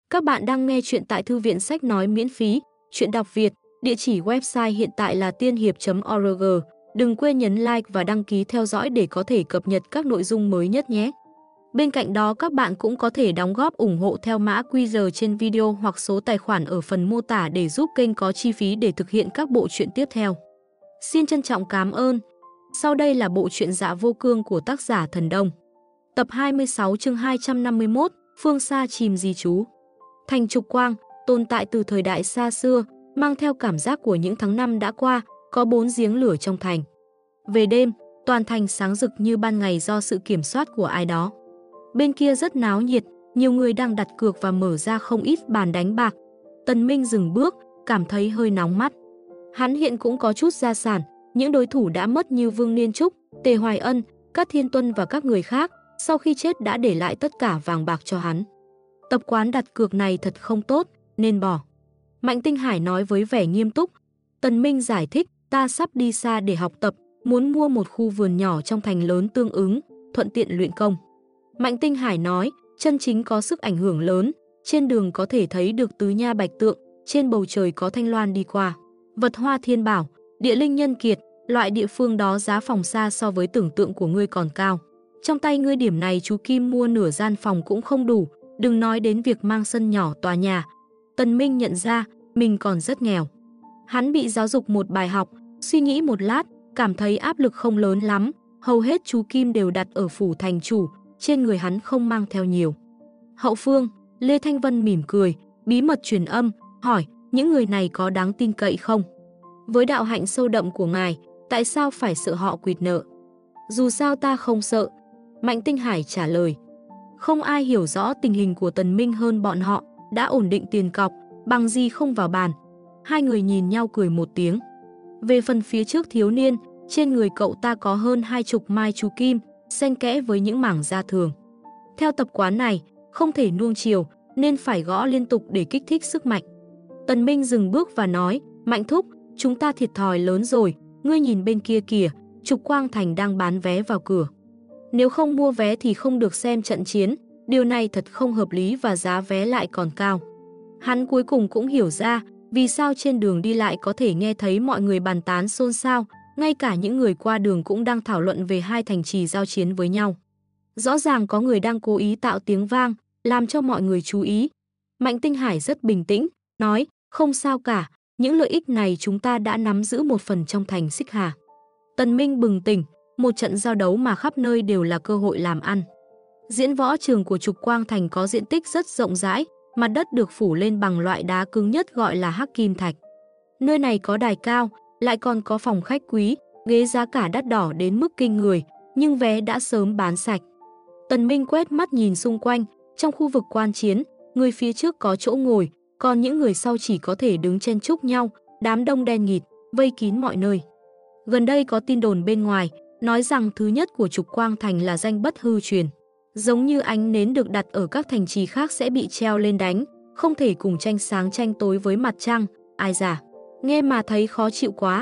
Các bạn đang nghe chuyện tại Thư viện Sách Nói miễn phí, chuyện đọc Việt, địa chỉ website hiện tại là tiên hiệp.org. Đừng quên nhấn like và đăng ký theo dõi để có thể cập nhật các nội dung mới nhất nhé. Bên cạnh đó các bạn cũng có thể đóng góp ủng hộ theo mã QR trên video hoặc số tài khoản ở phần mô tả để giúp kênh có chi phí để thực hiện các bộ truyện tiếp theo. Xin trân trọng cảm ơn. Sau đây là bộ truyện Dạ Vô Cương của tác giả Thần Đông. Tập 26 chương 251, Phương xa chìm di trú. Thành Trục Quang, tồn tại từ thời đại xa xưa, mang theo cảm giác của những tháng năm đã qua, có 4 giếng lửa trong thành. Về đêm, toàn thành sáng rực như ban ngày do sự kiểm soát của ai đó. Bên kia rất náo nhiệt, nhiều người đang đặt cược và mở ra không ít bàn đánh bạc. Tần Minh dừng bước, cảm thấy hơi nóng mắt. Hắn hiện cũng có chút gia sản, những đối thủ đã mất như Vương Niên Trúc, Tề Hoài Ân, Cát Thiên Tuân và các người khác, sau khi chết đã để lại tất cả vàng bạc cho hắn. Tập quán đặt cược này thật không tốt, nên bỏ. Mạnh Tinh Hải nói với vẻ nghiêm túc. Tần Minh giải thích, ta sắp đi xa để học tập, muốn mua một khu vườn nhỏ trong thành lớn tương ứng, thuận tiện luyện công. Mạnh Tinh Hải nói, chân chính có sức ảnh hưởng lớn, trên đường có thể thấy được tứ nha bạch tượng, trên bầu trời có thanh loan đi qua. Vật hoa thiên bảo, địa linh nhân kiệt, loại địa phương đó giá phòng xa so với tưởng tượng của ngươi còn cao. Trong tay ngươi điểm này chú Kim mua nửa gian phòng cũng không đủ, đừng nói đến việc mang sân nhỏ tòa nhà. Tần Minh nhận ra, mình còn rất nghèo. Hắn bị giáo dục một bài học, suy nghĩ một lát, cảm thấy áp lực không lớn lắm, hầu hết chú Kim đều đặt ở phủ thành chủ, trên người hắn không mang theo nhiều. Hậu phương, Lê Thanh Vân mỉm cười, bí mật truyền âm, hỏi, những người này có đáng tin cậy không? Với đạo hạnh sâu đậm của ngài, tại sao phải sợ họ quỵt nợ? Dù sao ta không sợ. Mạnh Tinh Hải trả lời. Không ai hiểu rõ tình hình của Tần Minh hơn bọn họ, đã ổn định tiền cọc, bằng gì không vào bàn. Hai người nhìn nhau cười một tiếng. Về phần phía trước thiếu niên, trên người cậu ta có hơn 20 mai chú kim, xen kẽ với những mảng da thường. Theo tập quán này, không thể nuông chiều, nên phải gõ liên tục để kích thích sức mạnh. Tần Minh dừng bước và nói, Mạnh thúc, chúng ta thiệt thòi lớn rồi, ngươi nhìn bên kia kìa, Trục Quang Thành đang bán vé vào cửa. Nếu không mua vé thì không được xem trận chiến, điều này thật không hợp lý và giá vé lại còn cao. Hắn cuối cùng cũng hiểu ra, vì sao trên đường đi lại có thể nghe thấy mọi người bàn tán xôn xao, ngay cả những người qua đường cũng đang thảo luận về hai thành trì giao chiến với nhau. Rõ ràng có người đang cố ý tạo tiếng vang, làm cho mọi người chú ý. Mạnh Tinh Hải rất bình tĩnh, nói, không sao cả, những lợi ích này chúng ta đã nắm giữ một phần trong thành Xích Hà. Tần Minh bừng tỉnh, một trận giao đấu mà khắp nơi đều là cơ hội làm ăn. Diễn võ trường của Trục Quang Thành có diện tích rất rộng rãi, mặt đất được phủ lên bằng loại đá cứng nhất gọi là hắc kim thạch. Nơi này có đài cao, lại còn có phòng khách quý, ghế giá cả đắt đỏ đến mức kinh người, nhưng vé đã sớm bán sạch. Tần Minh quét mắt nhìn xung quanh, trong khu vực quan chiến, người phía trước có chỗ ngồi, còn những người sau chỉ có thể đứng chen chúc nhau, đám đông đen nghịt, vây kín mọi nơi. Gần đây có tin đồn bên ngoài, nói rằng thứ nhất của Trục Quang Thành là danh bất hư truyền. Giống như ánh nến được đặt ở các thành trì khác sẽ bị treo lên đánh, không thể cùng tranh sáng tranh tối với mặt trăng, ai giả. Nghe mà thấy khó chịu quá.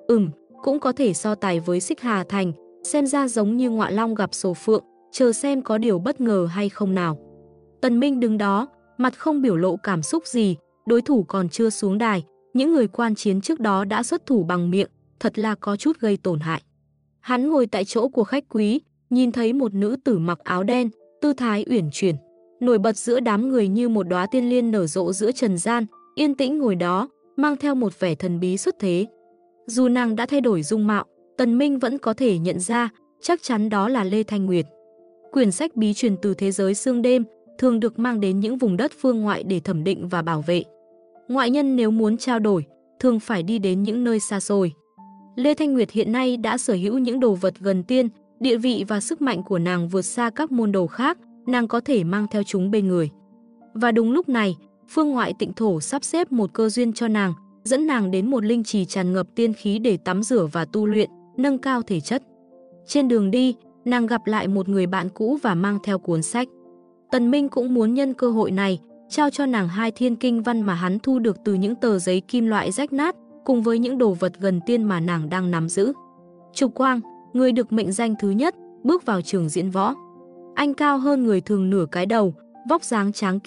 Cũng có thể so tài với Xích Hà Thành, xem ra giống như Ngọa Long gặp Sổ Phượng, chờ xem có điều bất ngờ hay không nào. Tần Minh đứng đó, mặt không biểu lộ cảm xúc gì, đối thủ còn chưa xuống đài, những người quan chiến trước đó đã xuất thủ bằng miệng, thật là có chút gây tổn hại. Hắn ngồi tại chỗ của khách quý, nhìn thấy một nữ tử mặc áo đen, tư thái uyển chuyển, nổi bật giữa đám người như một đóa tiên liên nở rộ giữa trần gian, yên tĩnh ngồi đó, mang theo một vẻ thần bí xuất thế. Dù nàng đã thay đổi dung mạo, Tần Minh vẫn có thể nhận ra, chắc chắn đó là Lê Thanh Nguyệt. Quyển sách bí truyền từ thế giới xương đêm, thường được mang đến những vùng đất phương ngoại để thẩm định và bảo vệ. Ngoại nhân nếu muốn trao đổi, thường phải đi đến những nơi xa xôi. Lê Thanh Nguyệt hiện nay đã sở hữu những đồ vật gần tiên, địa vị và sức mạnh của nàng vượt xa các môn đồ khác, nàng có thể mang theo chúng bên người. Và đúng lúc này, phương ngoại tịnh thổ sắp xếp một cơ duyên cho nàng, dẫn nàng đến một linh trì tràn ngập tiên khí để tắm rửa và tu luyện, nâng cao thể chất. Trên đường đi, nàng gặp lại một người bạn cũ và mang theo cuốn sách. Tần Minh cũng muốn nhân cơ hội này, trao cho nàng 2 thiên kinh văn mà hắn thu được từ những tờ giấy kim loại rách nát, cùng với những đồ vật gần tiên mà nàng đang nắm giữ. Trục Quang, người được mệnh danh thứ nhất, bước vào trường diễn võ. Anh cao hơn người thường nửa cái đầu, vóc dáng tráng kiện,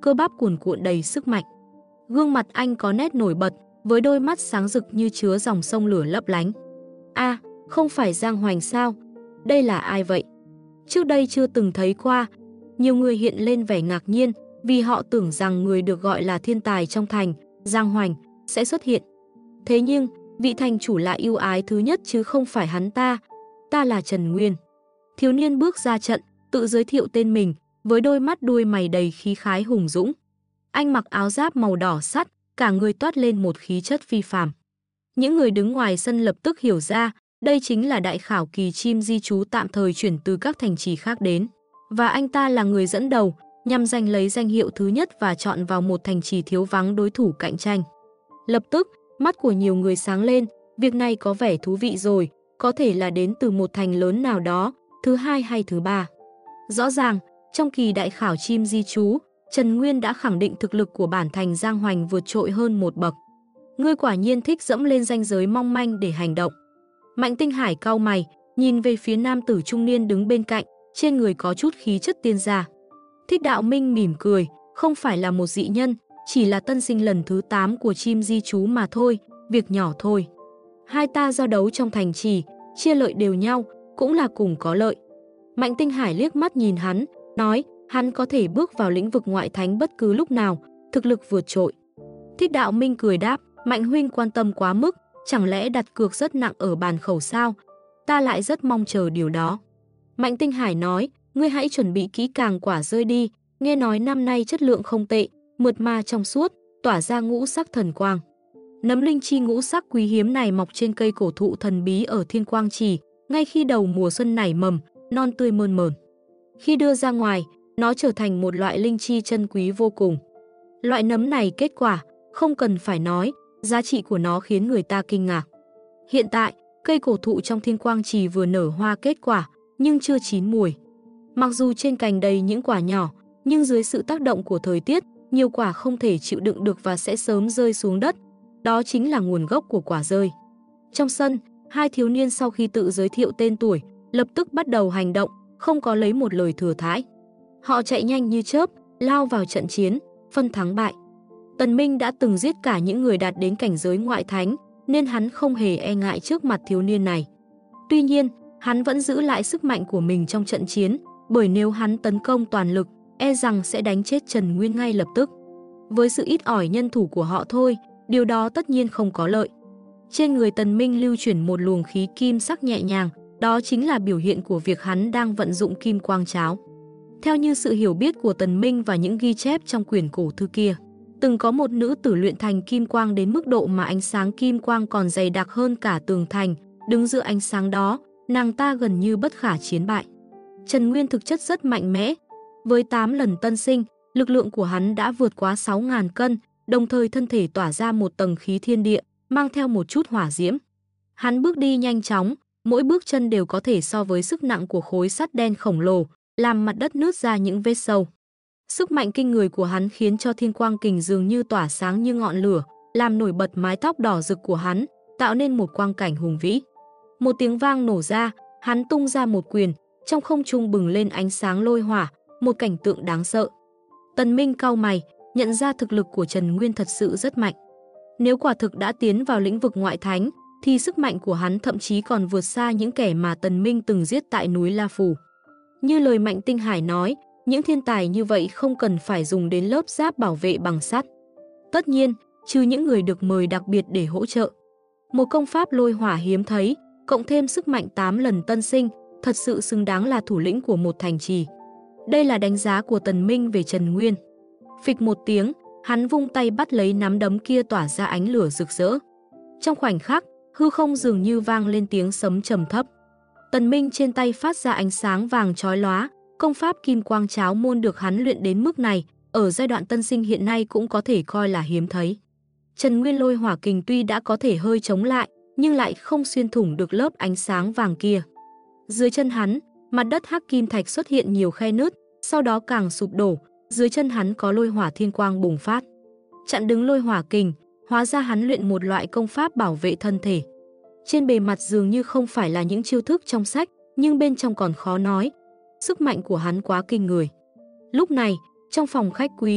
cơ bắp cuồn cuộn đầy sức mạnh. Gương mặt anh có nét nổi bật, với đôi mắt sáng rực như chứa dòng sông lửa lấp lánh. À, không phải Giang Hoành sao? Đây là ai vậy? Trước đây chưa từng thấy qua. Nhiều người hiện lên vẻ ngạc nhiên vì họ tưởng rằng người được gọi là thiên tài trong thành, Giang Hoành, sẽ xuất hiện. Thế nhưng, vị thành chủ lại yêu ái thứ nhất chứ không phải hắn ta. Ta là Trần Nguyên. Thiếu niên bước ra trận, tự giới thiệu tên mình, với đôi mắt đuôi mày đầy khí khái hùng dũng. Anh mặc áo giáp màu đỏ sắt, cả người toát lên một khí chất phi phàm. Những người đứng ngoài sân lập tức hiểu ra, đây chính là đại khảo kỳ chim di trú tạm thời chuyển từ các thành trì khác đến. Và anh ta là người dẫn đầu, nhằm giành lấy danh hiệu thứ nhất và chọn vào một thành trì thiếu vắng đối thủ cạnh tranh. Lập tức, mắt của nhiều người sáng lên, việc này có vẻ thú vị rồi, có thể là đến từ một thành lớn nào đó, thứ hai hay thứ ba. Rõ ràng, trong kỳ đại khảo chim di trú, Trần Nguyên đã khẳng định thực lực của bản thành Giang Hoành vượt trội hơn một bậc. Ngươi quả nhiên thích dẫm lên ranh giới mong manh để hành động. Mạnh Tinh Hải cau mày, nhìn về phía nam tử trung niên đứng bên cạnh, trên người có chút khí chất tiên gia. Thích Đạo Minh mỉm cười, không phải là một dị nhân, chỉ là tân sinh lần thứ 8 của chim di trú mà thôi, việc nhỏ thôi. Hai ta giao đấu trong thành trì, chia lợi đều nhau, cũng là cùng có lợi. Mạnh Tinh Hải liếc mắt nhìn hắn, nói hắn có thể bước vào lĩnh vực ngoại thánh bất cứ lúc nào, thực lực vượt trội. Thích Đạo Minh cười đáp, Mạnh huynh quan tâm quá mức, chẳng lẽ đặt cược rất nặng ở bàn khẩu sao? Ta lại rất mong chờ điều đó. Mạnh Tinh Hải nói, ngươi hãy chuẩn bị kỹ càng quả rơi đi, nghe nói năm nay chất lượng không tệ, mượt mà trong suốt, tỏa ra ngũ sắc thần quang. Nấm linh chi ngũ sắc quý hiếm này mọc trên cây cổ thụ thần bí ở Thiên Quang Trì, ngay khi đầu mùa xuân nảy mầm, non tươi mơn mởn. Khi đưa ra ngoài, nó trở thành một loại linh chi chân quý vô cùng. Loại nấm này kết quả, không cần phải nói, giá trị của nó khiến người ta kinh ngạc. Hiện tại, cây cổ thụ trong Thiên Quang Trì vừa nở hoa kết quả, nhưng chưa chín mùi. Mặc dù trên cành đầy những quả nhỏ, nhưng dưới sự tác động của thời tiết, nhiều quả không thể chịu đựng được và sẽ sớm rơi xuống đất. Đó chính là nguồn gốc của quả rơi. Trong sân, hai thiếu niên sau khi tự giới thiệu tên tuổi, lập tức bắt đầu hành động, không có lấy một lời thừa thãi. Họ chạy nhanh như chớp, lao vào trận chiến, phân thắng bại. Tần Minh đã từng giết cả những người đạt đến cảnh giới ngoại thánh, nên hắn không hề e ngại trước mặt thiếu niên này. Tuy nhiên, hắn vẫn giữ lại sức mạnh của mình trong trận chiến, bởi nếu hắn tấn công toàn lực, e rằng sẽ đánh chết Trần Nguyên ngay lập tức. Với sự ít ỏi nhân thủ của họ thôi, điều đó tất nhiên không có lợi. Trên người Tần Minh lưu chuyển một luồng khí kim sắc nhẹ nhàng, đó chính là biểu hiện của việc hắn đang vận dụng kim quang cháo. Theo như sự hiểu biết của Tần Minh và những ghi chép trong quyển cổ thư kia, từng có một nữ tử luyện thành kim quang đến mức độ mà ánh sáng kim quang còn dày đặc hơn cả tường thành, đứng giữa ánh sáng đó, nàng ta gần như bất khả chiến bại. Trần Nguyên thực chất rất mạnh mẽ, với 8 lần tân sinh, lực lượng của hắn đã vượt quá 6.000 cân, đồng thời thân thể tỏa ra một tầng khí thiên địa, mang theo một chút hỏa diễm. Hắn bước đi nhanh chóng, mỗi bước chân đều có thể so với sức nặng của khối sắt đen khổng lồ, làm mặt đất nứt ra những vết sâu. Sức mạnh kinh người của hắn khiến cho Thiên Quang Kình dường như tỏa sáng như ngọn lửa, làm nổi bật mái tóc đỏ rực của hắn, tạo nên một quang cảnh hùng vĩ. Một tiếng vang nổ ra, hắn tung ra một quyền, trong không trung bừng lên ánh sáng lôi hỏa, một cảnh tượng đáng sợ. Tần Minh cau mày, nhận ra thực lực của Trần Nguyên thật sự rất mạnh. Nếu quả thực đã tiến vào lĩnh vực ngoại thánh, thì sức mạnh của hắn thậm chí còn vượt xa những kẻ mà Tần Minh từng giết tại núi La Phù. Như lời Mạnh Tinh Hải nói, những thiên tài như vậy không cần phải dùng đến lớp giáp bảo vệ bằng sắt. Tất nhiên, trừ những người được mời đặc biệt để hỗ trợ. Một công pháp lôi hỏa hiếm thấy, cộng thêm sức mạnh 8 lần tân sinh, thật sự xứng đáng là thủ lĩnh của một thành trì. Đây là đánh giá của Tần Minh về Trần Nguyên. Phịch một tiếng, hắn vung tay bắt lấy nắm đấm kia tỏa ra ánh lửa rực rỡ. Trong khoảnh khắc, hư không dường như vang lên tiếng sấm trầm thấp. Tần Minh trên tay phát ra ánh sáng vàng chói lóa, công pháp kim quang cháo môn được hắn luyện đến mức này, ở giai đoạn tân sinh hiện nay cũng có thể coi là hiếm thấy. Trần Nguyên lôi hỏa kình tuy đã có thể hơi chống lại, nhưng lại không xuyên thủng được lớp ánh sáng vàng kia. Dưới chân hắn, mặt đất hắc kim thạch xuất hiện nhiều khe nứt, sau đó càng sụp đổ, dưới chân hắn có lôi hỏa thiên quang bùng phát. Chặn đứng lôi hỏa kình, hóa ra hắn luyện một loại công pháp bảo vệ thân thể. Trên bề mặt dường như không phải là những chiêu thức trong sách, nhưng bên trong còn khó nói. Sức mạnh của hắn quá kinh người. Lúc này, trong phòng khách quý,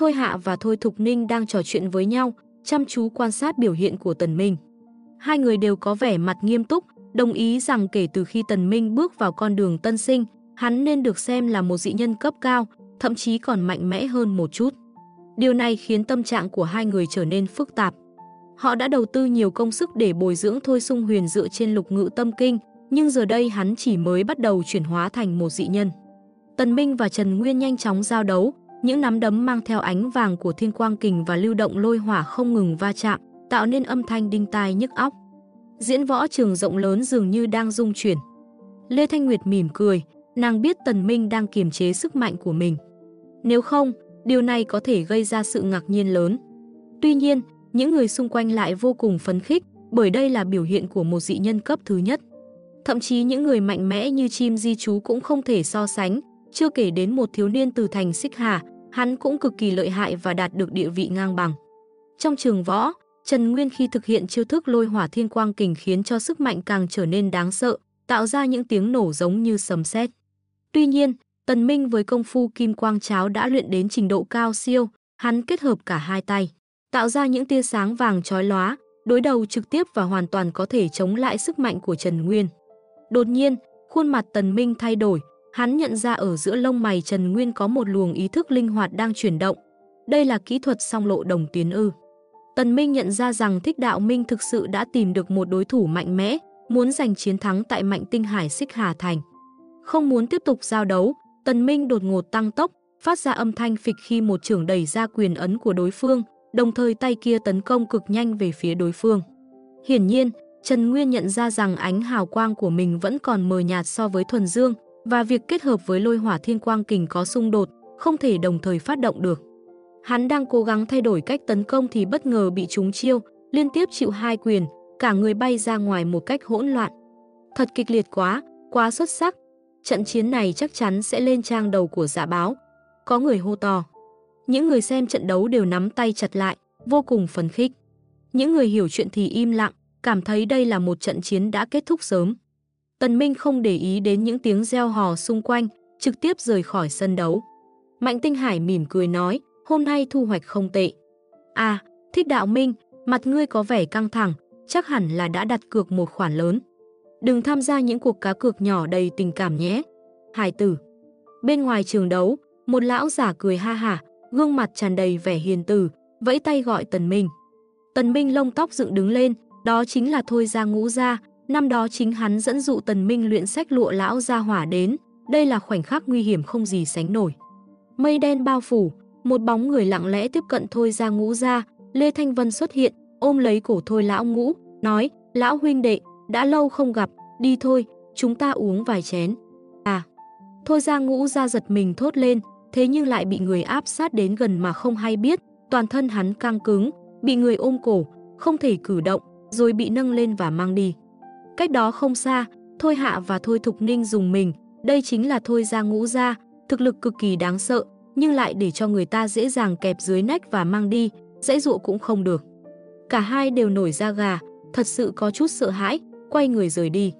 Thôi Hạ và Thôi Thục Ninh đang trò chuyện với nhau, chăm chú quan sát biểu hiện của Tần Minh. Hai người đều có vẻ mặt nghiêm túc, đồng ý rằng kể từ khi Tần Minh bước vào con đường tân sinh, hắn nên được xem là một dị nhân cấp cao, thậm chí còn mạnh mẽ hơn một chút. Điều này khiến tâm trạng của hai người trở nên phức tạp. Họ đã đầu tư nhiều công sức để bồi dưỡng Thôi Sung Huyền dựa trên Lục Ngự Tâm Kinh, nhưng giờ đây hắn chỉ mới bắt đầu chuyển hóa thành một dị nhân. Tần Minh và Trần Nguyên nhanh chóng giao đấu, những nắm đấm mang theo ánh vàng của Thiên Quang Kình và lưu động lôi hỏa không ngừng va chạm, tạo nên âm thanh đinh tai nhức óc. Diễn võ trường rộng lớn dường như đang rung chuyển. Lê Thanh Nguyệt mỉm cười, nàng biết Tần Minh đang kiềm chế sức mạnh của mình. Nếu không, điều này có thể gây ra sự ngạc nhiên lớn. Tuy nhiên, những người xung quanh lại vô cùng phấn khích, bởi đây là biểu hiện của một dị nhân cấp thứ nhất. Thậm chí những người mạnh mẽ như Chim Di Chú cũng không thể so sánh, chưa kể đến một thiếu niên từ thành Xích Hà, hắn cũng cực kỳ lợi hại và đạt được địa vị ngang bằng. Trong trường võ, Trần Nguyên khi thực hiện chiêu thức lôi hỏa Thiên Quang Kình khiến cho sức mạnh càng trở nên đáng sợ, tạo ra những tiếng nổ giống như sấm sét. Tuy nhiên, Tần Minh với công phu Kim Quang Cháo đã luyện đến trình độ cao siêu, hắn kết hợp cả hai tay, tạo ra những tia sáng vàng chói lóa, đối đầu trực tiếp và hoàn toàn có thể chống lại sức mạnh của Trần Nguyên. Đột nhiên, khuôn mặt Tần Minh thay đổi, hắn nhận ra ở giữa lông mày Trần Nguyên có một luồng ý thức linh hoạt đang chuyển động. Đây là kỹ thuật song lộ đồng tiến ư? Tần Minh nhận ra rằng Thích Đạo Minh thực sự đã tìm được một đối thủ mạnh mẽ, muốn giành chiến thắng tại Mạnh Tinh Hải Xích Hà Thành. Không muốn tiếp tục giao đấu, Tần Minh đột ngột tăng tốc, phát ra âm thanh phịch khi một chưởng đẩy ra quyền ấn của đối phương, đồng thời tay kia tấn công cực nhanh về phía đối phương. Hiển nhiên, Trần Nguyên nhận ra rằng ánh hào quang của mình vẫn còn mờ nhạt so với thuần dương, và việc kết hợp với lôi hỏa Thiên Quang Kình có xung đột, không thể đồng thời phát động được. Hắn đang cố gắng thay đổi cách tấn công thì bất ngờ bị trúng chiêu, liên tiếp chịu hai quyền, cả người bay ra ngoài một cách hỗn loạn. Thật kịch liệt quá, quá xuất sắc. Trận chiến này chắc chắn sẽ lên trang đầu của Dạ Báo. Có người hô to. Những người xem trận đấu đều nắm tay chặt lại, vô cùng phấn khích. Những người hiểu chuyện thì im lặng, cảm thấy đây là một trận chiến đã kết thúc sớm. Tần Minh không để ý đến những tiếng reo hò xung quanh, trực tiếp rời khỏi sân đấu. Mạnh Tinh Hải mỉm cười nói, hôm nay thu hoạch không tệ. À, Thích Đạo Minh, mặt ngươi có vẻ căng thẳng, chắc hẳn là đã đặt cược một khoản lớn. Đừng tham gia những cuộc cá cược nhỏ đầy tình cảm nhé. Hải tử. Bên ngoài trường đấu, một lão giả cười ha hả, gương mặt tràn đầy vẻ hiền từ, vẫy tay gọi Tần Minh. Tần Minh lông tóc dựng đứng lên, đó chính là Thôi Gia Ngũ Gia, năm đó chính hắn dẫn dụ Tần Minh luyện sách lụa lão gia hỏa đến, đây là khoảnh khắc nguy hiểm không gì sánh nổi. Mây đen bao phủ, một bóng người lặng lẽ tiếp cận Thôi Gia Ngũ Gia, Lê Thanh Vân xuất hiện, ôm lấy cổ Thôi lão Ngũ, nói, lão huynh đệ, đã lâu không gặp, đi thôi, chúng ta uống vài chén. À, Thôi Gia Ngũ Gia giật mình thốt lên, thế nhưng lại bị người áp sát đến gần mà không hay biết, toàn thân hắn căng cứng, bị người ôm cổ, không thể cử động, rồi bị nâng lên và mang đi. Cách đó không xa, Thôi Hạ và Thôi Thục Ninh dùng mình, đây chính là Thôi Gia Ngũ Gia, thực lực cực kỳ đáng sợ, nhưng lại để cho người ta dễ dàng kẹp dưới nách và mang đi, dãy dụa cũng không được. Cả hai đều nổi da gà, thật sự có chút sợ hãi, quay người rời đi.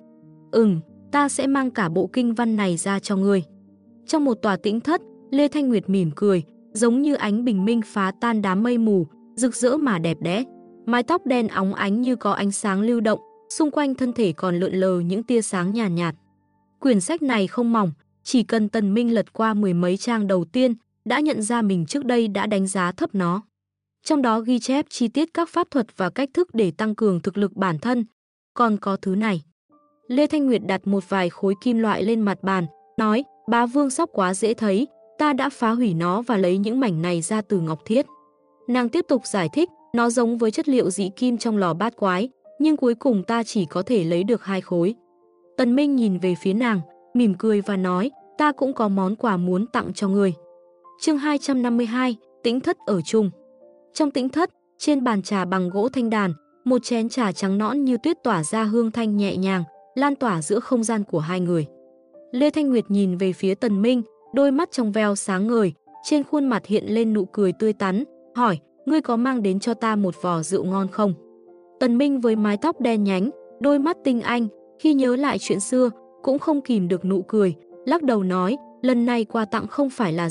Ta sẽ mang cả bộ kinh văn này ra cho ngươi. Trong một tòa tĩnh thất, Lê Thanh Nguyệt mỉm cười, giống như ánh bình minh phá tan đám mây mù, rực rỡ mà đẹp đẽ. Mái tóc đen óng ánh như có ánh sáng lưu động, xung quanh thân thể còn lượn lờ những tia sáng nhàn nhạt. Quyển sách này không mỏng, chỉ cần Tần Minh lật qua mười mấy trang đầu tiên, đã nhận ra mình trước đây đã đánh giá thấp nó. Trong đó ghi chép chi tiết các pháp thuật và cách thức để tăng cường thực lực bản thân. Còn có thứ này. Lê Thanh Nguyệt đặt một vài khối kim loại lên mặt bàn, nói, bá vương sóc quá dễ thấy, ta đã phá hủy nó và lấy những mảnh này ra từ ngọc thiết. Nàng tiếp tục giải thích, nó giống với chất liệu dị kim trong lò bát quái, nhưng cuối cùng ta chỉ có thể lấy được 2 khối. Tần Minh nhìn về phía nàng, mỉm cười và nói, ta cũng có món quà muốn tặng cho người. Chương 252, tĩnh thất ở chung. Trong tĩnh thất, trên bàn trà bằng gỗ thanh đàn, một chén trà trắng nõn như tuyết tỏa ra hương thanh nhẹ nhàng, lan tỏa giữa không gian của hai người. Lê Thanh Nguyệt nhìn về phía Tần Minh, đôi mắt trong veo sáng ngời, trên khuôn mặt hiện lên nụ cười tươi tắn, hỏi, ngươi có mang đến cho ta một vò rượu ngon không? Tần Minh với mái tóc đen nhánh, đôi mắt tinh anh, khi nhớ lại chuyện xưa, cũng không kìm được nụ cười, lắc đầu nói, lần này quà tặng không phải là rượu,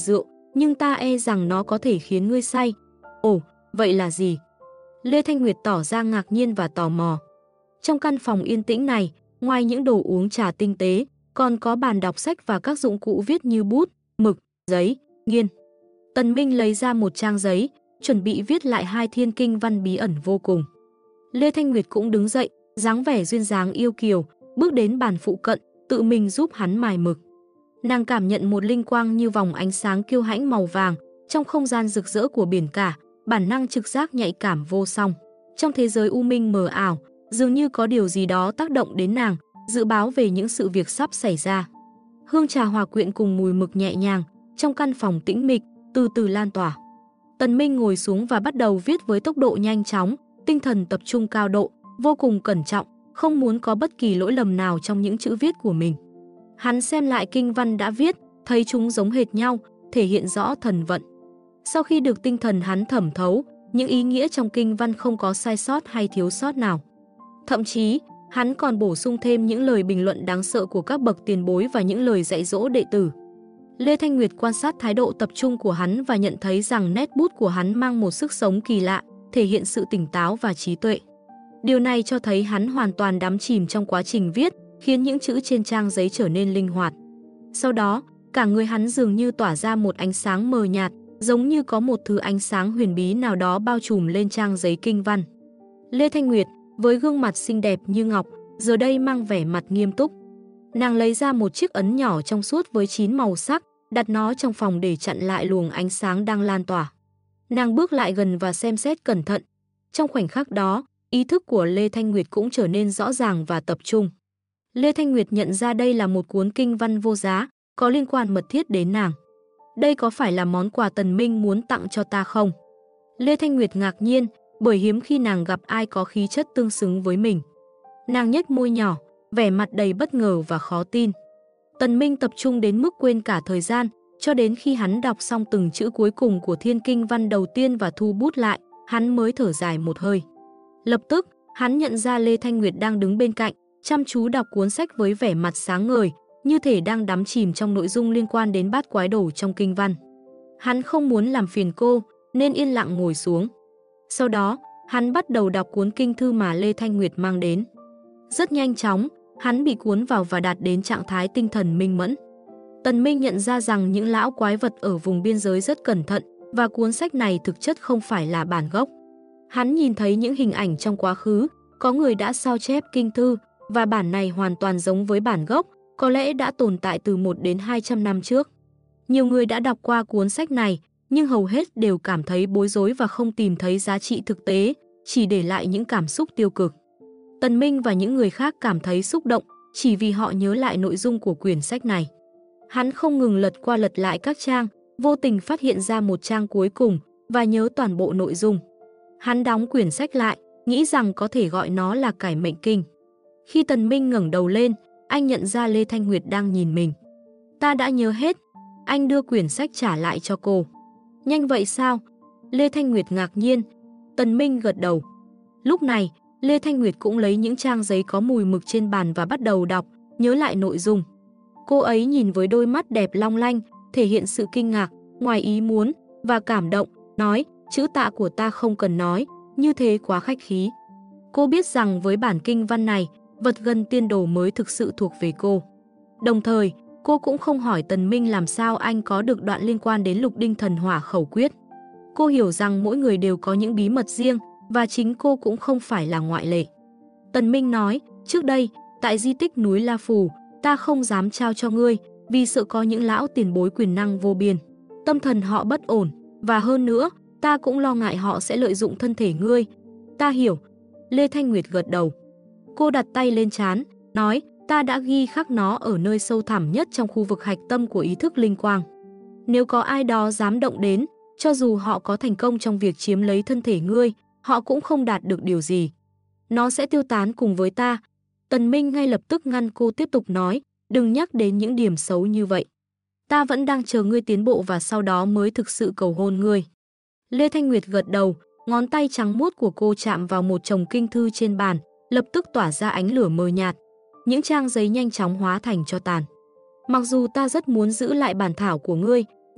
nhưng ta e rằng nó có thể khiến ngươi say. Ồ, vậy là gì? Lê Thanh Nguyệt tỏ ra ngạc nhiên và tò mò. Trong căn phòng yên tĩnh này, ngoài những đồ uống trà tinh tế, còn có bàn đọc sách và các dụng cụ viết như bút, mực, giấy, nghiên. Tần Minh lấy ra một trang giấy, chuẩn bị viết lại 2 thiên kinh văn bí ẩn vô cùng. Lê Thanh Nguyệt cũng đứng dậy, dáng vẻ duyên dáng yêu kiều, bước đến bàn phụ cận, tự mình giúp hắn mài mực. Nàng cảm nhận một linh quang như vòng ánh sáng kiêu hãnh màu vàng, trong không gian rực rỡ của biển cả, bản năng trực giác nhạy cảm vô song. Trong thế giới u minh mờ ảo, dường như có điều gì đó tác động đến nàng, dự báo về những sự việc sắp xảy ra. Hương trà hòa quyện cùng mùi mực nhẹ nhàng, trong căn phòng tĩnh mịch, từ từ lan tỏa. Tần Minh ngồi xuống và bắt đầu viết với tốc độ nhanh chóng, tinh thần tập trung cao độ, vô cùng cẩn trọng, không muốn có bất kỳ lỗi lầm nào trong những chữ viết của mình. Hắn xem lại kinh văn đã viết, thấy chúng giống hệt nhau, thể hiện rõ thần vận. Sau khi được tinh thần hắn thẩm thấu, những ý nghĩa trong kinh văn không có sai sót hay thiếu sót nào. Thậm chí, hắn còn bổ sung thêm những lời bình luận đáng sợ của các bậc tiền bối và những lời dạy dỗ đệ tử. Lê Thanh Nguyệt quan sát thái độ tập trung của hắn và nhận thấy rằng nét bút của hắn mang một sức sống kỳ lạ, thể hiện sự tỉnh táo và trí tuệ. Điều này cho thấy hắn hoàn toàn đắm chìm trong quá trình viết, khiến những chữ trên trang giấy trở nên linh hoạt. Sau đó, cả người hắn dường như tỏa ra một ánh sáng mờ nhạt, giống như có một thứ ánh sáng huyền bí nào đó bao trùm lên trang giấy kinh văn. Lê Thanh Nguyệt, với gương mặt xinh đẹp như ngọc, giờ đây mang vẻ mặt nghiêm túc. Nàng lấy ra một chiếc ấn nhỏ trong suốt với 9 màu sắc, đặt nó trong phòng để chặn lại luồng ánh sáng đang lan tỏa. Nàng bước lại gần và xem xét cẩn thận. Trong khoảnh khắc đó, ý thức của Lê Thanh Nguyệt cũng trở nên rõ ràng và tập trung. Lê Thanh Nguyệt nhận ra đây là một cuốn kinh văn vô giá, có liên quan mật thiết đến nàng. Đây có phải là món quà Tần Minh muốn tặng cho ta không? Lê Thanh Nguyệt ngạc nhiên, bởi hiếm khi nàng gặp ai có khí chất tương xứng với mình. Nàng nhếch môi nhỏ, vẻ mặt đầy bất ngờ và khó tin. Tần Minh tập trung đến mức quên cả thời gian, cho đến khi hắn đọc xong từng chữ cuối cùng của thiên kinh văn đầu tiên và thu bút lại, hắn mới thở dài một hơi. Lập tức, hắn nhận ra Lê Thanh Nguyệt đang đứng bên cạnh, chăm chú đọc cuốn sách với vẻ mặt sáng ngời, như thể đang đắm chìm trong nội dung liên quan đến bát quái đồ trong kinh văn. Hắn không muốn làm phiền cô, nên yên lặng ngồi xuống. Sau đó, hắn bắt đầu đọc cuốn kinh thư mà Lê Thanh Nguyệt mang đến. Rất nhanh chóng, hắn bị cuốn vào và đạt đến trạng thái tinh thần minh mẫn. Tần Minh nhận ra rằng những lão quái vật ở vùng biên giới rất cẩn thận, và cuốn sách này thực chất không phải là bản gốc. Hắn nhìn thấy những hình ảnh trong quá khứ, có người đã sao chép kinh thư, và bản này hoàn toàn giống với bản gốc, có lẽ đã tồn tại từ 1 đến 200 năm trước. Nhiều người đã đọc qua cuốn sách này, nhưng hầu hết đều cảm thấy bối rối và không tìm thấy giá trị thực tế, chỉ để lại những cảm xúc tiêu cực. Tần Minh và những người khác cảm thấy xúc động, chỉ vì họ nhớ lại nội dung của quyển sách này. Hắn không ngừng lật qua lật lại các trang, vô tình phát hiện ra một trang cuối cùng và nhớ toàn bộ nội dung. Hắn đóng quyển sách lại, nghĩ rằng có thể gọi nó là cải mệnh kinh. Khi Tần Minh ngẩng đầu lên, anh nhận ra Lê Thanh Nguyệt đang nhìn mình. Ta đã nhớ hết. Anh đưa quyển sách trả lại cho cô. Nhanh vậy sao? Lê Thanh Nguyệt ngạc nhiên. Tần Minh gật đầu. Lúc này, Lê Thanh Nguyệt cũng lấy những trang giấy có mùi mực trên bàn và bắt đầu đọc, nhớ lại nội dung. Cô ấy nhìn với đôi mắt đẹp long lanh, thể hiện sự kinh ngạc, ngoài ý muốn và cảm động, nói, chữ tạ của ta không cần nói, như thế quá khách khí. Cô biết rằng với bản kinh văn này, vật gần tiên đồ mới thực sự thuộc về cô. Đồng thời, cô cũng không hỏi Tần Minh làm sao anh có được đoạn liên quan đến Lục Đinh Thần Hỏa Khẩu Quyết. Cô hiểu rằng mỗi người đều có những bí mật riêng, và chính cô cũng không phải là ngoại lệ. Tần Minh nói, trước đây, tại di tích núi La Phù, ta không dám trao cho ngươi, vì sợ có những lão tiền bối quyền năng vô biên. Tâm thần họ bất ổn, và hơn nữa, ta cũng lo ngại họ sẽ lợi dụng thân thể ngươi. Ta hiểu. Lê Thanh Nguyệt gật đầu. Cô đặt tay lên trán, nói, ta đã ghi khắc nó ở nơi sâu thẳm nhất trong khu vực hạch tâm của ý thức linh quang. Nếu có ai đó dám động đến, cho dù họ có thành công trong việc chiếm lấy thân thể ngươi, họ cũng không đạt được điều gì. Nó sẽ tiêu tán cùng với ta. Tần Minh ngay lập tức ngăn cô tiếp tục nói, đừng nhắc đến những điểm xấu như vậy. Ta vẫn đang chờ ngươi tiến bộ và sau đó mới thực sự cầu hôn ngươi. Lê Thanh Nguyệt gật đầu, ngón tay trắng muốt của cô chạm vào một chồng kinh thư trên bàn, lập tức tỏa ra ánh lửa mờ nhạt. Những trang giấy nhanh chóng hóa thành tro tàn. Mặc dù ta rất muốn giữ lại bản thảo của ngươi,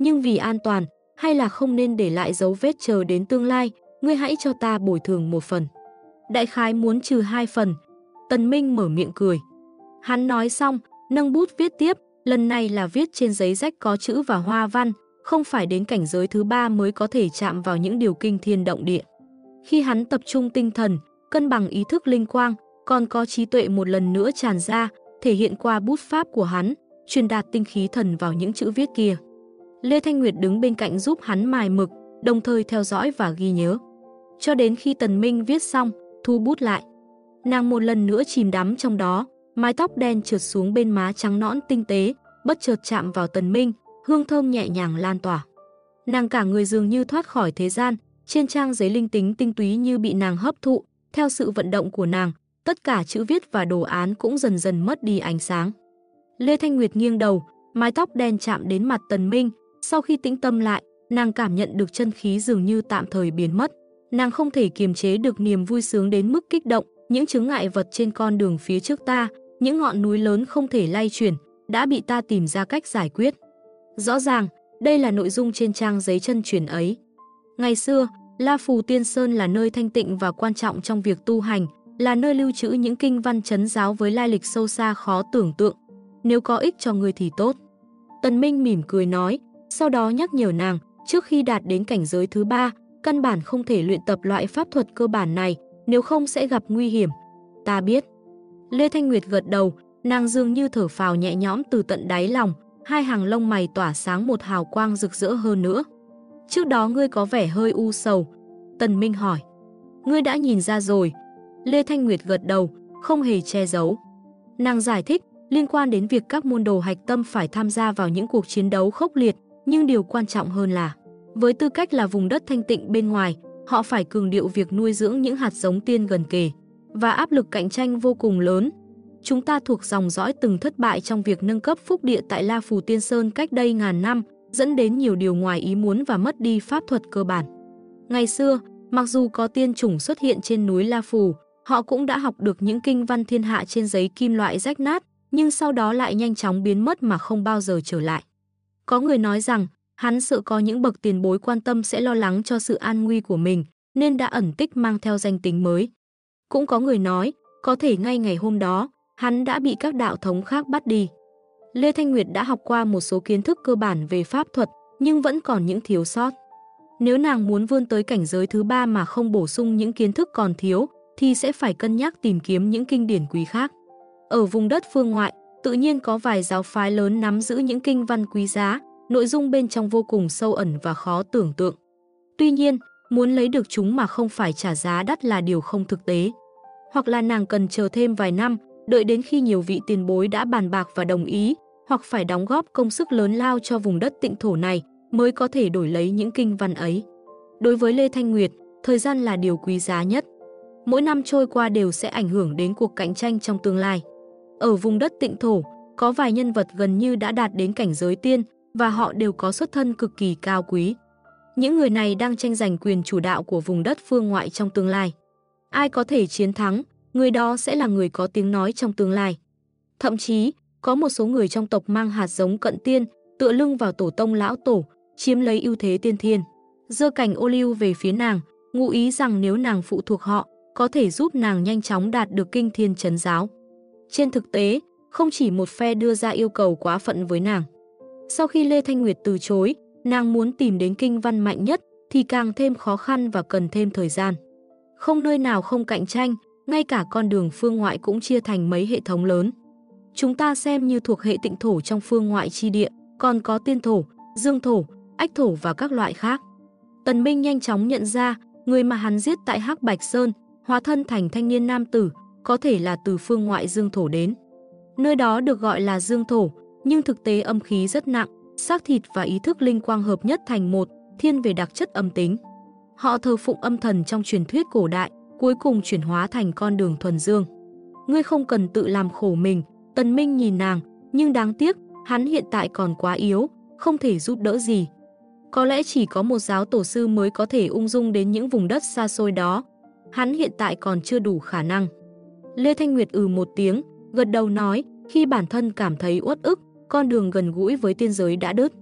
nhưng vì an toàn, hay là không nên để lại dấu vết chờ đến tương lai, ngươi hãy cho ta bồi thường 1 phần. Đại khái muốn trừ 2 phần. Tần Minh mở miệng cười. Hắn nói xong, nâng bút viết tiếp, lần này là viết trên giấy rách có chữ và hoa văn, không phải đến cảnh giới thứ 3 mới có thể chạm vào những điều kinh thiên động địa. Khi hắn tập trung tinh thần, cân bằng ý thức linh quang, còn có trí tuệ một lần nữa tràn ra, thể hiện qua bút pháp của hắn, truyền đạt tinh khí thần vào những chữ viết kia. Lê Thanh Nguyệt đứng bên cạnh giúp hắn mài mực, đồng thời theo dõi và ghi nhớ. Cho đến khi Tần Minh viết xong, thu bút lại. Nàng một lần nữa chìm đắm trong đó, mái tóc đen trượt xuống bên má trắng nõn tinh tế, bất chợt chạm vào Tần Minh, hương thơm nhẹ nhàng lan tỏa. Nàng cả người dường như thoát khỏi thế gian, trên trang giấy linh tính tinh túy như bị nàng hấp thụ, theo sự vận động của nàng, tất cả chữ viết và đồ án cũng dần dần mất đi ánh sáng. Lê Thanh Nguyệt nghiêng đầu, mái tóc đen chạm đến mặt Tần Minh, sau khi tĩnh tâm lại, nàng cảm nhận được chân khí dường như tạm thời biến mất. Nàng không thể kiềm chế được niềm vui sướng đến mức kích động, những chướng ngại vật trên con đường phía trước ta, những ngọn núi lớn không thể lay chuyển, đã bị ta tìm ra cách giải quyết. Rõ ràng, đây là nội dung trên trang giấy chân truyền ấy. Ngày xưa, La Phù Tiên Sơn là nơi thanh tịnh và quan trọng trong việc tu hành, là nơi lưu trữ những kinh văn trấn giáo với lai lịch sâu xa khó tưởng tượng. Nếu có ích cho người thì tốt. Tần Minh mỉm cười nói, sau đó nhắc nhở nàng, trước khi đạt đến cảnh giới thứ 3, căn bản không thể luyện tập loại pháp thuật cơ bản này, nếu không sẽ gặp nguy hiểm. Ta biết. Lê Thanh Nguyệt gật đầu, nàng dường như thở phào nhẹ nhõm từ tận đáy lòng, hai hàng lông mày tỏa sáng một hào quang rực rỡ hơn nữa. Trước đó ngươi có vẻ hơi u sầu. Tần Minh hỏi. Ngươi đã nhìn ra rồi. Lê Thanh Nguyệt gật đầu, không hề che giấu. Nàng giải thích, liên quan đến việc các môn đồ hạch tâm phải tham gia vào những cuộc chiến đấu khốc liệt, nhưng điều quan trọng hơn là, với tư cách là vùng đất thanh tịnh bên ngoài, họ phải cường điệu việc nuôi dưỡng những hạt giống tiên gần kề, và áp lực cạnh tranh vô cùng lớn. Chúng ta thuộc dòng dõi từng thất bại trong việc nâng cấp phúc địa tại La Phù Tiên Sơn cách đây ngàn năm, dẫn đến nhiều điều ngoài ý muốn và mất đi pháp thuật cơ bản. Ngày xưa, mặc dù có tiên chủng xuất hiện trên núi La Phù, họ cũng đã học được những kinh văn thiên hạ trên giấy kim loại rách nát, nhưng sau đó lại nhanh chóng biến mất mà không bao giờ trở lại. Có người nói rằng, hắn sợ có những bậc tiền bối quan tâm sẽ lo lắng cho sự an nguy của mình, nên đã ẩn tích mang theo danh tính mới. Cũng có người nói, có thể ngay ngày hôm đó, hắn đã bị các đạo thống khác bắt đi. Lê Thanh Nguyệt đã học qua một số kiến thức cơ bản về pháp thuật, nhưng vẫn còn những thiếu sót. Nếu nàng muốn vươn tới cảnh giới thứ 3 mà không bổ sung những kiến thức còn thiếu, thì sẽ phải cân nhắc tìm kiếm những kinh điển quý khác. Ở vùng đất phương ngoại, tự nhiên có vài giáo phái lớn nắm giữ những kinh văn quý giá, nội dung bên trong vô cùng sâu ẩn và khó tưởng tượng. Tuy nhiên, muốn lấy được chúng mà không phải trả giá đắt là điều không thực tế. Hoặc là nàng cần chờ thêm vài năm, đợi đến khi nhiều vị tiền bối đã bàn bạc và đồng ý, hoặc phải đóng góp công sức lớn lao cho vùng đất tịnh thổ này mới có thể đổi lấy những kinh văn ấy. Đối với Lê Thanh Nguyệt, thời gian là điều quý giá nhất. Mỗi năm trôi qua đều sẽ ảnh hưởng đến cuộc cạnh tranh trong tương lai. Ở vùng đất tịnh thổ, có vài nhân vật gần như đã đạt đến cảnh giới tiên và họ đều có xuất thân cực kỳ cao quý. Những người này đang tranh giành quyền chủ đạo của vùng đất phương ngoại trong tương lai. Ai có thể chiến thắng, người đó sẽ là người có tiếng nói trong tương lai. Thậm chí, có một số người trong tộc mang hạt giống cận tiên, tựa lưng vào tổ tông lão tổ, chiếm lấy ưu thế tiên thiên. Giơ cành ô liu về phía nàng, ngụ ý rằng nếu nàng phụ thuộc họ, có thể giúp nàng nhanh chóng đạt được kinh thiên trấn giáo. Trên thực tế, không chỉ một phe đưa ra yêu cầu quá phận với nàng. Sau khi Lê Thanh Nguyệt từ chối, nàng muốn tìm đến kinh văn mạnh nhất thì càng thêm khó khăn và cần thêm thời gian. Không nơi nào không cạnh tranh, ngay cả con đường phương ngoại cũng chia thành mấy hệ thống lớn. Chúng ta xem như thuộc hệ tịnh thổ trong phương ngoại chi địa, còn có tiên thổ, dương thổ, ách thổ và các loại khác. Tần Minh nhanh chóng nhận ra, người mà hắn giết tại Hắc Bạch Sơn, hóa thân thành thanh niên nam tử, có thể là từ phương ngoại dương thổ đến. Nơi đó được gọi là dương thổ, nhưng thực tế âm khí rất nặng, xác thịt và ý thức linh quang hợp nhất thành một, thiên về đặc chất âm tính. Họ thờ phụng âm thần trong truyền thuyết cổ đại, cuối cùng chuyển hóa thành con đường thuần dương. Ngươi không cần tự làm khổ mình. Tần Minh nhìn nàng, nhưng đáng tiếc, hắn hiện tại còn quá yếu, không thể giúp đỡ gì. Có lẽ chỉ có một giáo tổ sư mới có thể ung dung đến những vùng đất xa xôi đó. Hắn hiện tại còn chưa đủ khả năng. Lê Thanh Nguyệt một tiếng, gật đầu nói, khi bản thân cảm thấy uất ức, con đường gần gũi với tiên giới đã đứt.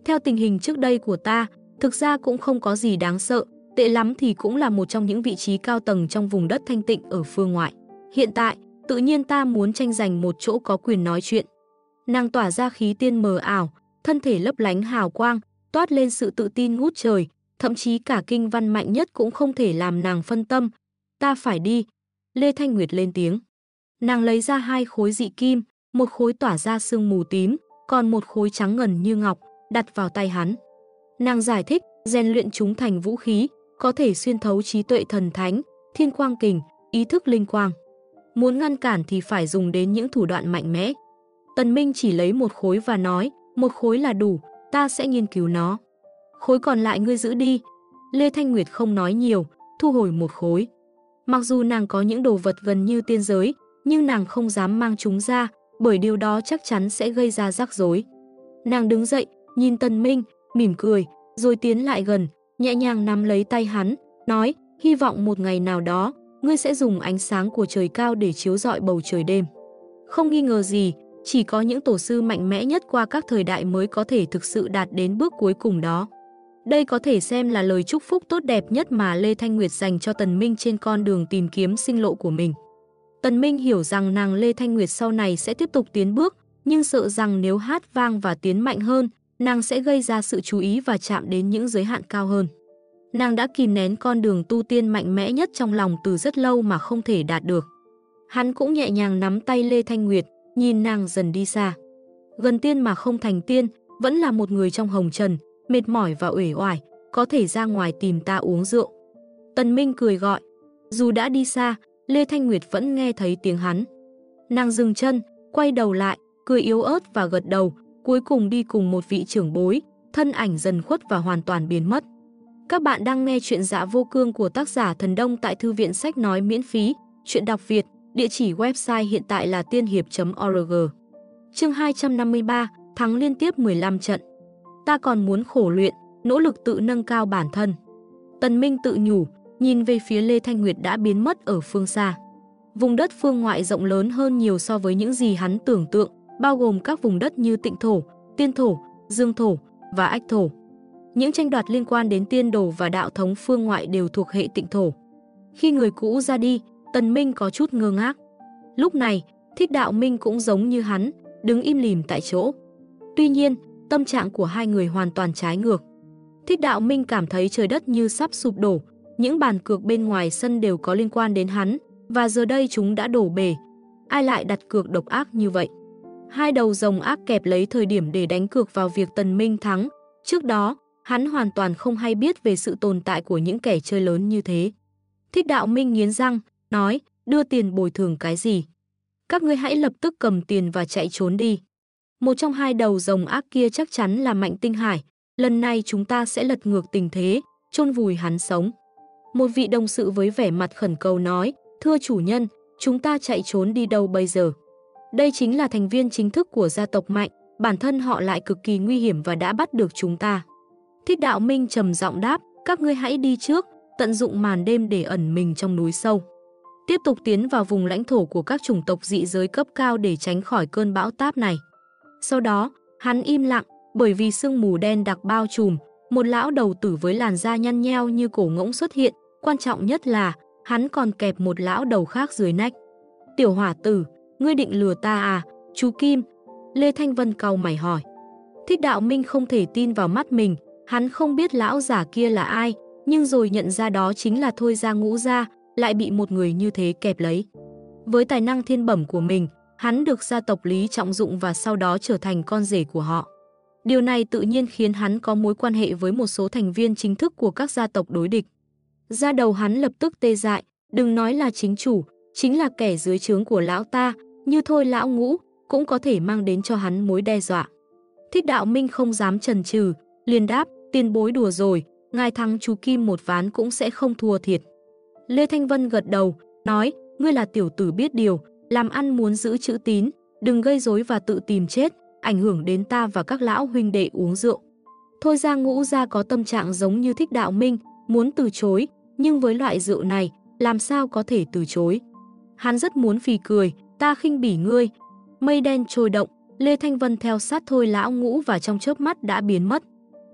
Theo tình hình trước đây của ta, thực ra cũng không có gì đáng sợ, tệ lắm thì cũng là một trong những vị trí cao tầng trong vùng đất thanh tịnh ở phương ngoại. Hiện tại, tự nhiên ta muốn tranh giành một chỗ có quyền nói chuyện. Nàng tỏa ra khí tiên mờ ảo, thân thể lấp lánh hào quang, toát lên sự tự tin ngút trời, thậm chí cả kinh văn mạnh nhất cũng không thể làm nàng phân tâm. Ta phải đi. Lê Thanh Nguyệt lên tiếng. Nàng lấy ra 2 khối dị kim, một khối tỏa ra sương mù tím, còn một khối trắng ngần như ngọc, đặt vào tay hắn. Nàng giải thích, rèn luyện chúng thành vũ khí, có thể xuyên thấu trí tuệ thần thánh, thiên quang kình, ý thức linh quang. Muốn ngăn cản thì phải dùng đến những thủ đoạn mạnh mẽ. Tần Minh chỉ lấy một khối và nói, một khối là đủ, ta sẽ nghiên cứu nó. Khối còn lại ngươi giữ đi. Lê Thanh Nguyệt không nói nhiều, thu hồi một khối. Mặc dù nàng có những đồ vật gần như tiên giới, nhưng nàng không dám mang chúng ra, bởi điều đó chắc chắn sẽ gây ra rắc rối. Nàng đứng dậy, nhìn Tần Minh, mỉm cười, rồi tiến lại gần, nhẹ nhàng nắm lấy tay hắn, nói, hy vọng một ngày nào đó, ngươi sẽ dùng ánh sáng của trời cao để chiếu rọi bầu trời đêm. Không nghi ngờ gì, chỉ có những tổ sư mạnh mẽ nhất qua các thời đại mới có thể thực sự đạt đến bước cuối cùng đó. Đây có thể xem là lời chúc phúc tốt đẹp nhất mà Lê Thanh Nguyệt dành cho Tần Minh trên con đường tìm kiếm sinh lộ của mình. Tần Minh hiểu rằng nàng Lê Thanh Nguyệt sau này sẽ tiếp tục tiến bước, nhưng sợ rằng nếu hát vang và tiến mạnh hơn, nàng sẽ gây ra sự chú ý và chạm đến những giới hạn cao hơn. Nàng đã kìm nén con đường tu tiên mạnh mẽ nhất trong lòng từ rất lâu mà không thể đạt được. Hắn cũng nhẹ nhàng nắm tay Lê Thanh Nguyệt, nhìn nàng dần đi xa. Gần tiên mà không thành tiên, vẫn là một người trong hồng trần, mệt mỏi và uể oải, có thể ra ngoài tìm ta uống rượu. Tần Minh cười gọi. Dù đã đi xa, Lê Thanh Nguyệt vẫn nghe thấy tiếng hắn. Nàng dừng chân, quay đầu lại, cười yếu ớt và gật đầu, cuối cùng đi cùng một vị trưởng bối, thân ảnh dần khuất và hoàn toàn biến mất. Các bạn đang nghe chuyện Dạ Vô Cương của tác giả Thần Đông tại Thư viện Sách Nói miễn phí, chuyện đọc Việt, địa chỉ website hiện tại là tiên hiệp.org. Chương 253, thắng liên tiếp 15 trận. Ta còn muốn khổ luyện, nỗ lực tự nâng cao bản thân. Tần Minh tự nhủ, nhìn về phía Lê Thanh Nguyệt đã biến mất ở phương xa. Vùng đất phương ngoại rộng lớn hơn nhiều so với những gì hắn tưởng tượng, bao gồm các vùng đất như Tịnh Thổ, Tiên Thổ, Dương Thổ và Ách Thổ. Những tranh đoạt liên quan đến tiên đồ và đạo thống phương ngoại đều thuộc hệ Tịnh Thổ. Khi người cũ ra đi, Tần Minh có chút ngơ ngác. Lúc này, Thích Đạo Minh cũng giống như hắn, đứng im lìm tại chỗ. Tuy nhiên, tâm trạng của hai người hoàn toàn trái ngược. Thích Đạo Minh cảm thấy trời đất như sắp sụp đổ, những bàn cược bên ngoài sân đều có liên quan đến hắn, và giờ đây chúng đã đổ bể. Ai lại đặt cược độc ác như vậy? Hai đầu rồng ác kẹp lấy thời điểm để đánh cược vào việc Tần Minh thắng. Trước đó, hắn hoàn toàn không hay biết về sự tồn tại của những kẻ chơi lớn như thế. Thích Đạo Minh nghiến răng, nói, đưa tiền bồi thường cái gì? Các ngươi hãy lập tức cầm tiền và chạy trốn đi. Một trong hai đầu rồng ác kia chắc chắn là Mạnh Tinh Hải. Lần này chúng ta sẽ lật ngược tình thế, chôn vùi hắn sống. Một vị đồng sự với vẻ mặt khẩn cầu nói, thưa chủ nhân, chúng ta chạy trốn đi đâu bây giờ? Đây chính là thành viên chính thức của gia tộc Mạnh, bản thân họ lại cực kỳ nguy hiểm và đã bắt được chúng ta. Thích Đạo Minh trầm giọng đáp, các ngươi hãy đi trước, tận dụng màn đêm để ẩn mình trong núi sâu. Tiếp tục tiến vào vùng lãnh thổ của các chủng tộc dị giới cấp cao để tránh khỏi cơn bão táp này. Sau đó, hắn im lặng, bởi vì sương mù đen đặc bao trùm, một lão đầu tử với làn da nhăn nheo như cổ ngỗng xuất hiện, quan trọng nhất là hắn còn kẹp một lão đầu khác dưới nách. Tiểu hỏa tử, ngươi định lừa ta à, chú Kim? Lê Thanh Vân cau mày hỏi. Thích Đạo Minh không thể tin vào mắt mình, hắn không biết lão giả kia là ai, nhưng rồi nhận ra đó chính là Thôi Gia Ngũ Gia, lại bị một người như thế kẹp lấy. Với tài năng thiên bẩm của mình, hắn được gia tộc Lý trọng dụng và sau đó trở thành con rể của họ. Điều này tự nhiên khiến hắn có mối quan hệ với một số thành viên chính thức của các gia tộc đối địch. Da đầu hắn lập tức tê dại, đừng nói là chính chủ, chính là kẻ dưới trướng của lão ta, như Thôi lão Ngũ, cũng có thể mang đến cho hắn mối đe dọa. Thích Đạo Minh không dám chần chừ, liền đáp, tiền bối đùa rồi, ngài thắng chú Kim một ván cũng sẽ không thua thiệt. Lê Thanh Vân gật đầu, nói, ngươi là tiểu tử biết điều, làm ăn muốn giữ chữ tín, đừng gây rối và tự tìm chết, ảnh hưởng đến ta và các lão huynh đệ uống rượu. Thôi Gia Ngũ Gia có tâm trạng giống như Thích Đạo Minh, muốn từ chối, nhưng với loại rượu này, làm sao có thể từ chối. Hắn rất muốn phì cười, ta khinh bỉ ngươi. Mây đen trôi động, Lê Thanh Vân theo sát Thôi lão Ngũ và trong chớp mắt đã biến mất.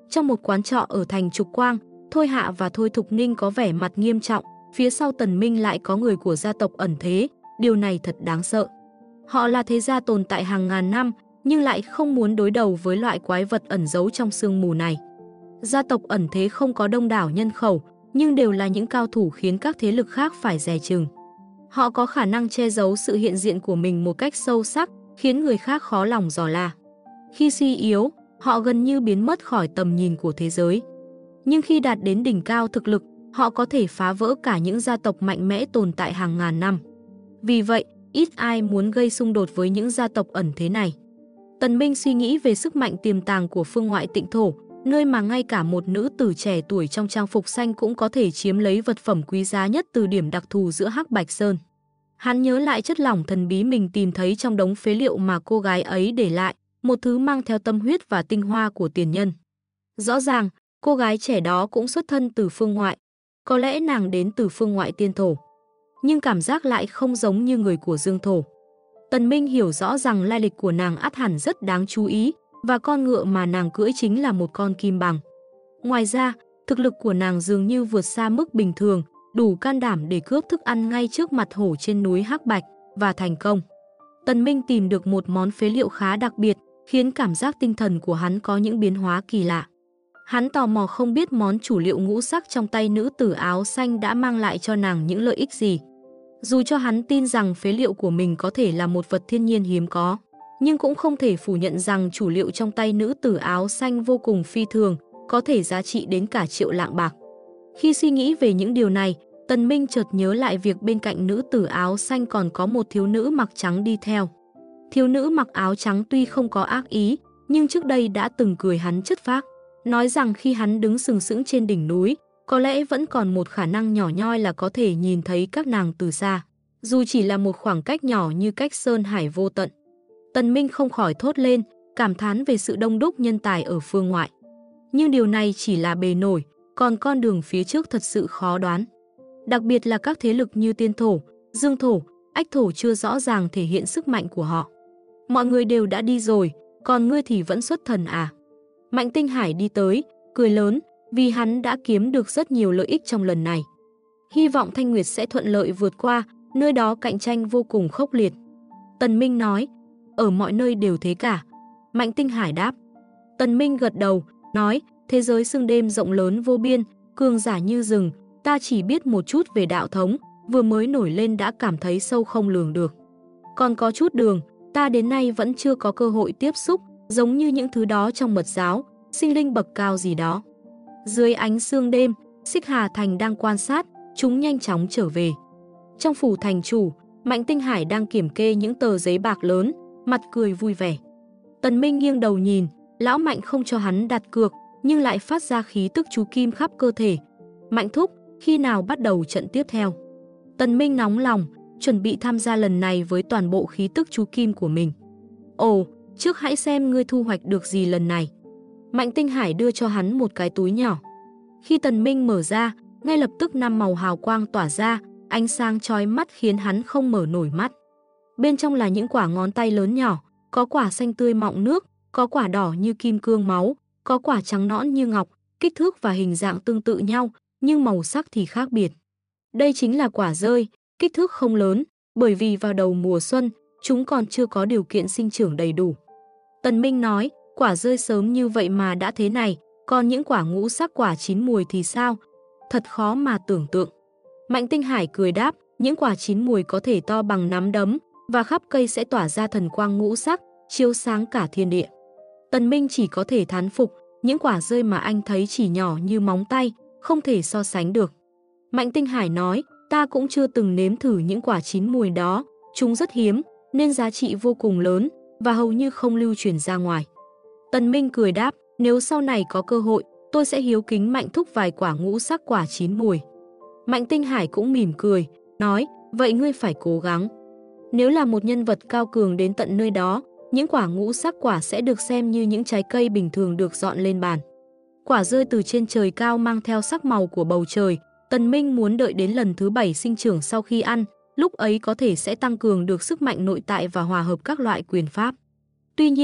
Trong một quán trọ ở thành Trục Quang, Thôi Hạ và Thôi Thục Ninh có vẻ mặt nghiêm trọng, phía sau Tần Minh lại có người của gia tộc ẩn thế, điều này thật đáng sợ. Họ là thế gia tồn tại hàng ngàn năm, nhưng lại không muốn đối đầu với loại quái vật ẩn giấu trong sương mù này. Gia tộc ẩn thế không có đông đảo nhân khẩu, nhưng đều là những cao thủ khiến các thế lực khác phải dè chừng. Họ có khả năng che giấu sự hiện diện của mình một cách sâu sắc, khiến người khác khó lòng dò la. Khi suy yếu, họ gần như biến mất khỏi tầm nhìn của thế giới. Nhưng khi đạt đến đỉnh cao thực lực, họ có thể phá vỡ cả những gia tộc mạnh mẽ tồn tại hàng ngàn năm. Vì vậy, ít ai muốn gây xung đột với những gia tộc ẩn thế này. Tần Minh suy nghĩ về sức mạnh tiềm tàng của phương ngoại Tịnh Thổ, nơi mà ngay cả một nữ tử trẻ tuổi trong trang phục xanh cũng có thể chiếm lấy vật phẩm quý giá nhất từ điểm đặc thù giữa Hắc Bạch Sơn. Hắn nhớ lại chất lỏng thần bí mình tìm thấy trong đống phế liệu mà cô gái ấy để lại, một thứ mang theo tâm huyết và tinh hoa của tiền nhân. Rõ ràng, cô gái trẻ đó cũng xuất thân từ phương ngoại. Có lẽ nàng đến từ phương ngoại Tiên Thổ. Nhưng cảm giác lại không giống như người của Dương Thổ. Tần Minh hiểu rõ rằng lai lịch của nàng ắt hẳn rất đáng chú ý, và con ngựa mà nàng cưỡi chính là một con kim bằng. Ngoài ra, thực lực của nàng dường như vượt xa mức bình thường, đủ can đảm để cướp thức ăn ngay trước mặt hổ trên núi Hắc Bạch, và thành công. Tần Minh tìm được một món phế liệu khá đặc biệt, khiến cảm giác tinh thần của hắn có những biến hóa kỳ lạ. Hắn tò mò không biết món chủ liệu ngũ sắc trong tay nữ tử áo xanh đã mang lại cho nàng những lợi ích gì. Dù cho hắn tin rằng phế liệu của mình có thể là một vật thiên nhiên hiếm có, nhưng cũng không thể phủ nhận rằng chủ liệu trong tay nữ tử áo xanh vô cùng phi thường, có thể giá trị đến cả triệu lạng bạc. Khi suy nghĩ về những điều này, Tần Minh chợt nhớ lại việc bên cạnh nữ tử áo xanh còn có một thiếu nữ mặc trắng đi theo. Thiếu nữ mặc áo trắng tuy không có ác ý, nhưng trước đây đã từng cười hắn chất phác, nói rằng khi hắn đứng sừng sững trên đỉnh núi, có lẽ vẫn còn một khả năng nhỏ nhoi là có thể nhìn thấy các nàng từ xa, dù chỉ là một khoảng cách nhỏ như cách sơn hải vô tận. Tần Minh không khỏi thốt lên, cảm thán về sự đông đúc nhân tài ở phương ngoại. Nhưng điều này chỉ là bề nổi, còn con đường phía trước thật sự khó đoán. Đặc biệt là các thế lực như Tiên Thổ, Dương Thổ, Ách Thổ chưa rõ ràng thể hiện sức mạnh của họ. Mọi người đều đã đi rồi, còn ngươi thì vẫn xuất thần à? Mạnh Tinh Hải đi tới, cười lớn, vì hắn đã kiếm được rất nhiều lợi ích trong lần này. Hy vọng Thanh Nguyệt sẽ thuận lợi vượt qua, nơi đó cạnh tranh vô cùng khốc liệt. Tần Minh nói, ở mọi nơi đều thế cả. Mạnh Tinh Hải đáp. Tần Minh gật đầu, nói, thế giới sương đêm rộng lớn vô biên, cường giả như rừng, ta chỉ biết một chút về đạo thống, vừa mới nổi lên đã cảm thấy sâu không lường được. Còn có chút đường, ta đến nay vẫn chưa có cơ hội tiếp xúc, giống như những thứ đó trong mật giáo, sinh linh bậc cao gì đó. Dưới ánh sương đêm, Xích Hà Thành đang quan sát, chúng nhanh chóng trở về. Trong phủ thành chủ, Mạnh Tinh Hải đang kiểm kê những tờ giấy bạc lớn, mặt cười vui vẻ. Tần Minh nghiêng đầu nhìn, lão Mạnh không cho hắn đặt cược, nhưng lại phát ra khí tức chú kim khắp cơ thể. Mạnh thúc, khi nào bắt đầu trận tiếp theo? Tần Minh nóng lòng, chuẩn bị tham gia lần này với toàn bộ khí tức chú kim của mình. Ồ, trước hãy xem ngươi thu hoạch được gì lần này. Mạnh Tinh Hải đưa cho hắn một cái túi nhỏ. Khi Tần Minh mở ra, ngay lập tức 5 màu hào quang tỏa ra, ánh sáng chói mắt khiến hắn không mở nổi mắt. Bên trong là những quả ngón tay lớn nhỏ, có quả xanh tươi mọng nước, có quả đỏ như kim cương máu, có quả trắng nõn như ngọc, kích thước và hình dạng tương tự nhau, nhưng màu sắc thì khác biệt. Đây chính là quả dơi, kích thước không lớn, bởi vì vào đầu mùa xuân, chúng còn chưa có điều kiện sinh trưởng đầy đủ. Tần Minh nói, quả dơi sớm như vậy mà đã thế này, còn những quả ngũ sắc quả chín mùi thì sao? Thật khó mà tưởng tượng. Mạnh Tinh Hải cười đáp, những quả chín mùi có thể to bằng nắm đấm, và khắp cây sẽ tỏa ra thần quang ngũ sắc, chiếu sáng cả thiên địa. Tần Minh chỉ có thể thán phục, những quả rơi mà anh thấy chỉ nhỏ như móng tay, không thể so sánh được. Mạnh Tinh Hải nói, ta cũng chưa từng nếm thử những quả chín mùi đó, chúng rất hiếm, nên giá trị vô cùng lớn, và hầu như không lưu truyền ra ngoài. Tần Minh cười đáp, nếu sau này có cơ hội, tôi sẽ hiếu kính Mạnh thúc vài quả ngũ sắc quả chín mùi. Mạnh Tinh Hải cũng mỉm cười, nói, vậy ngươi phải cố gắng. Nếu là một nhân vật cao cường đến tận nơi đó, những quả ngũ sắc quả sẽ được xem như những trái cây bình thường được dọn lên bàn. Quả rơi từ trên trời cao mang theo sắc màu của bầu trời, Tần Minh muốn đợi đến lần thứ 7 sinh trưởng sau khi ăn, lúc ấy có thể sẽ tăng cường được sức mạnh nội tại và hòa hợp các loại quyền pháp. Tuy nhiên,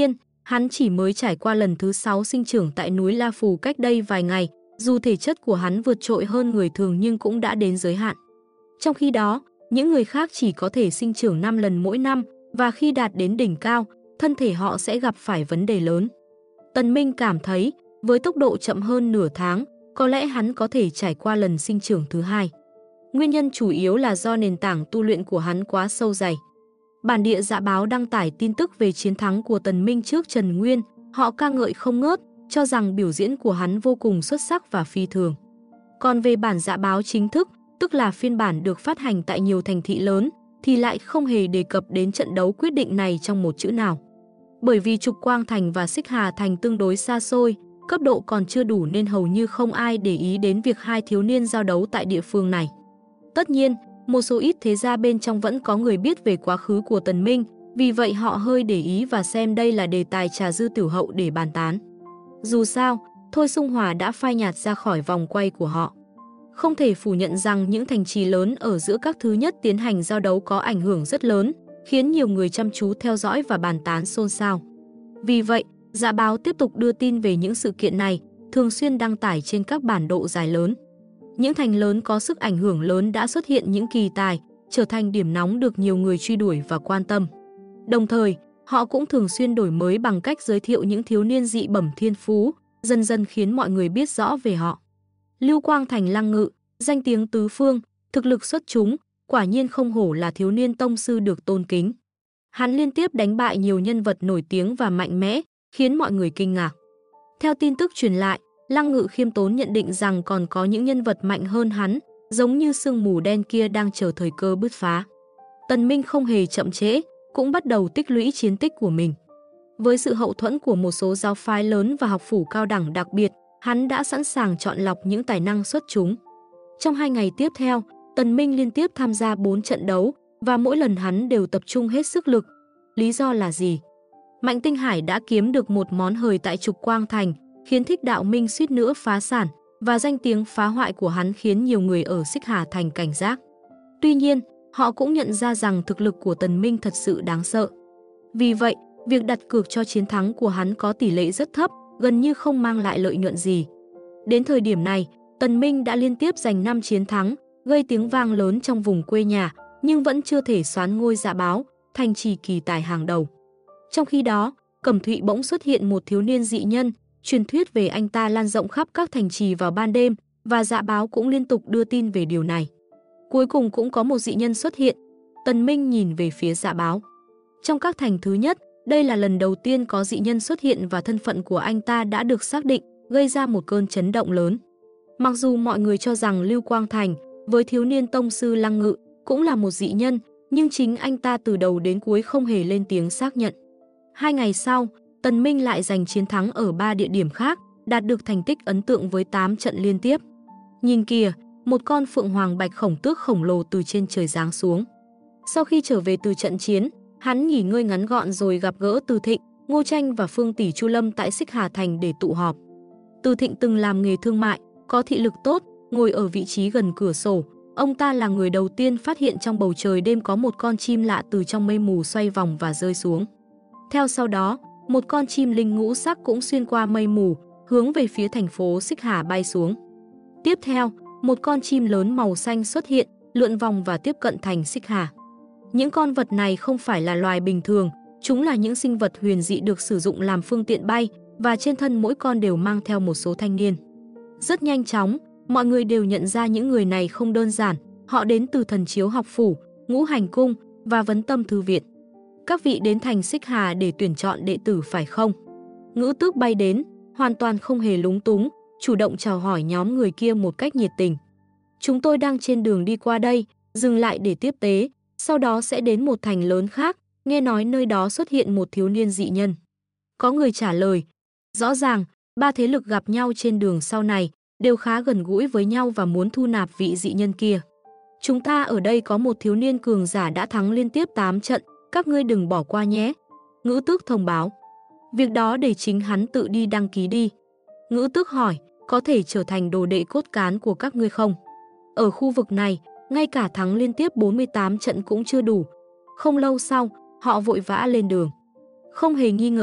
Hắn chỉ mới trải qua lần thứ 6 sinh trưởng tại núi La Phù cách đây vài ngày, dù thể chất của hắn vượt trội hơn người thường nhưng cũng đã đến giới hạn. Trong khi đó, những người khác chỉ có thể sinh trưởng 5 lần mỗi năm và khi đạt đến đỉnh cao, thân thể họ sẽ gặp phải vấn đề lớn. Tần Minh cảm thấy, với tốc độ chậm hơn nửa tháng, có lẽ hắn có thể trải qua lần sinh trưởng thứ 2. Nguyên nhân chủ yếu là do nền tảng tu luyện của hắn quá sâu dày. Bản địa Dạ Báo đăng tải tin tức về chiến thắng của Tần Minh trước Trần Nguyên, họ ca ngợi không ngớt, cho rằng biểu diễn của hắn vô cùng xuất sắc và phi thường. Còn về bản Dạ Báo chính thức, tức là phiên bản được phát hành tại nhiều thành thị lớn, thì lại không hề đề cập đến trận đấu quyết định này trong một chữ nào. Bởi vì Trục Quang Thành và Xích Hà Thành tương đối xa xôi, cấp độ còn chưa đủ nên hầu như không ai để ý đến việc hai thiếu niên giao đấu tại địa phương này. Tất nhiên, một số ít thế gia bên trong vẫn có người biết về quá khứ của Tần Minh, vì vậy họ hơi để ý và xem đây là đề tài trà dư tiểu hậu để bàn tán. Dù sao, Thôi Xung Hòa đã phai nhạt ra khỏi vòng quay của họ. Không thể phủ nhận rằng những thành trì lớn ở giữa các thứ nhất tiến hành giao đấu có ảnh hưởng rất lớn, khiến nhiều người chăm chú theo dõi và bàn tán xôn xao. Vì vậy, Dạ Báo tiếp tục đưa tin về những sự kiện này, thường xuyên đăng tải trên các bản độ dài lớn. Những thành lớn có sức ảnh hưởng lớn đã xuất hiện những kỳ tài, trở thành điểm nóng được nhiều người truy đuổi và quan tâm. Đồng thời, họ cũng thường xuyên đổi mới bằng cách giới thiệu những thiếu niên dị bẩm thiên phú, dần dần khiến mọi người biết rõ về họ. Lưu Quang Thành Lăng Ngự, danh tiếng tứ phương, thực lực xuất chúng, quả nhiên không hổ là thiếu niên tông sư được tôn kính. Hắn liên tiếp đánh bại nhiều nhân vật nổi tiếng và mạnh mẽ, khiến mọi người kinh ngạc. Theo tin tức truyền lại, Lăng Ngự khiêm tốn nhận định rằng còn có những nhân vật mạnh hơn hắn, giống như sương mù đen kia đang chờ thời cơ bứt phá. Tần Minh không hề chậm trễ, cũng bắt đầu tích lũy chiến tích của mình. Với sự hậu thuẫn của một số giáo phái lớn và học phủ cao đẳng đặc biệt, hắn đã sẵn sàng chọn lọc những tài năng xuất chúng. Trong 2 ngày tiếp theo, Tần Minh liên tiếp tham gia 4 trận đấu và mỗi lần hắn đều tập trung hết sức lực. Lý do là gì? Mạnh Tinh Hải đã kiếm được một món hời tại Trục Quang Thành, khiến Thích Đạo Minh suýt nữa phá sản, và danh tiếng phá hoại của hắn khiến nhiều người ở Xích Hà Thành cảnh giác. Tuy nhiên, họ cũng nhận ra rằng thực lực của Tần Minh thật sự đáng sợ. Vì vậy, việc đặt cược cho chiến thắng của hắn có tỷ lệ rất thấp, gần như không mang lại lợi nhuận gì. Đến thời điểm này, Tần Minh đã liên tiếp giành 5 chiến thắng, gây tiếng vang lớn trong vùng quê nhà, nhưng vẫn chưa thể soán ngôi Dạ Báo, thành trì kỳ tài hàng đầu. Trong khi đó, Cẩm Thụy bỗng xuất hiện một thiếu niên dị nhân, truyền thuyết về anh ta lan rộng khắp các thành trì vào ban đêm, và Dạ Báo cũng liên tục đưa tin về điều này. Cuối cùng cũng có một dị nhân xuất hiện. Tần Minh nhìn về phía Dạ Báo. Trong các thành thứ nhất, đây là lần đầu tiên có dị nhân xuất hiện và thân phận của anh ta đã được xác định, gây ra một cơn chấn động lớn. Mặc dù mọi người cho rằng Lưu Quang Thành, với thiếu niên tông sư Lăng Ngự, cũng là một dị nhân, nhưng chính anh ta từ đầu đến cuối không hề lên tiếng xác nhận. 2 ngày sau, Tần Minh lại giành chiến thắng ở 3 địa điểm khác, đạt được thành tích ấn tượng với 8 trận liên tiếp. Nhìn kìa, một con phượng hoàng bạch khổng tước khổng lồ từ trên trời giáng xuống. Sau khi trở về từ trận chiến, hắn nghỉ ngơi ngắn gọn rồi gặp gỡ Từ Thịnh, Ngô Tranh và Phương Tỷ Chu Lâm tại Xích Hà Thành để tụ họp. Từ Thịnh từng làm nghề thương mại, có thị lực tốt, ngồi ở vị trí gần cửa sổ. Ông ta là người đầu tiên phát hiện trong bầu trời đêm có một con chim lạ từ trong mây mù xoay vòng và rơi xuống. Theo sau đó, một con chim linh ngũ sắc cũng xuyên qua mây mù, hướng về phía thành phố Xích Hà bay xuống. Tiếp theo, một con chim lớn màu xanh xuất hiện, lượn vòng và tiếp cận thành Xích Hà. Những con vật này không phải là loài bình thường, chúng là những sinh vật huyền dị được sử dụng làm phương tiện bay, và trên thân mỗi con đều mang theo một số thanh niên. Rất nhanh chóng, mọi người đều nhận ra những người này không đơn giản, họ đến từ Thần Chiếu Học Phủ, Ngũ Hành Cung và Vấn Tâm Thư Viện. Các vị đến thành Xích Hà để tuyển chọn đệ tử phải không? Ngữ Tước bay đến, hoàn toàn không hề lúng túng, chủ động chào hỏi nhóm người kia một cách nhiệt tình. Chúng tôi đang trên đường đi qua đây, dừng lại để tiếp tế, sau đó sẽ đến một thành lớn khác, nghe nói nơi đó xuất hiện một thiếu niên dị nhân. Có người trả lời, rõ ràng, 3 thế lực gặp nhau trên đường sau này, đều khá gần gũi với nhau và muốn thu nạp vị dị nhân kia. Chúng ta ở đây có một thiếu niên cường giả đã thắng liên tiếp 8 trận, các ngươi đừng bỏ qua nhé. Ngữ Tước thông báo. Việc đó để chính hắn tự đi đăng ký đi. Ngữ Tước hỏi, có thể trở thành đồ đệ cốt cán của các ngươi không? Ở khu vực này, ngay cả thắng liên tiếp 48 trận cũng chưa đủ. Không lâu sau, họ vội vã lên đường. Không hề nghi ngờ,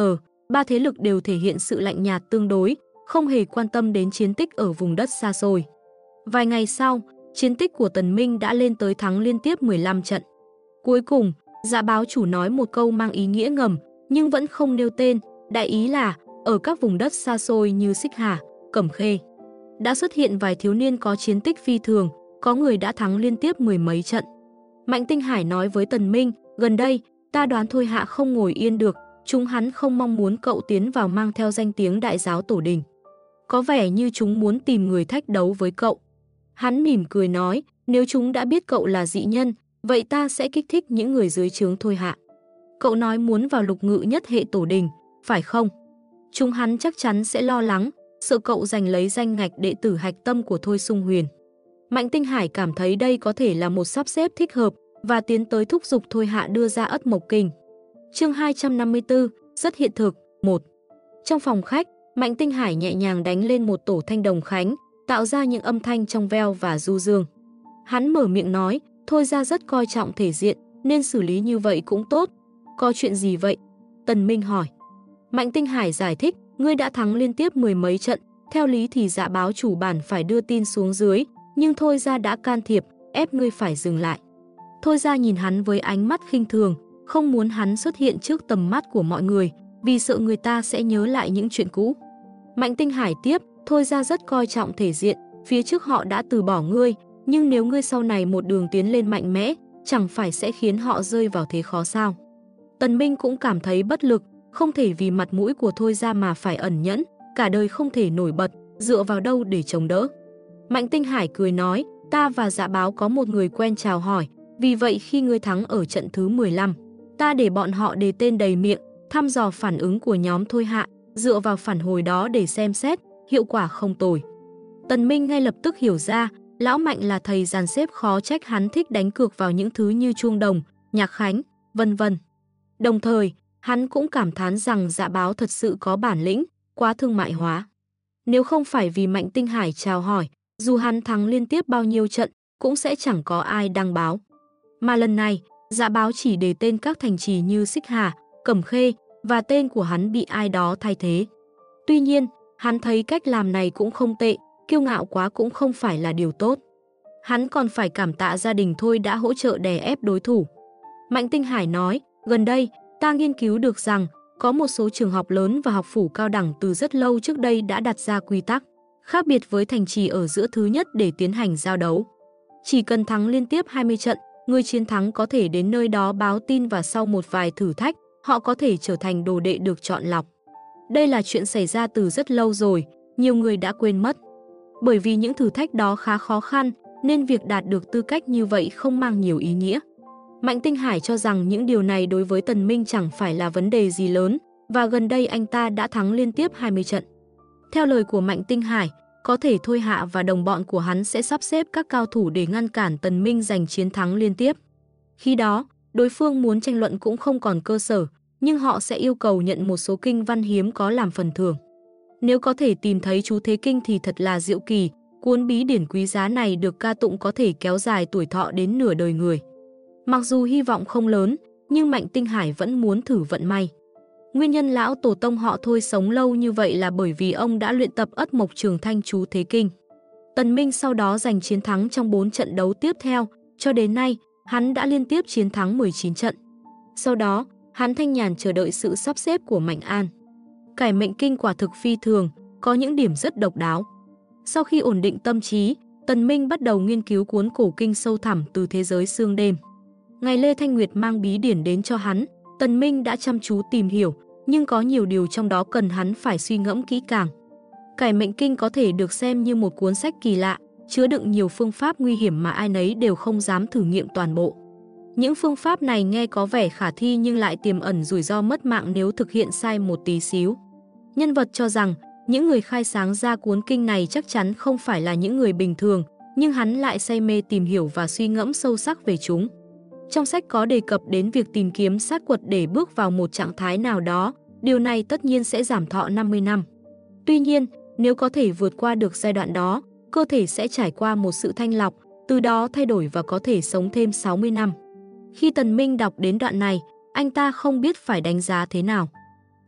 Ba thế lực đều thể hiện sự lạnh nhạt tương đối, không hề quan tâm đến chiến tích ở vùng đất xa xôi. Vài ngày sau, chiến tích của Tần Minh đã lên tới thắng liên tiếp 15 trận. Cuối cùng, Dạ báo chủ nói một câu mang ý nghĩa ngầm, nhưng vẫn không nêu tên, đại ý là ở các vùng đất xa xôi như Xích Hà, Cẩm Khê, đã xuất hiện vài thiếu niên có chiến tích phi thường, có người đã thắng liên tiếp mười mấy trận. Mạnh Tinh Hải nói với Tần Minh, gần đây, ta đoán Thôi Hạ không ngồi yên được, chúng hắn không mong muốn cậu tiến vào mang theo danh tiếng đại giáo tổ đình. Có vẻ như chúng muốn tìm người thách đấu với cậu. Hắn mỉm cười nói, nếu chúng đã biết cậu là dị nhân, vậy ta sẽ kích thích những người dưới trướng Thôi Hạ. Cậu nói muốn vào lục ngự nhất hệ tổ đình, phải không? Chúng hắn chắc chắn sẽ lo lắng, sợ cậu giành lấy danh ngạch đệ tử hạch tâm của Thôi Sung Huyền. Mạnh Tinh Hải cảm thấy đây có thể là một sắp xếp thích hợp và tiến tới thúc giục Thôi Hạ đưa ra Ất Mộc Kinh. Chương 254, rất hiện thực, 1. Trong phòng khách, Mạnh Tinh Hải nhẹ nhàng đánh lên một tổ thanh đồng khánh, tạo ra những âm thanh trong veo và du dương. Hắn mở miệng nói, Thôi ra rất coi trọng thể diện, nên xử lý như vậy cũng tốt. Có chuyện gì vậy? Tần Minh hỏi. Mạnh Tinh Hải giải thích, ngươi đã thắng liên tiếp mười mấy trận, theo lý thì Dạ báo chủ bản phải đưa tin xuống dưới, nhưng Thôi ra đã can thiệp, ép ngươi phải dừng lại. Thôi ra nhìn hắn với ánh mắt khinh thường, không muốn hắn xuất hiện trước tầm mắt của mọi người, vì sợ người ta sẽ nhớ lại những chuyện cũ. Mạnh Tinh Hải tiếp, Thôi ra rất coi trọng thể diện, phía trước họ đã từ bỏ ngươi, nhưng nếu ngươi sau này một đường tiến lên mạnh mẽ, chẳng phải sẽ khiến họ rơi vào thế khó sao? Tần Minh cũng cảm thấy bất lực, không thể vì mặt mũi của Thôi ra mà phải ẩn nhẫn, cả đời không thể nổi bật, dựa vào đâu để chống đỡ. Mạnh Tinh Hải cười nói, ta và Dạ báo có một người quen chào hỏi, vì vậy khi ngươi thắng ở trận thứ 15, ta để bọn họ đề tên đầy miệng, thăm dò phản ứng của nhóm Thôi Hạ, dựa vào phản hồi đó để xem xét, hiệu quả không tồi. Tần Minh ngay lập tức hiểu ra, lão Mạnh là thầy dàn xếp, khó trách hắn thích đánh cược vào những thứ như chuông đồng, nhạc khánh, vân vân. Đồng thời, hắn cũng cảm thán rằng Dạ báo thật sự có bản lĩnh, quá thương mại hóa. Nếu không phải vì Mạnh Tinh Hải chào hỏi, dù hắn thắng liên tiếp bao nhiêu trận, cũng sẽ chẳng có ai đăng báo. Mà lần này, Dạ báo chỉ đề tên các thành trì như Xích Hà, Cẩm Khê và tên của hắn bị ai đó thay thế. Tuy nhiên, hắn thấy cách làm này cũng không tệ, kiêu ngạo quá cũng không phải là điều tốt. Hắn còn phải cảm tạ gia đình Thôi đã hỗ trợ đè ép đối thủ. Mạnh Tinh Hải nói, gần đây, ta nghiên cứu được rằng có một số trường học lớn và học phủ cao đẳng từ rất lâu trước đây đã đặt ra quy tắc, khác biệt với thành trì ở giữa thứ nhất để tiến hành giao đấu. Chỉ cần thắng liên tiếp 20 trận, người chiến thắng có thể đến nơi đó báo tin và sau một vài thử thách, họ có thể trở thành đồ đệ được chọn lọc. Đây là chuyện xảy ra từ rất lâu rồi, nhiều người đã quên mất. Bởi vì những thử thách đó khá khó khăn, nên việc đạt được tư cách như vậy không mang nhiều ý nghĩa. Mạnh Tinh Hải cho rằng những điều này đối với Tần Minh chẳng phải là vấn đề gì lớn, và gần đây anh ta đã thắng liên tiếp 20 trận. Theo lời của Mạnh Tinh Hải, có thể Thôi Hạ và đồng bọn của hắn sẽ sắp xếp các cao thủ để ngăn cản Tần Minh giành chiến thắng liên tiếp. Khi đó, đối phương muốn tranh luận cũng không còn cơ sở, nhưng họ sẽ yêu cầu nhận một số kinh văn hiếm có làm phần thưởng. Nếu có thể tìm thấy chú Thế Kinh thì thật là diệu kỳ, cuốn bí điển quý giá này được ca tụng có thể kéo dài tuổi thọ đến nửa đời người. Mặc dù hy vọng không lớn, nhưng Mạnh Tinh Hải vẫn muốn thử vận may. Nguyên nhân lão tổ tông họ Thôi sống lâu như vậy là bởi vì ông đã luyện tập Ất Mộc Trường Thanh chú Thế Kinh. Tần Minh sau đó giành chiến thắng trong 4 trận đấu tiếp theo, cho đến nay, hắn đã liên tiếp chiến thắng 19 trận. Sau đó, hắn thanh nhàn chờ đợi sự sắp xếp của Mạnh An. Cải mệnh kinh quả thực phi thường, có những điểm rất độc đáo. Sau khi ổn định tâm trí, Tần Minh bắt đầu nghiên cứu cuốn cổ kinh sâu thẳm từ thế giới xương đêm. Ngày Lê Thanh Nguyệt mang bí điển đến cho hắn, Tần Minh đã chăm chú tìm hiểu, nhưng có nhiều điều trong đó cần hắn phải suy ngẫm kỹ càng. Cải mệnh kinh có thể được xem như một cuốn sách kỳ lạ, chứa đựng nhiều phương pháp nguy hiểm mà ai nấy đều không dám thử nghiệm toàn bộ. Những phương pháp này nghe có vẻ khả thi nhưng lại tiềm ẩn rủi ro mất mạng nếu thực hiện sai một tí xíu. Nhân vật cho rằng, những người khai sáng ra cuốn kinh này chắc chắn không phải là những người bình thường, nhưng hắn lại say mê tìm hiểu và suy ngẫm sâu sắc về chúng. Trong sách có đề cập đến việc tìm kiếm sát quật để bước vào một trạng thái nào đó, điều này tất nhiên sẽ giảm thọ 50 năm. Tuy nhiên, nếu có thể vượt qua được giai đoạn đó, cơ thể sẽ trải qua một sự thanh lọc, từ đó thay đổi và có thể sống thêm 60 năm. Khi Tần Minh đọc đến đoạn này, anh ta không biết phải đánh giá thế nào.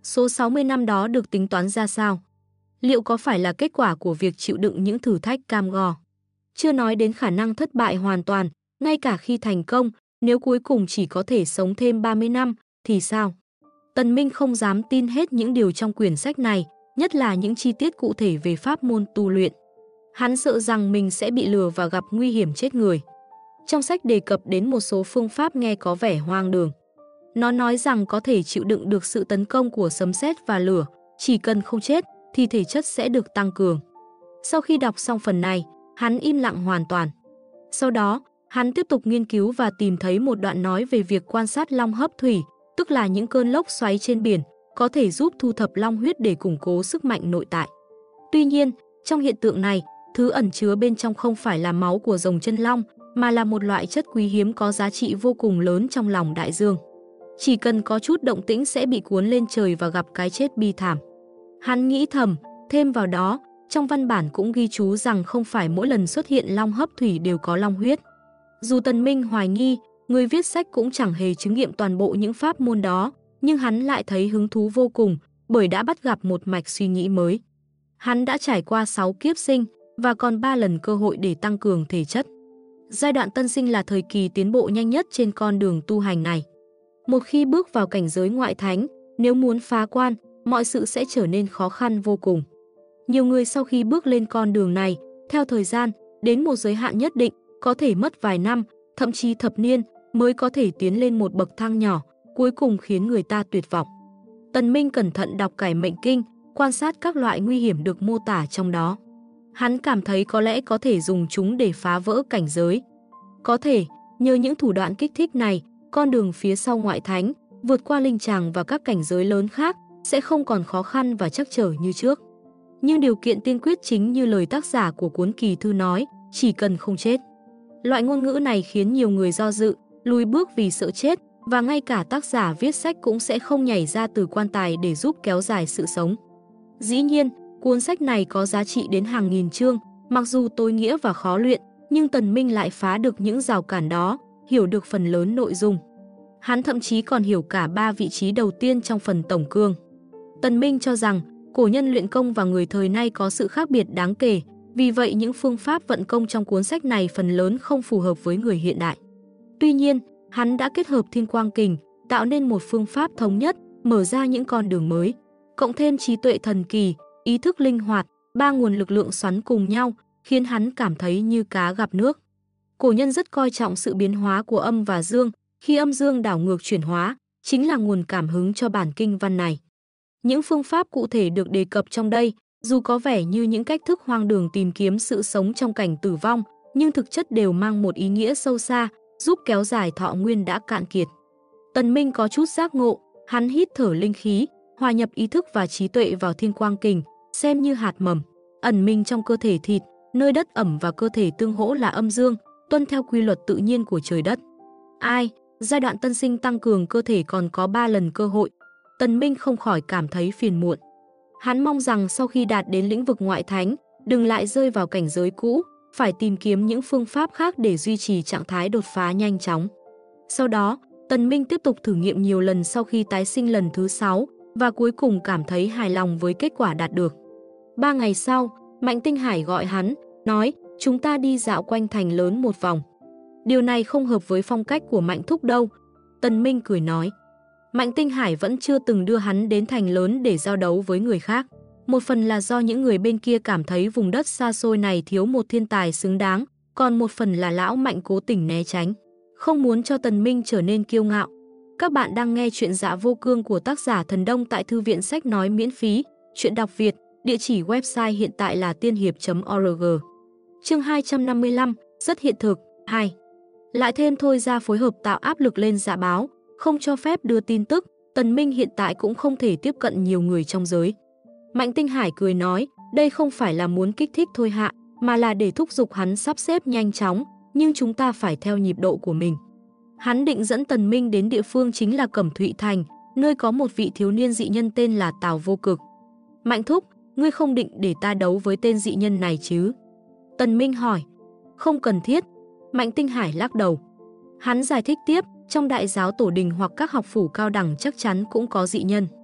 Số 60 năm đó được tính toán ra sao? Liệu có phải là kết quả của việc chịu đựng những thử thách cam go? Chưa nói đến khả năng thất bại hoàn toàn, ngay cả khi thành công, nếu cuối cùng chỉ có thể sống thêm 30 năm, thì sao? Tần Minh không dám tin hết những điều trong quyển sách này, nhất là những chi tiết cụ thể về pháp môn tu luyện. Hắn sợ rằng mình sẽ bị lừa và gặp nguy hiểm chết người. Trong sách đề cập đến một số phương pháp nghe có vẻ hoang đường. Nó nói rằng có thể chịu đựng được sự tấn công của sấm sét và lửa, chỉ cần không chết thì thể chất sẽ được tăng cường. Sau khi đọc xong phần này, hắn im lặng hoàn toàn. Sau đó, hắn tiếp tục nghiên cứu và tìm thấy một đoạn nói về việc quan sát long hấp thủy, tức là những cơn lốc xoáy trên biển, có thể giúp thu thập long huyết để củng cố sức mạnh nội tại. Tuy nhiên, trong hiện tượng này, thứ ẩn chứa bên trong không phải là máu của rồng chân long, mà là một loại chất quý hiếm có giá trị vô cùng lớn trong lòng đại dương. Chỉ cần có chút động tĩnh sẽ bị cuốn lên trời và gặp cái chết bi thảm. Hắn nghĩ thầm, thêm vào đó, trong văn bản cũng ghi chú rằng không phải mỗi lần xuất hiện long hấp thủy đều có long huyết. Dù Tần Minh hoài nghi, người viết sách cũng chẳng hề chứng nghiệm toàn bộ những pháp môn đó, nhưng hắn lại thấy hứng thú vô cùng, bởi đã bắt gặp một mạch suy nghĩ mới. Hắn đã trải qua 6 kiếp sinh và còn 3 lần cơ hội để tăng cường thể chất. Giai đoạn tân sinh là thời kỳ tiến bộ nhanh nhất trên con đường tu hành này. Một khi bước vào cảnh giới ngoại thánh, nếu muốn phá quan, mọi sự sẽ trở nên khó khăn vô cùng. Nhiều người sau khi bước lên con đường này, theo thời gian, đến một giới hạn nhất định, có thể mất vài năm, thậm chí thập niên, mới có thể tiến lên một bậc thang nhỏ, cuối cùng khiến người ta tuyệt vọng. Tần Minh cẩn thận đọc Cải Mệnh Kinh, quan sát các loại nguy hiểm được mô tả trong đó. Hắn cảm thấy có lẽ có thể dùng chúng để phá vỡ cảnh giới. Có thể, nhờ những thủ đoạn kích thích này, con đường phía sau ngoại thánh, vượt qua linh tràng và các cảnh giới lớn khác, sẽ không còn khó khăn và trắc trở như trước. Nhưng điều kiện tiên quyết chính như lời tác giả của cuốn Kỳ Thư nói, chỉ cần không chết. Loại ngôn ngữ này khiến nhiều người do dự, lùi bước vì sợ chết, và ngay cả tác giả viết sách cũng sẽ không nhảy ra từ quan tài để giúp kéo dài sự sống. Dĩ nhiên, cuốn sách này có giá trị đến hàng nghìn chương, mặc dù tối nghĩa và khó luyện, nhưng Tần Minh lại phá được những rào cản đó, hiểu được phần lớn nội dung. Hắn thậm chí còn hiểu cả 3 vị trí đầu tiên trong phần tổng cương. Tần Minh cho rằng, cổ nhân luyện công và người thời nay có sự khác biệt đáng kể, vì vậy những phương pháp vận công trong cuốn sách này phần lớn không phù hợp với người hiện đại. Tuy nhiên, hắn đã kết hợp Thiên Quang Kình, tạo nên một phương pháp thống nhất, mở ra những con đường mới. Cộng thêm trí tuệ thần kỳ, ý thức linh hoạt, 3 nguồn lực lượng xoắn cùng nhau, khiến hắn cảm thấy như cá gặp nước. Cổ nhân rất coi trọng sự biến hóa của âm và dương, khi âm dương đảo ngược chuyển hóa, chính là nguồn cảm hứng cho bản kinh văn này. Những phương pháp cụ thể được đề cập trong đây, dù có vẻ như những cách thức hoang đường tìm kiếm sự sống trong cảnh tử vong, nhưng thực chất đều mang một ý nghĩa sâu xa, giúp kéo dài thọ nguyên đã cạn kiệt. Tần Minh có chút giác ngộ, hắn hít thở linh khí, hòa nhập ý thức và trí tuệ vào Thiên Quang Kình, xem như hạt mầm, ẩn mình trong cơ thể thịt, nơi đất ẩm và cơ thể tương hỗ là âm dương, tuân theo quy luật tự nhiên của trời đất. Giai đoạn tân sinh tăng cường cơ thể còn có 3 lần cơ hội. Tần Minh không khỏi cảm thấy phiền muộn. Hắn mong rằng sau khi đạt đến lĩnh vực ngoại thánh, đừng lại rơi vào cảnh giới cũ, phải tìm kiếm những phương pháp khác để duy trì trạng thái đột phá nhanh chóng. Sau đó, Tần Minh tiếp tục thử nghiệm nhiều lần sau khi tái sinh lần thứ 6 và cuối cùng cảm thấy hài lòng với kết quả đạt được. 3 ngày sau, Mạnh Tinh Hải gọi hắn, nói, chúng ta đi dạo quanh thành lớn một vòng. Điều này không hợp với phong cách của Mạnh Thúc đâu. Tần Minh cười nói. Mạnh Tinh Hải vẫn chưa từng đưa hắn đến thành lớn để giao đấu với người khác. Một phần là do những người bên kia cảm thấy vùng đất xa xôi này thiếu một thiên tài xứng đáng, còn một phần là lão Mạnh cố tình né tránh, không muốn cho Tần Minh trở nên kiêu ngạo. Các bạn đang nghe chuyện Dạ Vô Cương của tác giả Thần Đông tại Thư viện Sách Nói miễn phí, chuyện đọc Việt, địa chỉ website hiện tại là tiên-hiệp.org. Chương 255, rất hiện thực, 2. Lại thêm Thôi Ra phối hợp tạo áp lực lên Dạ Báo, không cho phép đưa tin tức, Tần Minh hiện tại cũng không thể tiếp cận nhiều người trong giới. Mạnh Tinh Hải cười nói, đây không phải là muốn kích thích Thôi Hạ, mà là để thúc giục hắn sắp xếp nhanh chóng, nhưng chúng ta phải theo nhịp độ của mình. Hắn định dẫn Tần Minh đến địa phương chính là Cẩm Thụy Thành, nơi có một vị thiếu niên dị nhân tên là Tào Vô Cực. Mạnh Thúc, ngươi không định để ta đấu với tên dị nhân này chứ? Tần Minh hỏi. Không cần thiết. Mạnh Tinh Hải lắc đầu. Hắn giải thích tiếp, trong đại giáo tổ đình hoặc các học phủ cao đẳng chắc chắn cũng có dị nhân.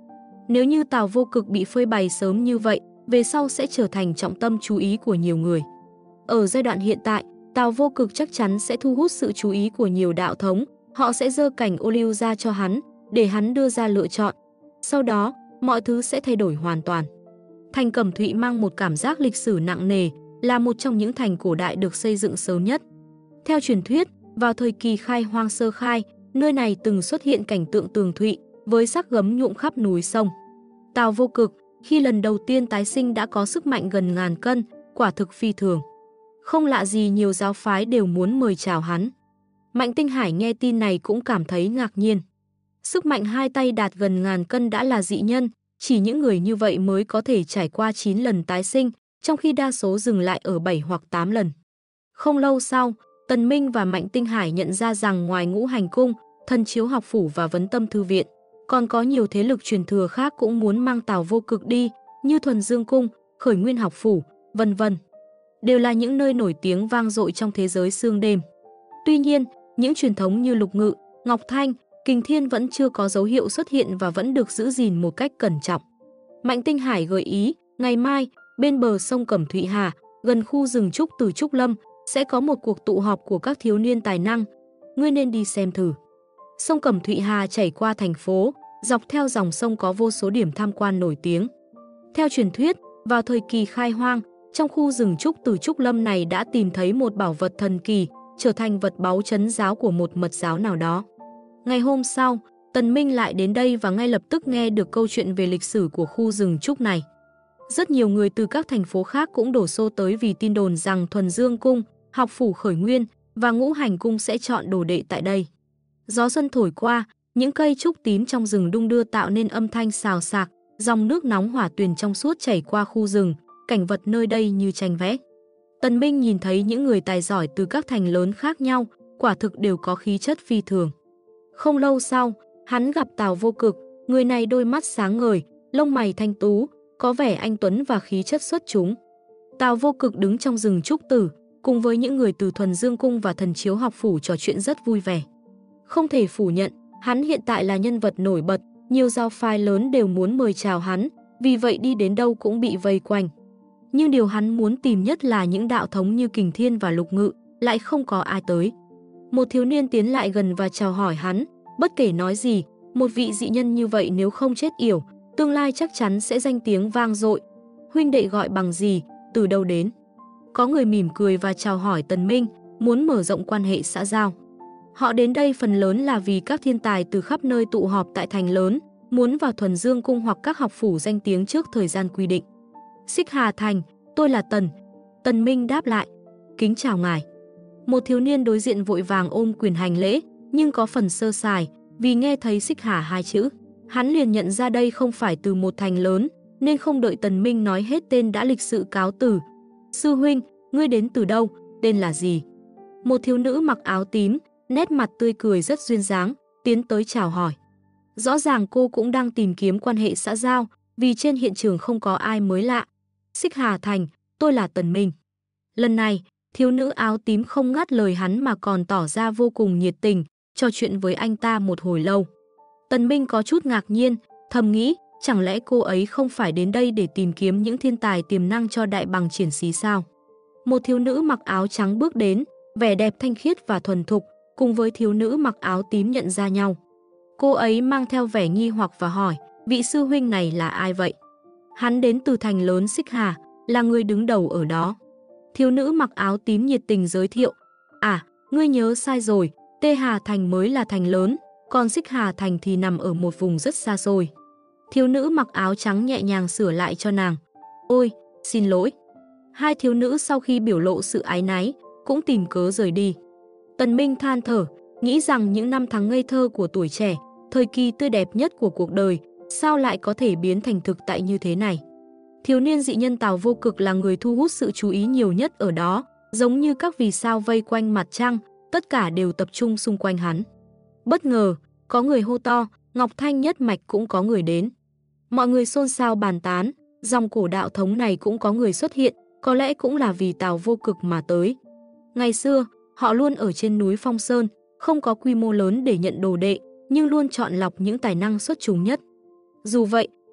Nếu như Tào Vô Cực bị phơi bày sớm như vậy, về sau sẽ trở thành trọng tâm chú ý của nhiều người. Ở giai đoạn hiện tại, Tào Vô Cực chắc chắn sẽ thu hút sự chú ý của nhiều đạo thống, họ sẽ giơ cảnh ô liu ra cho hắn, để hắn đưa ra lựa chọn. Sau đó, mọi thứ sẽ thay đổi hoàn toàn. Thành Cẩm Thụy mang một cảm giác lịch sử nặng nề, là một trong những thành cổ đại được xây dựng sớm nhất. Theo truyền thuyết, vào thời kỳ khai hoang sơ khai, nơi này từng xuất hiện cảnh tượng tường thụy, với sắc gấm nhuộm khắp núi sông. Tào Vô Cực, khi lần đầu tiên tái sinh đã có sức mạnh gần ngàn cân, quả thực phi thường. Không lạ gì nhiều giáo phái đều muốn mời chào hắn. Mạnh Tinh Hải nghe tin này cũng cảm thấy ngạc nhiên. Sức mạnh hai tay đạt gần ngàn cân đã là dị nhân, chỉ những người như vậy mới có thể trải qua 9 lần tái sinh, trong khi đa số dừng lại ở 7 hoặc 8 lần. Không lâu sau, Tần Minh và Mạnh Tinh Hải nhận ra rằng ngoài Ngũ Hành Cung, Thần Chiếu Học Phủ và Vấn Tâm Thư Viện, còn có nhiều thế lực truyền thừa khác cũng muốn mang Tào Vô Cực đi, như Thuần Dương Cung, Khởi Nguyên Học Phủ, vân vân. Đều là những nơi nổi tiếng vang dội trong thế giới sương đêm. Tuy nhiên, những truyền thống như Lục Ngự, Ngọc Thanh, Kình Thiên vẫn chưa có dấu hiệu xuất hiện và vẫn được giữ gìn một cách cẩn trọng. Mạnh Tinh Hải gợi ý, ngày mai, bên bờ sông Cẩm Thụy Hà, gần khu rừng trúc từ Trúc Lâm, sẽ có một cuộc tụ họp của các thiếu niên tài năng. Ngươi nên đi xem thử. Sông Cẩm Thụy Hà chảy qua thành phố, dọc theo dòng sông có vô số điểm tham quan nổi tiếng. Theo truyền thuyết, vào thời kỳ khai hoang, trong khu rừng trúc từ Trúc Lâm này đã tìm thấy một bảo vật thần kỳ, trở thành vật báu trấn giáo của một mật giáo nào đó. Ngày hôm sau, Tần Minh lại đến đây và ngay lập tức nghe được câu chuyện về lịch sử của khu rừng trúc này. Rất nhiều người từ các thành phố khác cũng đổ xô tới vì tin đồn rằng Thuần Dương Cung, Học Phủ Khởi Nguyên và Ngũ Hành Cung sẽ chọn đồ đệ tại đây. Gió xuân thổi qua, những cây trúc tím trong rừng đung đưa tạo nên âm thanh xào xạc, dòng nước nóng hỏa tuyền trong suốt chảy qua khu rừng, cảnh vật nơi đây như tranh vẽ. Tần Minh nhìn thấy những người tài giỏi từ các thành lớn khác nhau, quả thực đều có khí chất phi thường. Không lâu sau, hắn gặp Tào Vô Cực, người này đôi mắt sáng ngời, lông mày thanh tú, có vẻ anh tuấn và khí chất xuất chúng. Tào Vô Cực đứng trong rừng trúc tử, cùng với những người từ Thuần Dương Cung và Thần Chiếu Học Phủ trò chuyện rất vui vẻ. Không thể phủ nhận, hắn hiện tại là nhân vật nổi bật, nhiều giáo phái lớn đều muốn mời chào hắn, vì vậy đi đến đâu cũng bị vây quanh. Nhưng điều hắn muốn tìm nhất là những đạo thống như Kình Thiên và Lục Ngự, lại không có ai tới. Một thiếu niên tiến lại gần và chào hỏi hắn, bất kể nói gì, một vị dị nhân như vậy nếu không chết yểu, tương lai chắc chắn sẽ danh tiếng vang dội. Huynh đệ gọi bằng gì, từ đâu đến? Có người mỉm cười và chào hỏi Tần Minh, muốn mở rộng quan hệ xã giao. Họ đến đây phần lớn là vì các thiên tài từ khắp nơi tụ họp tại thành lớn, muốn vào Thuần Dương Cung hoặc các học phủ danh tiếng trước thời gian quy định. Xích Hà Thành, tôi là Tần. Tần Minh đáp lại, kính chào ngài. Một thiếu niên đối diện vội vàng ôm quyền hành lễ, nhưng có phần sơ sài, vì nghe thấy Xích Hà hai chữ. Hắn liền nhận ra đây không phải từ một thành lớn, nên không đợi Tần Minh nói hết tên đã lịch sự cáo từ. Sư huynh, ngươi đến từ đâu, tên là gì? Một thiếu nữ mặc áo tím, nét mặt tươi cười rất duyên dáng, tiến tới chào hỏi. Rõ ràng cô cũng đang tìm kiếm quan hệ xã giao, vì trên hiện trường không có ai mới lạ. Xích Hà Thành, tôi là Tần Minh. Lần này, thiếu nữ áo tím không ngắt lời hắn mà còn tỏ ra vô cùng nhiệt tình, trò chuyện với anh ta một hồi lâu. Tần Minh có chút ngạc nhiên, thầm nghĩ, chẳng lẽ cô ấy không phải đến đây để tìm kiếm những thiên tài tiềm năng cho đại bằng triển xí sao? Một thiếu nữ mặc áo trắng bước đến, vẻ đẹp thanh khiết và thuần thục, cùng với thiếu nữ mặc áo tím nhận ra nhau. Cô ấy mang theo vẻ nghi hoặc và hỏi, vị sư huynh này là ai vậy? Hắn đến từ thành lớn Xích Hà, là người đứng đầu ở đó. Thiếu nữ mặc áo tím nhiệt tình giới thiệu, à, ngươi nhớ sai rồi, Tê Hà Thành mới là thành lớn, còn Xích Hà Thành thì nằm ở một vùng rất xa xôi. Thiếu nữ mặc áo trắng nhẹ nhàng sửa lại cho nàng, ôi, xin lỗi. Hai thiếu nữ sau khi biểu lộ sự áy náy, cũng tìm cớ rời đi. Tần Minh than thở, nghĩ rằng những năm tháng ngây thơ của tuổi trẻ, thời kỳ tươi đẹp nhất của cuộc đời, sao lại có thể biến thành thực tại như thế này. Thiếu niên dị nhân Tào Vô Cực là người thu hút sự chú ý nhiều nhất ở đó, giống như các vì sao vây quanh mặt trăng, tất cả đều tập trung xung quanh hắn. Bất ngờ, có người hô to, Ngọc Thanh nhất mạch cũng có người đến. Mọi người xôn xao bàn tán, dòng cổ đạo thống này cũng có người xuất hiện, có lẽ cũng là vì Tào Vô Cực mà tới. Ngày xưa, họ luôn ở trên núi Phong Sơn, không có quy mô lớn để nhận đồ đệ, nhưng luôn chọn lọc những tài năng xuất chúng nhất. Dù vậy,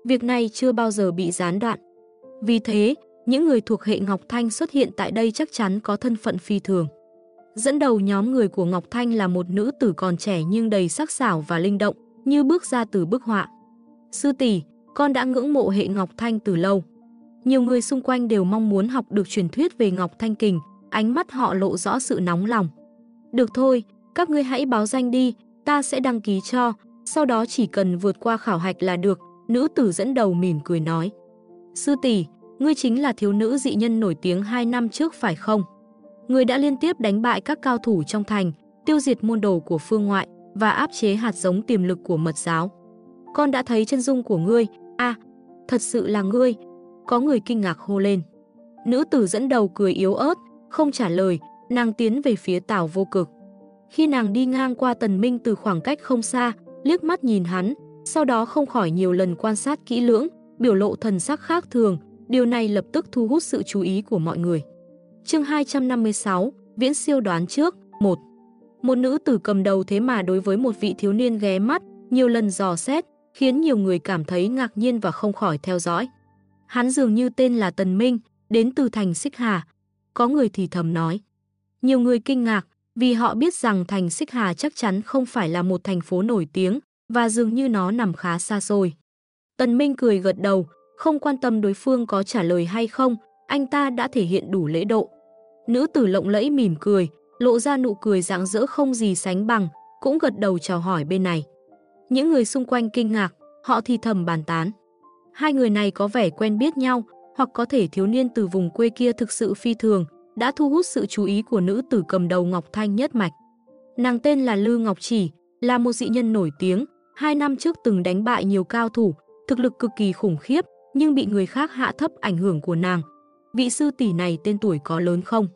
Việc này chưa bao giờ bị gián đoạn. Vì thế, những người thuộc hệ Ngọc Thanh xuất hiện tại đây chắc chắn có thân phận phi thường. Dẫn đầu nhóm người của Ngọc Thanh là một nữ tử còn trẻ nhưng đầy sắc sảo và linh động, như bước ra từ bức họa. Sư tỷ, con đã ngưỡng mộ hệ Ngọc Thanh từ lâu. Nhiều người xung quanh đều mong muốn học được truyền thuyết về Ngọc Thanh Kình, ánh mắt họ lộ rõ sự nóng lòng. Được thôi, các ngươi hãy báo danh đi, ta sẽ đăng ký cho, sau đó chỉ cần vượt qua khảo hạch là được, nữ tử dẫn đầu mỉm cười nói. Sư tỷ, ngươi chính là thiếu nữ dị nhân nổi tiếng 2 năm trước phải không? Ngươi đã liên tiếp đánh bại các cao thủ trong thành, tiêu diệt môn đồ của phương ngoại và áp chế hạt giống tiềm lực của mật giáo. Con đã thấy chân dung của ngươi, thật sự là ngươi, có người kinh ngạc hô lên. Nữ tử dẫn đầu cười yếu ớt, không trả lời, nàng tiến về phía Tào Vô Cực. Khi nàng đi ngang qua Tần Minh từ khoảng cách không xa, liếc mắt nhìn hắn, sau đó không khỏi nhiều lần quan sát kỹ lưỡng, biểu lộ thần sắc khác thường, điều này lập tức thu hút sự chú ý của mọi người. Chương 256, Viễn siêu đoán trước, 1. Một nữ tử cầm đầu thế mà đối với một vị thiếu niên ghé mắt, nhiều lần dò xét, khiến nhiều người cảm thấy ngạc nhiên và không khỏi theo dõi. Hắn dường như tên là Tần Minh, đến từ thành Xích Hà. Có người thì thầm nói. Nhiều người kinh ngạc, vì họ biết rằng thành Xích Hà chắc chắn không phải là một thành phố nổi tiếng, và dường như nó nằm khá xa xôi. Tần Minh cười gật đầu, không quan tâm đối phương có trả lời hay không, anh ta đã thể hiện đủ lễ độ. Nữ tử lộng lẫy mỉm cười, lộ ra nụ cười rạng rỡ không gì sánh bằng, cũng gật đầu chào hỏi bên này. Những người xung quanh kinh ngạc, họ thì thầm bàn tán. Hai người này có vẻ quen biết nhau, hoặc có thể thiếu niên từ vùng quê kia thực sự phi thường, đã thu hút sự chú ý của nữ tử cầm đầu Ngọc Thanh nhất mạch. Nàng tên là Lư Ngọc Chỉ, là một dị nhân nổi tiếng, 2 năm trước từng đánh bại nhiều cao thủ, thực lực cực kỳ khủng khiếp, nhưng bị người khác hạ thấp ảnh hưởng của nàng. Vị sư tỷ này tên tuổi có lớn không?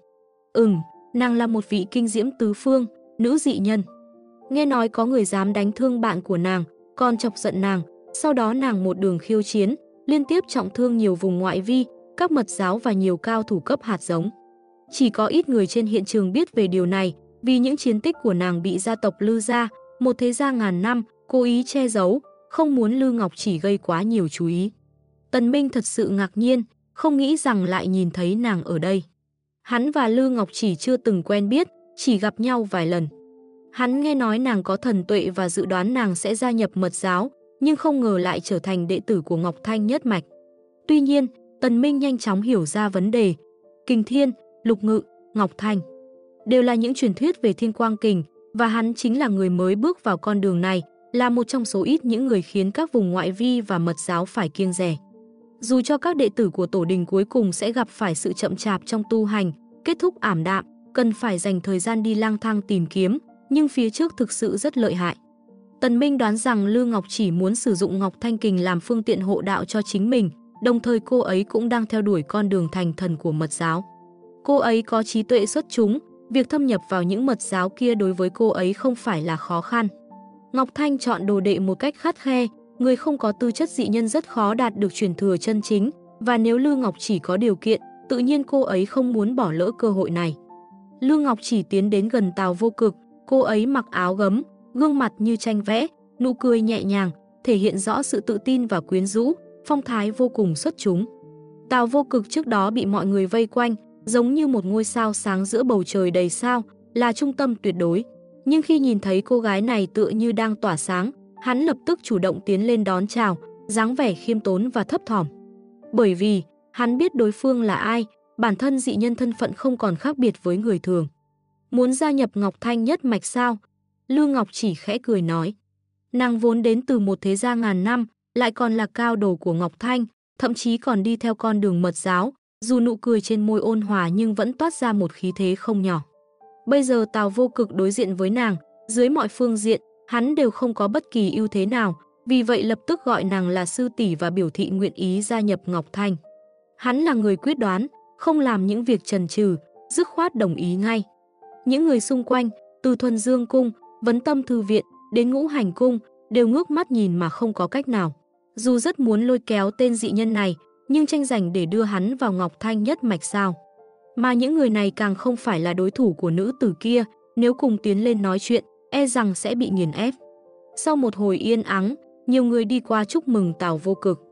Nàng là một vị kinh diễm tứ phương, nữ dị nhân. Nghe nói có người dám đánh thương bạn của nàng, còn chọc giận nàng, sau đó nàng một đường khiêu chiến, liên tiếp trọng thương nhiều vùng ngoại vi, các mật giáo và nhiều cao thủ cấp hạt giống. Chỉ có ít người trên hiện trường biết về điều này, vì những chiến tích của nàng bị gia tộc Lư gia, một thế gia ngàn năm, cố ý che giấu, không muốn Lư Ngọc Chỉ gây quá nhiều chú ý. Tần Minh thật sự ngạc nhiên, không nghĩ rằng lại nhìn thấy nàng ở đây. Hắn và Lư Ngọc Chỉ chưa từng quen biết, chỉ gặp nhau vài lần. Hắn nghe nói nàng có thần tuệ và dự đoán nàng sẽ gia nhập mật giáo, nhưng không ngờ lại trở thành đệ tử của Ngọc Thanh nhất mạch. Tuy nhiên, Tần Minh nhanh chóng hiểu ra vấn đề. Kình Thiên, Lục Ngự, Ngọc Thanh đều là những truyền thuyết về Thiên Quang Kình, và hắn chính là người mới bước vào con đường này, là một trong số ít những người khiến các vùng ngoại vi và mật giáo phải kiêng dè. Dù cho các đệ tử của tổ đình cuối cùng sẽ gặp phải sự chậm chạp trong tu hành, kết thúc ảm đạm, cần phải dành thời gian đi lang thang tìm kiếm, nhưng phía trước thực sự rất lợi hại. Tần Minh đoán rằng Lư Ngọc Chỉ muốn sử dụng Ngọc Thanh Kình làm phương tiện hộ đạo cho chính mình, đồng thời cô ấy cũng đang theo đuổi con đường thành thần của mật giáo. Cô ấy có trí tuệ xuất chúng, việc thâm nhập vào những mật giáo kia đối với cô ấy không phải là khó khăn. Ngọc Thanh chọn đồ đệ một cách khắt khe, người không có tư chất dị nhân rất khó đạt được truyền thừa chân chính, và nếu Lư Ngọc Chỉ có điều kiện, tự nhiên cô ấy không muốn bỏ lỡ cơ hội này. Lư Ngọc Chỉ tiến đến gần Tào Vô Cực, cô ấy mặc áo gấm, gương mặt như tranh vẽ, nụ cười nhẹ nhàng, thể hiện rõ sự tự tin và quyến rũ, phong thái vô cùng xuất chúng. Tào Vô Cực trước đó bị mọi người vây quanh, giống như một ngôi sao sáng giữa bầu trời đầy sao, là trung tâm tuyệt đối. Nhưng khi nhìn thấy cô gái này tựa như đang tỏa sáng, hắn lập tức chủ động tiến lên đón chào, dáng vẻ khiêm tốn và thấp thỏm. Bởi vì, hắn biết đối phương là ai, bản thân dị nhân thân phận không còn khác biệt với người thường. Muốn gia nhập Ngọc Thanh nhất mạch sao? Lư Ngọc Chỉ khẽ cười nói. Nàng vốn đến từ một thế gia ngàn năm, lại còn là cao đồ của Ngọc Thanh, thậm chí còn đi theo con đường mật giáo, dù nụ cười trên môi ôn hòa nhưng vẫn toát ra một khí thế không nhỏ. Bây giờ Tào Vô Cực đối diện với nàng, dưới mọi phương diện, hắn đều không có bất kỳ ưu thế nào, vì vậy lập tức gọi nàng là sư tỷ và biểu thị nguyện ý gia nhập Ngọc Thanh. Hắn là người quyết đoán, không làm những việc chần chừ, dứt khoát đồng ý ngay. Những người xung quanh, từ Thuần Dương Cung, Vấn Tâm Thư Viện, đến Ngũ Hành Cung, đều ngước mắt nhìn mà không có cách nào. Dù rất muốn lôi kéo tên dị nhân này, nhưng tranh giành để đưa hắn vào Ngọc Thanh nhất mạch sao. Mà những người này càng không phải là đối thủ của nữ tử kia, nếu cùng tiến lên nói chuyện, e rằng sẽ bị nghiền ép. Sau một hồi yên ắng, nhiều người đi qua chúc mừng Tào Vô Cực.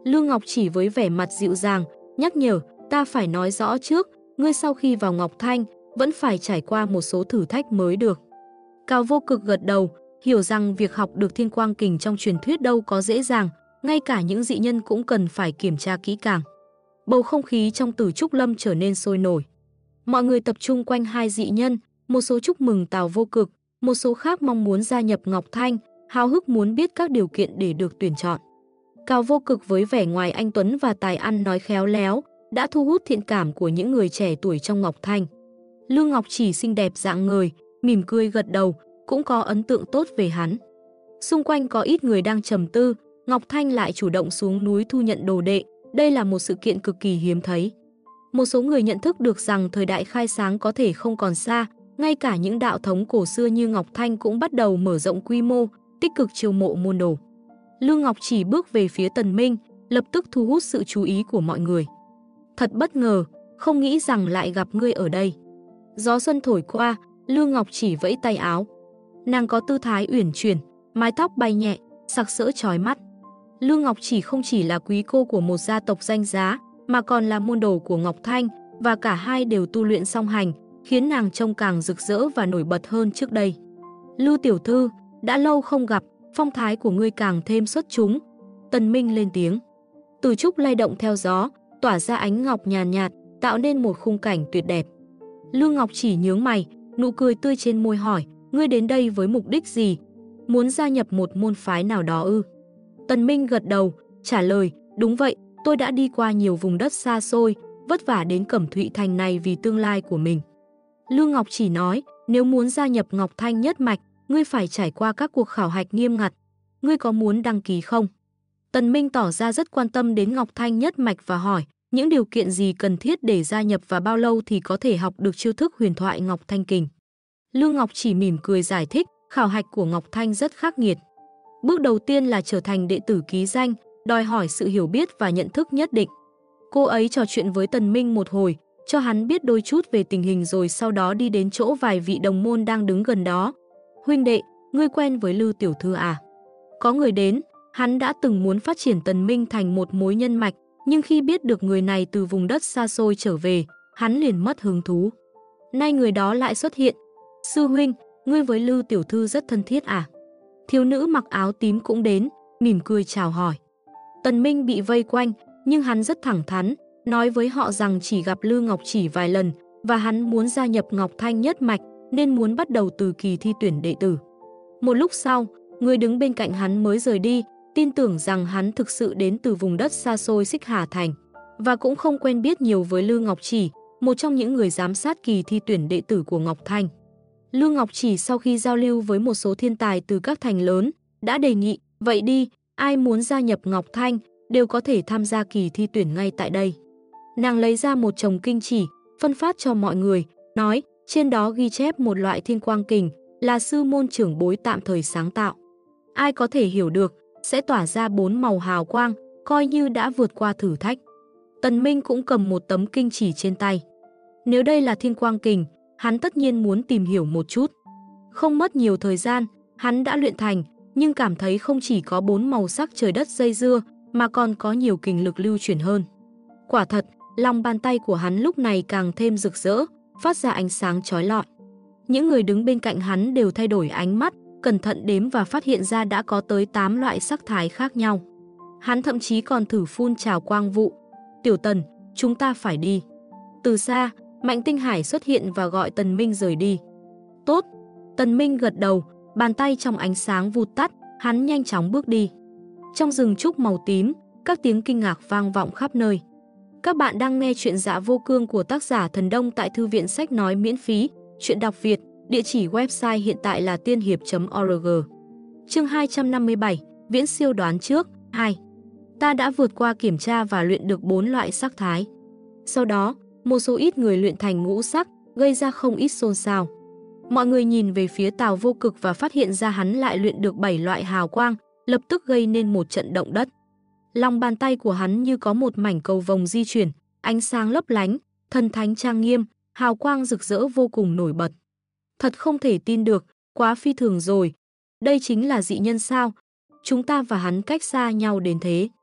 Lương Ngọc Chỉ với vẻ mặt dịu dàng, nhắc nhở, ta phải nói rõ trước, ngươi sau khi vào Ngọc Thanh, vẫn phải trải qua một số thử thách mới được. Cao Vô Cực gật đầu, hiểu rằng việc học được Thiên Quang Kình trong truyền thuyết đâu có dễ dàng, ngay cả những dị nhân cũng cần phải kiểm tra kỹ càng. Bầu không khí trong Tử Trúc Lâm trở nên sôi nổi. Mọi người tập trung quanh hai dị nhân, một số chúc mừng Tào Vô Cực, một số khác mong muốn gia nhập Ngọc Thanh, háo hức muốn biết các điều kiện để được tuyển chọn. Cao Vô Cực với vẻ ngoài anh tuấn và tài ăn nói khéo léo, đã thu hút thiện cảm của những người trẻ tuổi trong Ngọc Thanh. Lương Ngọc Chỉ xinh đẹp rạng ngời, mỉm cười gật đầu, cũng có ấn tượng tốt về hắn. Xung quanh có ít người đang trầm tư, Ngọc Thanh lại chủ động xuống núi thu nhận đồ đệ, đây là một sự kiện cực kỳ hiếm thấy. Một số người nhận thức được rằng thời đại khai sáng có thể không còn xa, ngay cả những đạo thống cổ xưa như Ngọc Thanh cũng bắt đầu mở rộng quy mô, tích cực chiêu mộ môn đồ. Lương Ngọc Chỉ bước về phía Tần Minh, lập tức thu hút sự chú ý của mọi người. Thật bất ngờ, không nghĩ rằng lại gặp ngươi ở đây. Gió xuân thổi qua, Lương Ngọc Chỉ vẫy tay áo. Nàng có tư thái uyển chuyển, mái tóc bay nhẹ, sặc sỡ chói mắt. Lương Ngọc Chỉ không chỉ là quý cô của một gia tộc danh giá, mà còn là môn đồ của Ngọc Thanh, và cả hai đều tu luyện song hành, khiến nàng trông càng rực rỡ và nổi bật hơn trước đây. Lưu tiểu thư, đã lâu không gặp, phong thái của ngươi càng thêm xuất chúng. Tần Minh lên tiếng. Tử trúc lay động theo gió, tỏa ra ánh ngọc nhàn nhạt, tạo nên một khung cảnh tuyệt đẹp. Lương Ngọc Chỉ nhướng mày, nụ cười tươi trên môi hỏi, ngươi đến đây với mục đích gì? Muốn gia nhập một môn phái nào đó ư? Tần Minh gật đầu, trả lời, đúng vậy, tôi đã đi qua nhiều vùng đất xa xôi, vất vả đến Cẩm Thụy Thành này vì tương lai của mình. Lương Ngọc Chỉ nói, nếu muốn gia nhập Ngọc Thanh nhất mạch, ngươi phải trải qua các cuộc khảo hạch nghiêm ngặt. Ngươi có muốn đăng ký không? Tần Minh tỏ ra rất quan tâm đến Ngọc Thanh nhất mạch và hỏi, những điều kiện gì cần thiết để gia nhập và bao lâu thì có thể học được chiêu thức huyền thoại Ngọc Thanh Kình. Lương Ngọc Chỉ mỉm cười giải thích, khảo hạch của Ngọc Thanh rất khắc nghiệt. Bước đầu tiên là trở thành đệ tử ký danh, đòi hỏi sự hiểu biết và nhận thức nhất định. Cô ấy trò chuyện với Tần Minh một hồi, cho hắn biết đôi chút về tình hình rồi sau đó đi đến chỗ vài vị đồng môn đang đứng gần đó. Huynh đệ, ngươi quen với Lưu tiểu thư à? Có người đến, hắn đã từng muốn phát triển Tần Minh thành một mối nhân mạch, nhưng khi biết được người này từ vùng đất xa xôi trở về, hắn liền mất hứng thú. Nay người đó lại xuất hiện. Sư huynh, ngươi với Lưu tiểu thư rất thân thiết à? Thiếu nữ mặc áo tím cũng đến, mỉm cười chào hỏi. Tần Minh bị vây quanh, nhưng hắn rất thẳng thắn, nói với họ rằng chỉ gặp Lương Ngọc Chỉ vài lần và hắn muốn gia nhập Ngọc Thanh nhất mạch nên muốn bắt đầu từ kỳ thi tuyển đệ tử. Một lúc sau, người đứng bên cạnh hắn mới rời đi, tin tưởng rằng hắn thực sự đến từ vùng đất xa xôi Xích Hà Thành và cũng không quen biết nhiều với Lương Ngọc Chỉ, một trong những người giám sát kỳ thi tuyển đệ tử của Ngọc Thanh. Lương Ngọc Chỉ sau khi giao lưu với một số thiên tài từ các thành lớn, đã đề nghị, vậy đi, ai muốn gia nhập Ngọc Thanh đều có thể tham gia kỳ thi tuyển ngay tại đây. Nàng lấy ra một chồng kinh chỉ, phân phát cho mọi người, nói, trên đó ghi chép một loại thiên quang kình, là sư môn trưởng bối tạm thời sáng tạo. Ai có thể hiểu được, sẽ tỏa ra 4 màu hào quang, coi như đã vượt qua thử thách. Tần Minh cũng cầm một tấm kinh chỉ trên tay. Nếu đây là thiên quang kình, hắn tất nhiên muốn tìm hiểu một chút. Không mất nhiều thời gian, hắn đã luyện thành, nhưng cảm thấy không chỉ có 4 màu sắc trời đất dây dưa, mà còn có nhiều kình lực lưu chuyển hơn. Quả thật, lòng bàn tay của hắn lúc này càng thêm rực rỡ, phát ra ánh sáng chói lọi. Những người đứng bên cạnh hắn đều thay đổi ánh mắt, cẩn thận đếm và phát hiện ra đã có tới 8 loại sắc thái khác nhau. Hắn thậm chí còn thử phun trào quang vụ. Tiểu Tần, chúng ta phải đi. Từ xa, Mạnh Tinh Hải xuất hiện và gọi Tần Minh rời đi. Tốt. Tần Minh gật đầu, bàn tay trong ánh sáng vụt tắt, hắn nhanh chóng bước đi. Trong rừng trúc màu tím, các tiếng kinh ngạc vang vọng khắp nơi. Các bạn đang nghe chuyện Dạ Vô Cương của tác giả Thần Đông tại Thư viện Sách Nói miễn phí, chuyện đọc Việt, địa chỉ website hiện tại là tiên hiệp.org. Chương 257, Viễn siêu đoán trước, 2. Ta đã vượt qua kiểm tra và luyện được 4 loại sắc thái. Sau đó, một số ít người luyện thành ngũ sắc, gây ra không ít xôn xao. Mọi người nhìn về phía Tào Vô Cực và phát hiện ra hắn lại luyện được 7 loại hào quang, lập tức gây nên một trận động đất. Lòng bàn tay của hắn như có một mảnh cầu vồng di chuyển, ánh sáng lấp lánh, thần thánh trang nghiêm, hào quang rực rỡ vô cùng nổi bật. Thật không thể tin được, quá phi thường rồi. Đây chính là dị nhân sao? Chúng ta và hắn cách xa nhau đến thế.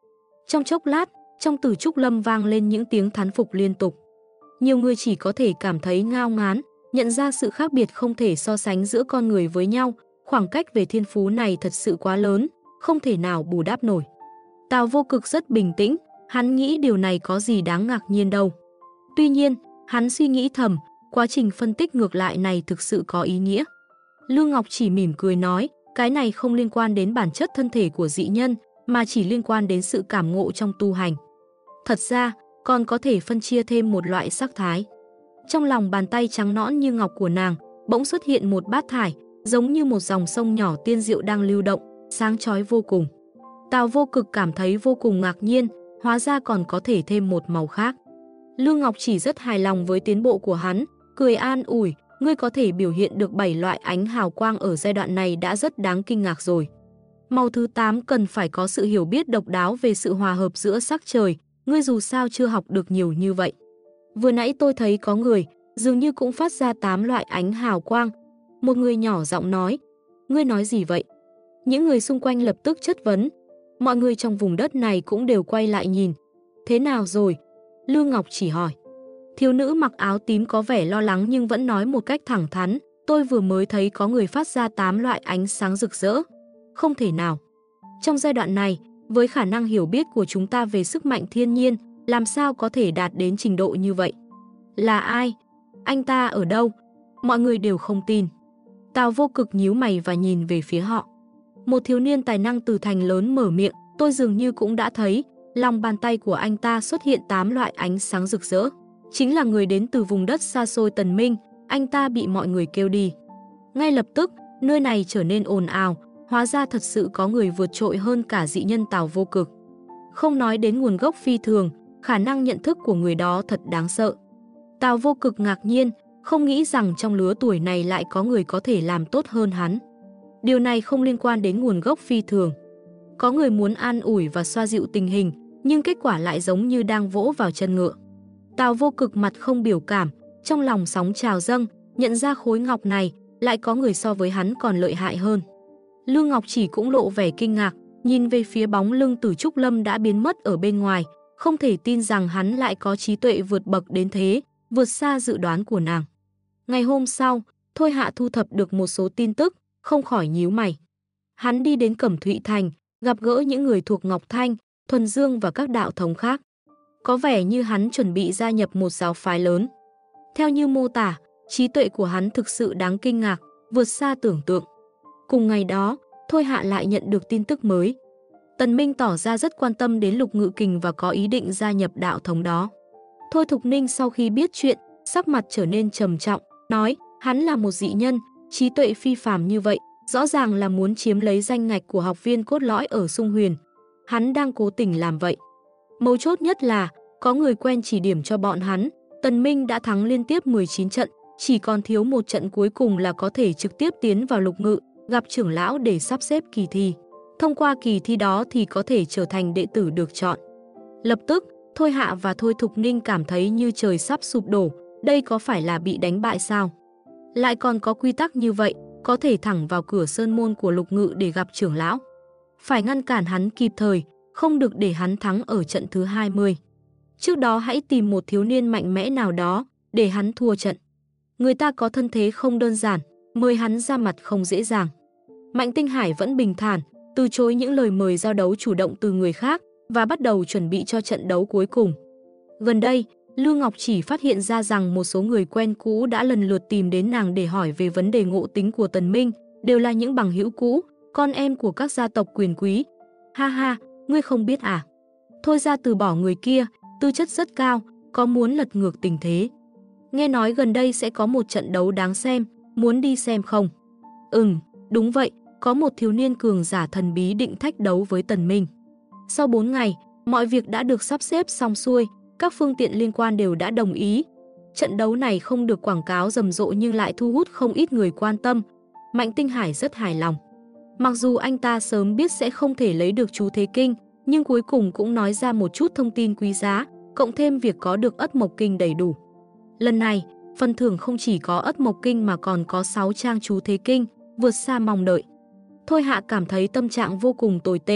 Trong chốc lát, trong Tử Trúc Lâm vang lên những tiếng thán phục liên tục. Nhiều người chỉ có thể cảm thấy ngao ngán, nhận ra sự khác biệt không thể so sánh giữa con người với nhau, khoảng cách về thiên phú này thật sự quá lớn, không thể nào bù đắp nổi. Tào Vô Cực rất bình tĩnh, hắn nghĩ điều này có gì đáng ngạc nhiên đâu. Tuy nhiên, hắn suy nghĩ thầm, quá trình phân tích ngược lại này thực sự có ý nghĩa. Lương Ngọc chỉ mỉm cười nói, cái này không liên quan đến bản chất thân thể của dị nhân, mà chỉ liên quan đến sự cảm ngộ trong tu hành. Thật ra, còn có thể phân chia thêm một loại sắc thái. Trong lòng bàn tay trắng nõn như ngọc của nàng, bỗng xuất hiện một bát thải, giống như một dòng sông nhỏ tiên diệu đang lưu động, sáng chói vô cùng. Tào Vô Cực cảm thấy vô cùng ngạc nhiên, hóa ra còn có thể thêm một màu khác. Lương Ngọc chỉ rất hài lòng với tiến bộ của hắn, cười an ủi, ngươi có thể biểu hiện được 7 loại ánh hào quang ở giai đoạn này đã rất đáng kinh ngạc rồi. Màu thứ 8 cần phải có sự hiểu biết độc đáo về sự hòa hợp giữa sắc trời, ngươi dù sao chưa học được nhiều như vậy. Vừa nãy tôi thấy có người, dường như cũng phát ra 8 loại ánh hào quang. Một người nhỏ giọng nói, ngươi nói gì vậy? Những người xung quanh lập tức chất vấn. Mọi người trong vùng đất này cũng đều quay lại nhìn. Thế nào rồi? Lương Ngọc chỉ hỏi. Thiếu nữ mặc áo tím có vẻ lo lắng nhưng vẫn nói một cách thẳng thắn, tôi vừa mới thấy có người phát ra 8 loại ánh sáng rực rỡ. Không thể nào. Trong giai đoạn này, với khả năng hiểu biết của chúng ta về sức mạnh thiên nhiên, làm sao có thể đạt đến trình độ như vậy? Là ai? Anh ta ở đâu? Mọi người đều không tin. Tào Vô Cực nhíu mày và nhìn về phía họ. Một thiếu niên tài năng từ thành lớn mở miệng, tôi dường như cũng đã thấy, lòng bàn tay của anh ta xuất hiện 8 loại ánh sáng rực rỡ. Chính là người đến từ vùng đất xa xôi Tần Minh, anh ta bị mọi người kêu đi. Ngay lập tức, nơi này trở nên ồn ào, hóa ra thật sự có người vượt trội hơn cả dị nhân Tào Vô Cực. Không nói đến nguồn gốc phi thường, khả năng nhận thức của người đó thật đáng sợ. Tào Vô Cực ngạc nhiên, không nghĩ rằng trong lứa tuổi này lại có người có thể làm tốt hơn hắn. Điều này không liên quan đến nguồn gốc phi thường. Có người muốn an ủi và xoa dịu tình hình, nhưng kết quả lại giống như đang vỗ vào chân ngựa. Tào Vô Cực mặt không biểu cảm, trong lòng sóng trào dâng, nhận ra khối ngọc này, lại có người so với hắn còn lợi hại hơn. Lương Ngọc chỉ cũng lộ vẻ kinh ngạc, nhìn về phía bóng lưng Tử Trúc Lâm đã biến mất ở bên ngoài, không thể tin rằng hắn lại có trí tuệ vượt bậc đến thế, vượt xa dự đoán của nàng. Ngày hôm sau, Thôi Hạ thu thập được một số tin tức, không khỏi nhíu mày. Hắn đi đến Cẩm Thụy Thành, gặp gỡ những người thuộc Ngọc Thanh, Thuần Dương và các đạo thống khác. Có vẻ như hắn chuẩn bị gia nhập một giáo phái lớn. Theo như mô tả, trí tuệ của hắn thực sự đáng kinh ngạc, vượt xa tưởng tượng. Cùng ngày đó, Thôi Hạ lại nhận được tin tức mới. Tần Minh tỏ ra rất quan tâm đến Lục Ngự Kình và có ý định gia nhập đạo thống đó. Thôi Thục Ninh sau khi biết chuyện, sắc mặt trở nên trầm trọng, nói, hắn là một dị nhân, trí tuệ phi phàm như vậy, rõ ràng là muốn chiếm lấy danh ngạch của học viên cốt lõi ở Sung Huyền. Hắn đang cố tình làm vậy. Mấu chốt nhất là, có người quen chỉ điểm cho bọn hắn, Tần Minh đã thắng liên tiếp 19 trận, chỉ còn thiếu một trận cuối cùng là có thể trực tiếp tiến vào Lục Ngự, gặp trưởng lão để sắp xếp kỳ thi. Thông qua kỳ thi đó thì có thể trở thành đệ tử được chọn. Lập tức, Thôi Hạ và Thôi Thục Ninh cảm thấy như trời sắp sụp đổ, đây có phải là bị đánh bại sao? Lại còn có quy tắc như vậy, có thể thẳng vào cửa sơn môn của Lục Ngự để gặp trưởng lão. Phải ngăn cản hắn kịp thời, không được để hắn thắng ở trận thứ 20. Trước đó hãy tìm một thiếu niên mạnh mẽ nào đó, để hắn thua trận. Người ta có thân thế không đơn giản, mời hắn ra mặt không dễ dàng. Mạnh Tinh Hải vẫn bình thản, từ chối những lời mời giao đấu chủ động từ người khác và bắt đầu chuẩn bị cho trận đấu cuối cùng. Gần đây, Lương Ngọc chỉ phát hiện ra rằng một số người quen cũ đã lần lượt tìm đến nàng để hỏi về vấn đề ngộ tính của Tần Minh, đều là những bằng hữu cũ, con em của các gia tộc quyền quý. Ha ha, ngươi không biết à? Thôi ra từ bỏ người kia, tư chất rất cao, có muốn lật ngược tình thế. Nghe nói gần đây sẽ có một trận đấu đáng xem, muốn đi xem không? Đúng vậy, có một thiếu niên cường giả thần bí định thách đấu với Tần Minh. Sau 4 ngày, mọi việc đã được sắp xếp xong xuôi, các phương tiện liên quan đều đã đồng ý. Trận đấu này không được quảng cáo rầm rộ nhưng lại thu hút không ít người quan tâm. Mạnh Tinh Hải rất hài lòng. Mặc dù anh ta sớm biết sẽ không thể lấy được chú Thế Kinh, nhưng cuối cùng cũng nói ra một chút thông tin quý giá, cộng thêm việc có được Ất Mộc Kinh đầy đủ. Lần này, phần thưởng không chỉ có Ất Mộc Kinh mà còn có 6 trang chú Thế Kinh, vượt xa mong đợi. Thôi Hạ cảm thấy tâm trạng vô cùng tồi tệ,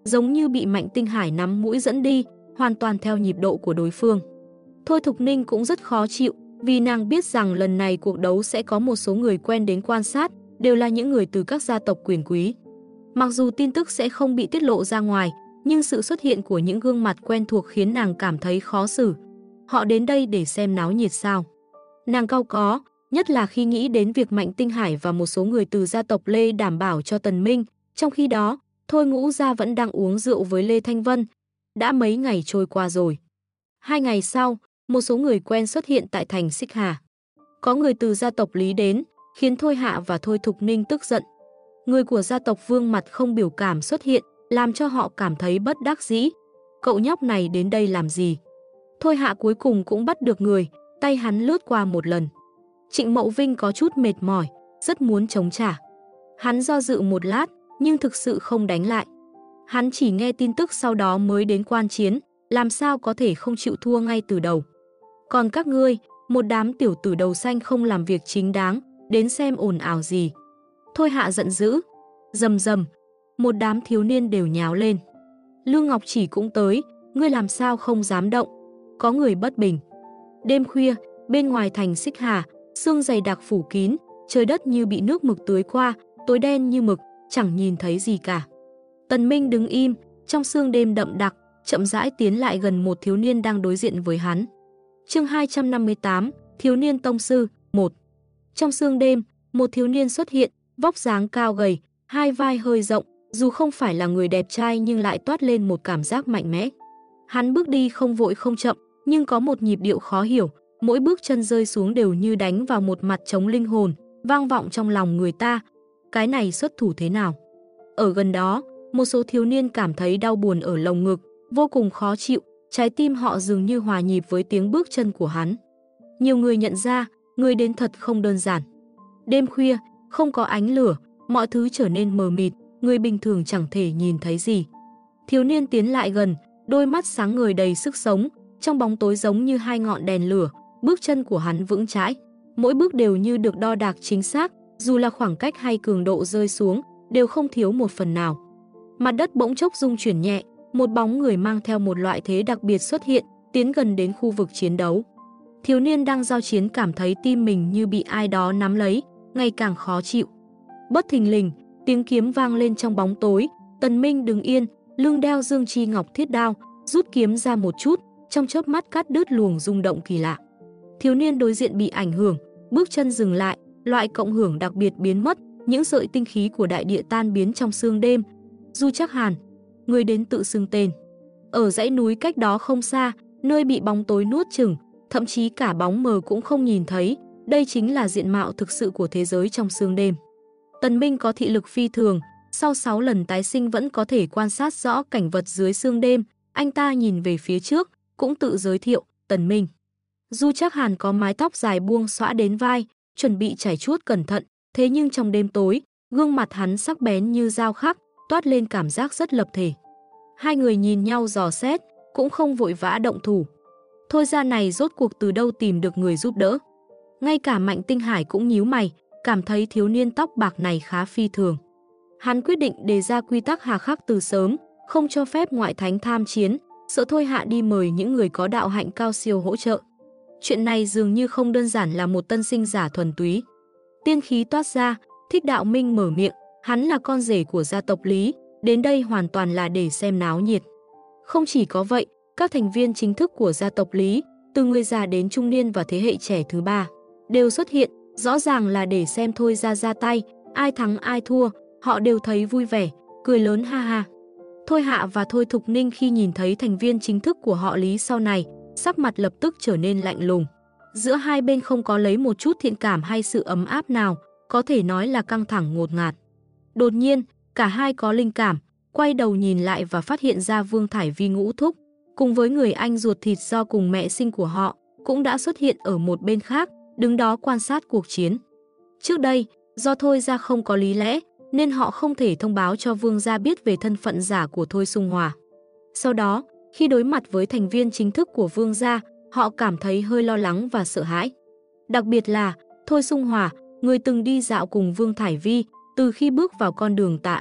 giống như bị Mạnh Tinh Hải nắm mũi dẫn đi, hoàn toàn theo nhịp độ của đối phương. Thôi Thục Ninh cũng rất khó chịu, vì nàng biết rằng lần này cuộc đấu sẽ có một số người quen đến quan sát, đều là những người từ các gia tộc quyền quý. Mặc dù tin tức sẽ không bị tiết lộ ra ngoài, nhưng sự xuất hiện của những gương mặt quen thuộc khiến nàng cảm thấy khó xử. Họ đến đây để xem náo nhiệt sao? Nàng cau có, nhất là khi nghĩ đến việc Mạnh Tinh Hải và một số người từ gia tộc Lê đảm bảo cho Tần Minh. Trong khi đó, Thôi Ngũ Gia vẫn đang uống rượu với Lê Thanh Vân. Đã mấy ngày trôi qua rồi. 2 ngày sau, một số người quen xuất hiện tại thành Xích Hà. Có người từ gia tộc Lý đến, khiến Thôi Hạ và Thôi Thục Ninh tức giận. Người của gia tộc Vương mặt không biểu cảm xuất hiện, làm cho họ cảm thấy bất đắc dĩ. Cậu nhóc này đến đây làm gì? Thôi Hạ cuối cùng cũng bắt được người, tay hắn lướt qua một lần. Trịnh Mậu Vinh có chút mệt mỏi, rất muốn chống trả. Hắn do dự một lát, nhưng thực sự không đánh lại. Hắn chỉ nghe tin tức sau đó mới đến quan chiến, làm sao có thể không chịu thua ngay từ đầu. Còn các ngươi, một đám tiểu tử đầu xanh không làm việc chính đáng, đến xem ồn ào gì. Thôi Hạ giận dữ. Rầm rầm, một đám thiếu niên đều nháo lên. Lương Ngọc Chỉ cũng tới, ngươi làm sao không dám động. Có người bất bình. Đêm khuya, bên ngoài thành Xích Hà, sương dày đặc phủ kín, trời đất như bị nước mực tưới qua, tối đen như mực, chẳng nhìn thấy gì cả. Tần Minh đứng im, trong sương đêm đậm đặc, chậm rãi tiến lại gần một thiếu niên đang đối diện với hắn. Chương 258, Thiếu niên tông sư 1. Trong sương đêm, một thiếu niên xuất hiện, vóc dáng cao gầy, hai vai hơi rộng, dù không phải là người đẹp trai nhưng lại toát lên một cảm giác mạnh mẽ. Hắn bước đi không vội không chậm, nhưng có một nhịp điệu khó hiểu, mỗi bước chân rơi xuống đều như đánh vào một mặt trống linh hồn, vang vọng trong lòng người ta. Cái này xuất thủ thế nào? Ở gần đó, một số thiếu niên cảm thấy đau buồn ở lồng ngực, vô cùng khó chịu, trái tim họ dường như hòa nhịp với tiếng bước chân của hắn. Nhiều người nhận ra, người đến thật không đơn giản. Đêm khuya, không có ánh lửa, mọi thứ trở nên mờ mịt, người bình thường chẳng thể nhìn thấy gì. Thiếu niên tiến lại gần, đôi mắt sáng ngời đầy sức sống, trong bóng tối giống như hai ngọn đèn lửa, bước chân của hắn vững chãi. Mỗi bước đều như được đo đạc chính xác, dù là khoảng cách hay cường độ rơi xuống, đều không thiếu một phần nào. Mặt đất bỗng chốc rung chuyển nhẹ, một bóng người mang theo một loại thế đặc biệt xuất hiện, tiến gần đến khu vực chiến đấu. Thiếu niên đang giao chiến cảm thấy tim mình như bị ai đó nắm lấy, ngày càng khó chịu. Bất thình lình, tiếng kiếm vang lên trong bóng tối, Tần Minh đứng yên, lưng đeo Dương Chi Ngọc thiết đao, rút kiếm ra một chút, trong chớp mắt cắt đứt luồng rung động kỳ lạ. Thiếu niên đối diện bị ảnh hưởng, bước chân dừng lại, loại cộng hưởng đặc biệt biến mất, những sợi tinh khí của đại địa tan biến trong sương đêm. Du Trác Hàn, người đến tự xưng tên. Ở dãy núi cách đó không xa, nơi bị bóng tối nuốt chửng, thậm chí cả bóng mờ cũng không nhìn thấy, đây chính là diện mạo thực sự của thế giới trong sương đêm. Tần Minh có thị lực phi thường, sau 6 lần tái sinh vẫn có thể quan sát rõ cảnh vật dưới sương đêm, anh ta nhìn về phía trước, cũng tự giới thiệu, Tần Minh. Du Trác Hàn có mái tóc dài buông xõa đến vai, chuẩn bị chải chuốt cẩn thận, thế nhưng trong đêm tối, gương mặt hắn sắc bén như dao khắc, toát lên cảm giác rất lập thể. Hai người nhìn nhau dò xét, cũng không vội vã động thủ. Thôi ra này rốt cuộc từ đâu tìm được người giúp đỡ. Ngay cả Mạnh Tinh Hải cũng nhíu mày, cảm thấy thiếu niên tóc bạc này khá phi thường. Hắn quyết định đề ra quy tắc hà khắc từ sớm, không cho phép ngoại thánh tham chiến, sợ Thôi Hạ đi mời những người có đạo hạnh cao siêu hỗ trợ. Chuyện này dường như không đơn giản là một tân sinh giả thuần túy. Tiên khí toát ra, Thích Đạo Minh mở miệng, hắn là con rể của gia tộc Lý, đến đây hoàn toàn là để xem náo nhiệt. Không chỉ có vậy, các thành viên chính thức của gia tộc Lý, từ người già đến trung niên và thế hệ trẻ thứ ba, đều xuất hiện, rõ ràng là để xem Thôi ra tay, ai thắng ai thua, họ đều thấy vui vẻ, cười lớn ha ha. Thôi Hạ và Thôi Thục Ninh khi nhìn thấy thành viên chính thức của họ Lý sau này, sắc mặt lập tức trở nên lạnh lùng. Giữa hai bên không có lấy một chút thiện cảm hay sự ấm áp nào, có thể nói là căng thẳng ngột ngạt. Đột nhiên, cả hai có linh cảm, quay đầu nhìn lại và phát hiện ra Vương Thải Vi ngũ thúc, cùng với người anh ruột thịt do cùng mẹ sinh của họ, cũng đã xuất hiện ở một bên khác, đứng đó quan sát cuộc chiến. Trước đây, do Thôi gia không có lý lẽ, nên họ không thể thông báo cho Vương gia biết về thân phận giả của Thôi Sung Hòa. Sau đó, khi đối mặt với thành viên chính thức của Vương gia, họ cảm thấy hơi lo lắng và sợ hãi. Đặc biệt là Thôi Sung Hòa, người từng đi dạo cùng Vương Thải Vi, từ khi bước vào con đường tà ác,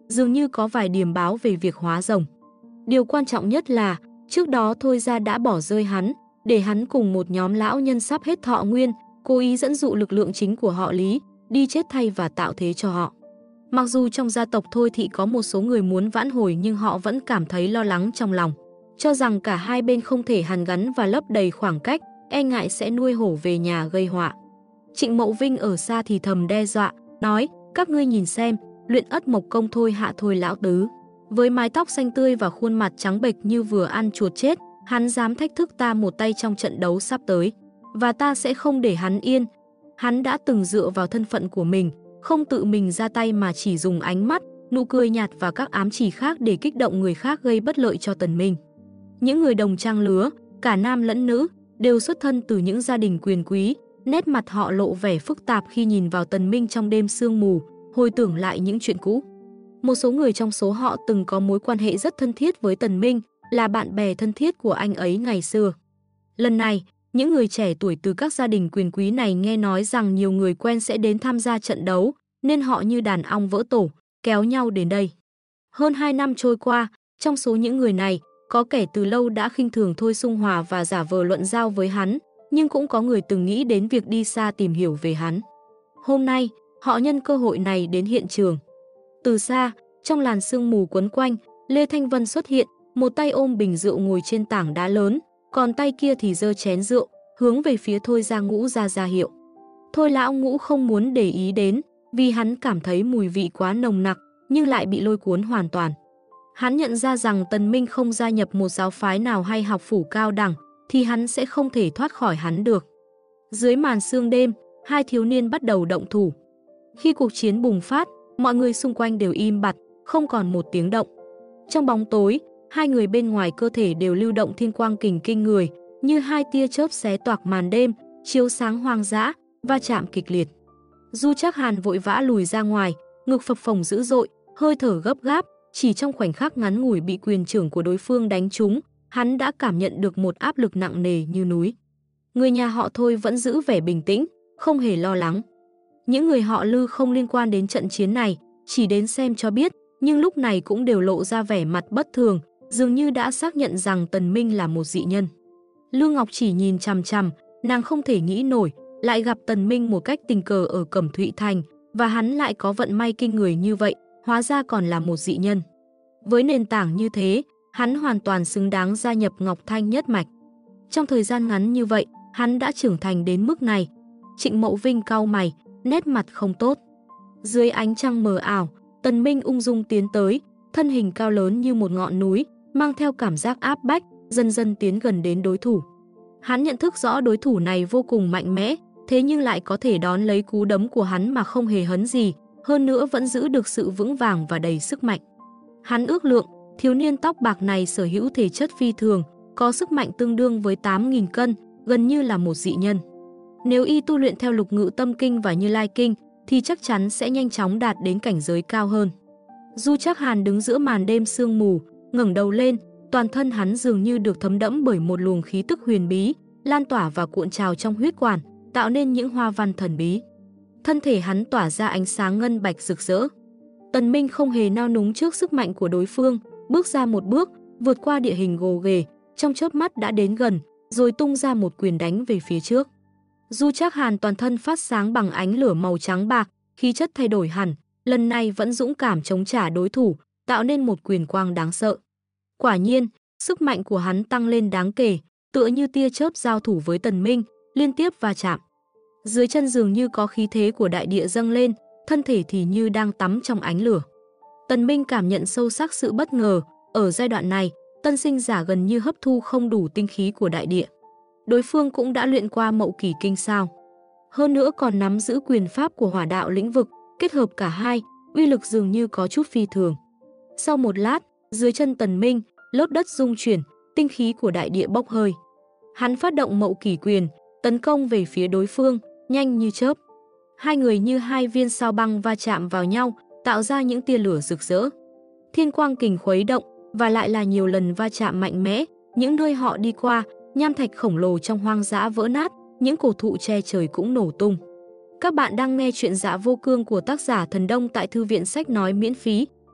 dường như có vài điểm báo về việc hóa rồng. Điều quan trọng nhất là, trước đó Thôi Gia đã bỏ rơi hắn, để hắn cùng một nhóm lão nhân sắp hết thọ nguyên, cố ý dẫn dụ lực lượng chính của họ Lý, đi chết thay và tạo thế cho họ. Mặc dù trong gia tộc Thôi Thị có một số người muốn vãn hồi nhưng họ vẫn cảm thấy lo lắng trong lòng, cho rằng cả hai bên không thể hàn gắn và lấp đầy khoảng cách, e ngại sẽ nuôi hổ về nhà gây họa. Trịnh Mậu Vinh ở xa thì thầm đe dọa, nói, các ngươi nhìn xem, luyện Ất Mộc Công Thôi Hạ Thôi lão tứ. Với mái tóc xanh tươi và khuôn mặt trắng bệch như vừa ăn chuột chết, hắn dám thách thức ta một tay trong trận đấu sắp tới. Và ta sẽ không để hắn yên. Hắn đã từng dựa vào thân phận của mình, không tự mình ra tay mà chỉ dùng ánh mắt, nụ cười nhạt và các ám chỉ khác để kích động người khác gây bất lợi cho Tần Minh. Những người đồng trang lứa, cả nam lẫn nữ, đều xuất thân từ những gia đình quyền quý, nét mặt họ lộ vẻ phức tạp khi nhìn vào Tần Minh trong đêm sương mù, hồi tưởng lại những chuyện cũ. Một số người trong số họ từng có mối quan hệ rất thân thiết với Tần Minh, là bạn bè thân thiết của anh ấy ngày xưa. Lần này, những người trẻ tuổi từ các gia đình quyền quý này nghe nói rằng nhiều người quen sẽ đến tham gia trận đấu, nên họ như đàn ong vỡ tổ, kéo nhau đến đây. Hơn 2 năm trôi qua, trong số những người này, có kẻ từ lâu đã khinh thường Thôi Sung Hòa và giả vờ luận giao với hắn, nhưng cũng có người từng nghĩ đến việc đi xa tìm hiểu về hắn. Hôm nay, họ nhân cơ hội này đến hiện trường. Từ xa, trong làn sương mù quấn quanh, Lê Thanh Vân xuất hiện, một tay ôm bình rượu ngồi trên tảng đá lớn, còn tay kia thì giơ chén rượu, hướng về phía Thôi Gia Ngũ ra hiệu. Thôi lão Ngũ không muốn để ý đến, vì hắn cảm thấy mùi vị quá nồng nặc, nhưng lại bị lôi cuốn hoàn toàn. Hắn nhận ra rằng Tần Minh không gia nhập một giáo phái nào hay học phủ cao đẳng, thì hắn sẽ không thể thoát khỏi hắn được. Dưới màn sương đêm, hai thiếu niên bắt đầu động thủ. Khi cuộc chiến bùng phát, mọi người xung quanh đều im bặt, không còn một tiếng động. Trong bóng tối, hai người bên ngoài cơ thể đều lưu động thiên quang kình kinh người, như hai tia chớp xé toạc màn đêm, chiếu sáng hoang dã, va chạm kịch liệt. Du Trác Hàn vội vã lùi ra ngoài, ngực phập phồng dữ dội, hơi thở gấp gáp, chỉ trong khoảnh khắc ngắn ngủi bị quyền trưởng của đối phương đánh trúng, hắn đã cảm nhận được một áp lực nặng nề như núi. Người nhà họ Thôi vẫn giữ vẻ bình tĩnh, không hề lo lắng. Những người họ Lư không liên quan đến trận chiến này, chỉ đến xem cho biết, nhưng lúc này cũng đều lộ ra vẻ mặt bất thường, dường như đã xác nhận rằng Tần Minh là một dị nhân. Lư Ngọc chỉ nhìn chằm chằm, nàng không thể nghĩ nổi, lại gặp Tần Minh một cách tình cờ ở Cẩm Thụy Thành, và hắn lại có vận may kinh người như vậy, hóa ra còn là một dị nhân. Với nền tảng như thế, hắn hoàn toàn xứng đáng gia nhập Ngọc Thanh nhất mạch. Trong thời gian ngắn như vậy, hắn đã trưởng thành đến mức này. Trịnh Mậu Vinh cau mày, nét mặt không tốt. Dưới ánh trăng mờ ảo, Tần Minh ung dung tiến tới, thân hình cao lớn như một ngọn núi, mang theo cảm giác áp bách, dần dần tiến gần đến đối thủ. Hắn nhận thức rõ đối thủ này vô cùng mạnh mẽ, thế nhưng lại có thể đón lấy cú đấm của hắn mà không hề hấn gì, hơn nữa vẫn giữ được sự vững vàng và đầy sức mạnh. Hắn ước lượng, thiếu niên tóc bạc này sở hữu thể chất phi thường, có sức mạnh tương đương với 8.000 cân, gần như là một dị nhân. Nếu y tu luyện theo Lục Ngự Tâm Kinh và Như Lai Kinh, thì chắc chắn sẽ nhanh chóng đạt đến cảnh giới cao hơn. Du Trác Hàn đứng giữa màn đêm sương mù, ngẩng đầu lên, toàn thân hắn dường như được thấm đẫm bởi một luồng khí tức huyền bí, lan tỏa và cuộn trào trong huyết quản, tạo nên những hoa văn thần bí. Thân thể hắn tỏa ra ánh sáng ngân bạch rực rỡ. Tần Minh không hề nao núng trước sức mạnh của đối phương, bước ra một bước, vượt qua địa hình gồ ghề, trong chớp mắt đã đến gần, rồi tung ra một quyền đánh về phía trước. Du Trác Hàn toàn thân phát sáng bằng ánh lửa màu trắng bạc, khí chất thay đổi hẳn, lần này vẫn dũng cảm chống trả đối thủ, tạo nên một quyền quang đáng sợ. Quả nhiên, sức mạnh của hắn tăng lên đáng kể, tựa như tia chớp giao thủ với Tần Minh, liên tiếp va chạm. Dưới chân dường như có khí thế của đại địa dâng lên, thân thể thì như đang tắm trong ánh lửa. Tần Minh cảm nhận sâu sắc sự bất ngờ, ở giai đoạn này, tân sinh giả gần như hấp thu không đủ tinh khí của đại địa. Đối phương cũng đã luyện qua Mậu Kỷ Kinh sao. Hơn nữa còn nắm giữ quyền pháp của hỏa đạo lĩnh vực, kết hợp cả hai, uy lực dường như có chút phi thường. Sau một lát, dưới chân Tần Minh, lốt đất rung chuyển, tinh khí của đại địa bốc hơi. Hắn phát động Mậu Kỷ Quyền, tấn công về phía đối phương, nhanh như chớp. Hai người như hai viên sao băng va chạm vào nhau, tạo ra những tia lửa rực rỡ. Thiên quang kình khuấy động, và lại là nhiều lần va chạm mạnh mẽ, những nơi họ đi qua, nham thạch khổng lồ trong hoang dã vỡ nát, những cổ thụ che trời cũng nổ tung. Các bạn đang nghe chuyện Dạ Vô Cương của tác giả Thần Đông tại thư viện sách nói miễn phí,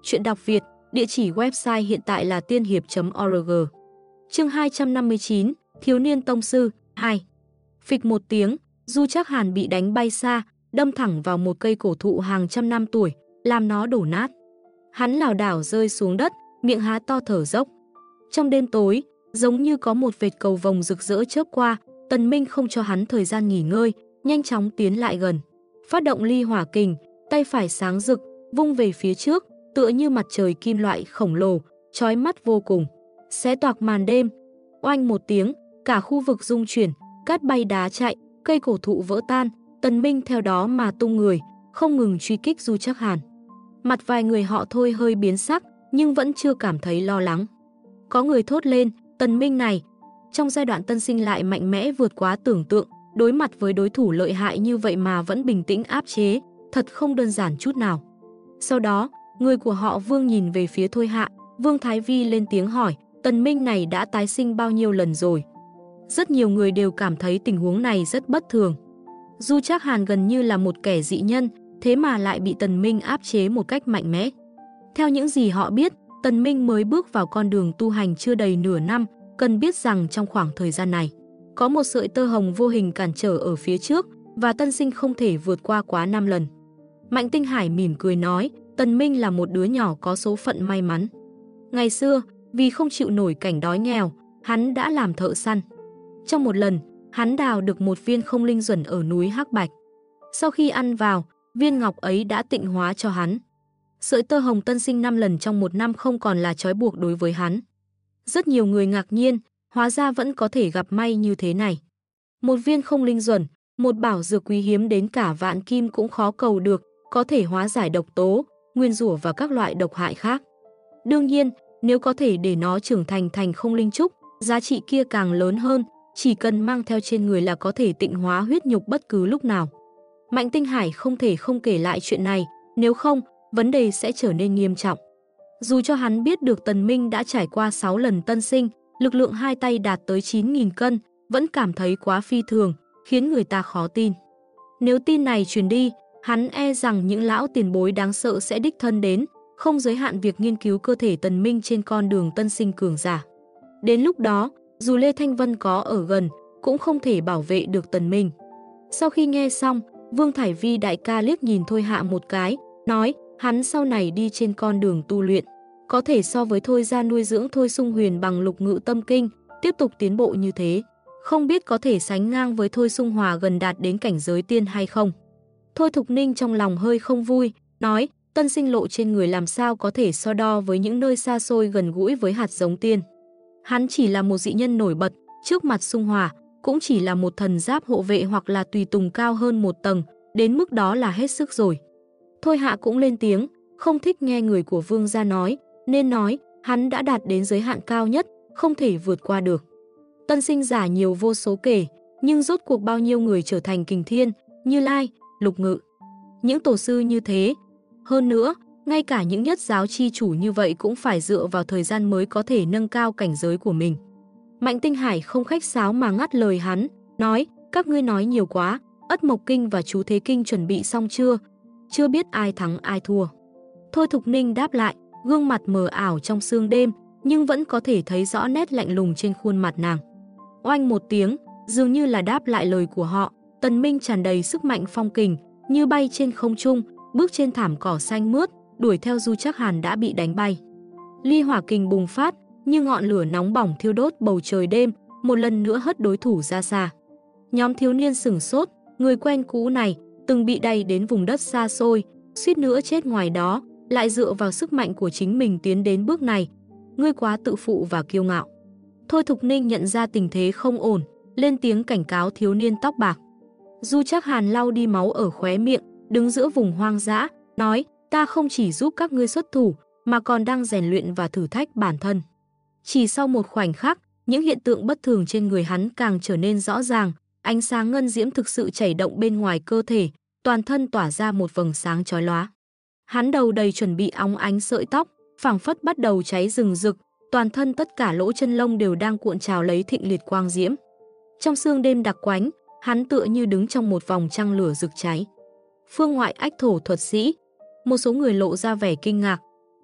Truyện đọc Việt, địa chỉ website hiện tại là tiên hiệp.org. Chương 259, Thiếu niên tông sư 2. Phịch một tiếng, Du Trác Hàn bị đánh bay xa, đâm thẳng vào một cây cổ thụ hàng trăm năm tuổi, làm nó đổ nát. Hắn lảo đảo rơi xuống đất, miệng há to thở dốc. Trong đêm tối, giống như có một vệt cầu vồng rực rỡ chớp qua, Tần Minh không cho hắn thời gian nghỉ ngơi, nhanh chóng tiến lại gần. Phát động ly hỏa kình, tay phải sáng rực, vung về phía trước, tựa như mặt trời kim loại khổng lồ, chói mắt vô cùng. Xé toạc màn đêm, oanh một tiếng, cả khu vực rung chuyển, cát bay đá chạy, cây cổ thụ vỡ tan, Tần Minh theo đó mà tung người, không ngừng truy kích Du Trác Hàn. Mặt vài người họ thôi hơi biến sắc, nhưng vẫn chưa cảm thấy lo lắng. Có người thốt lên, Tần Minh này, trong giai đoạn tân sinh lại mạnh mẽ vượt quá tưởng tượng, đối mặt với đối thủ lợi hại như vậy mà vẫn bình tĩnh áp chế, thật không đơn giản chút nào. Sau đó, người của họ Vương nhìn về phía Thôi Hạ, Vương Thái Vi lên tiếng hỏi, Tần Minh này đã tái sinh bao nhiêu lần rồi? Rất nhiều người đều cảm thấy tình huống này rất bất thường. Du Trác Hàn gần như là một kẻ dị nhân, thế mà lại bị Tần Minh áp chế một cách mạnh mẽ. Theo những gì họ biết, Tần Minh mới bước vào con đường tu hành chưa đầy nửa năm, cần biết rằng trong khoảng thời gian này, có một sợi tơ hồng vô hình cản trở ở phía trước và tân sinh không thể vượt qua quá 5 lần. Mạnh Tinh Hải mỉm cười nói, Tần Minh là một đứa nhỏ có số phận may mắn. Ngày xưa, vì không chịu nổi cảnh đói nghèo, hắn đã làm thợ săn. Trong một lần, hắn đào được một viên không linh duẩn ở núi Hắc Bạch. Sau khi ăn vào, viên ngọc ấy đã tịnh hóa cho hắn. Sợi tơ hồng tân sinh 5 lần trong một năm không còn là trói buộc đối với hắn. Rất nhiều người ngạc nhiên, hóa ra vẫn có thể gặp may như thế này. Một viên không linh duẩn, một bảo dược quý hiếm đến cả vạn kim cũng khó cầu được, có thể hóa giải độc tố, nguyên rủa và các loại độc hại khác. Đương nhiên, nếu có thể để nó trưởng thành thành không linh trúc, giá trị kia càng lớn hơn, chỉ cần mang theo trên người là có thể tịnh hóa huyết nhục bất cứ lúc nào. Mạnh Tinh Hải không thể không kể lại chuyện này, nếu không, vấn đề sẽ trở nên nghiêm trọng. Dù cho hắn biết được Tần Minh đã trải qua 6 lần tân sinh, lực lượng hai tay đạt tới 9.000 cân, vẫn cảm thấy quá phi thường, khiến người ta khó tin. Nếu tin này truyền đi, hắn e rằng những lão tiền bối đáng sợ sẽ đích thân đến, không giới hạn việc nghiên cứu cơ thể Tần Minh trên con đường tân sinh cường giả. Đến lúc đó, dù Lê Thanh Vân có ở gần, cũng không thể bảo vệ được Tần Minh. Sau khi nghe xong, Vương Thải Vi đại ca liếc nhìn Thôi Hạ một cái, nói, hắn sau này đi trên con đường tu luyện, có thể so với Thôi gia nuôi dưỡng Thôi Sung Huyền bằng Lục Ngự Tâm Kinh, tiếp tục tiến bộ như thế, không biết có thể sánh ngang với Thôi Sung Hòa gần đạt đến cảnh giới tiên hay không. Thôi Thục Ninh trong lòng hơi không vui, nói, tân sinh lộ trên người làm sao có thể so đo với những nơi xa xôi gần gũi với hạt giống tiên. Hắn chỉ là một dị nhân nổi bật, trước mặt Sung Hòa, cũng chỉ là một thần giáp hộ vệ hoặc là tùy tùng cao hơn một tầng, đến mức đó là hết sức rồi. Thôi Hạ cũng lên tiếng, không thích nghe người của Vương gia nói, nên nói, hắn đã đạt đến giới hạn cao nhất, không thể vượt qua được. Tân sinh giả nhiều vô số kể, nhưng rốt cuộc bao nhiêu người trở thành Kình Thiên, Như Lai, Lục Ngự. Những tổ sư như thế. Hơn nữa, ngay cả những nhất giáo chi chủ như vậy cũng phải dựa vào thời gian mới có thể nâng cao cảnh giới của mình. Mạnh Tinh Hải không khách sáo mà ngắt lời hắn, nói, các ngươi nói nhiều quá, Ất Mộc Kinh và Chú Thế Kinh chuẩn bị xong chưa? Chưa biết ai thắng ai thua. Thôi Thục Ninh đáp lại, gương mặt mờ ảo trong sương đêm, nhưng vẫn có thể thấy rõ nét lạnh lùng trên khuôn mặt nàng. Oanh một tiếng, dường như là đáp lại lời của họ, Tần Minh tràn đầy sức mạnh phong kình, như bay trên không trung, bước trên thảm cỏ xanh mướt, đuổi theo Du Trác Hàn đã bị đánh bay. Ly hỏa kình bùng phát, như ngọn lửa nóng bỏng thiêu đốt bầu trời đêm, một lần nữa hất đối thủ ra xa. Nhóm thiếu niên sửng sốt, người quen cũ này, từng bị đày đến vùng đất xa xôi, suýt nữa chết ngoài đó, lại dựa vào sức mạnh của chính mình tiến đến bước này. Ngươi quá tự phụ và kiêu ngạo. Thôi Thục Ninh nhận ra tình thế không ổn, lên tiếng cảnh cáo thiếu niên tóc bạc. Du Trác Hàn lau đi máu ở khóe miệng, đứng giữa vùng hoang dã, nói, ta không chỉ giúp các ngươi xuất thủ, mà còn đang rèn luyện và thử thách bản thân. Chỉ sau một khoảnh khắc, những hiện tượng bất thường trên người hắn càng trở nên rõ ràng, ánh sáng ngân diễm thực sự chảy động bên ngoài cơ thể, toàn thân tỏa ra một vầng sáng chói lóa. Hắn đầu đầy chuẩn bị óng ánh sợi tóc, phảng phất bắt đầu cháy rừng rực, toàn thân tất cả lỗ chân lông đều đang cuộn trào lấy thịnh liệt quang diễm. Trong sương đêm đặc quánh, hắn tựa như đứng trong một vòng trăng lửa rực cháy. Phương ngoại ách thổ thuật sĩ, một số người lộ ra vẻ kinh ngạc.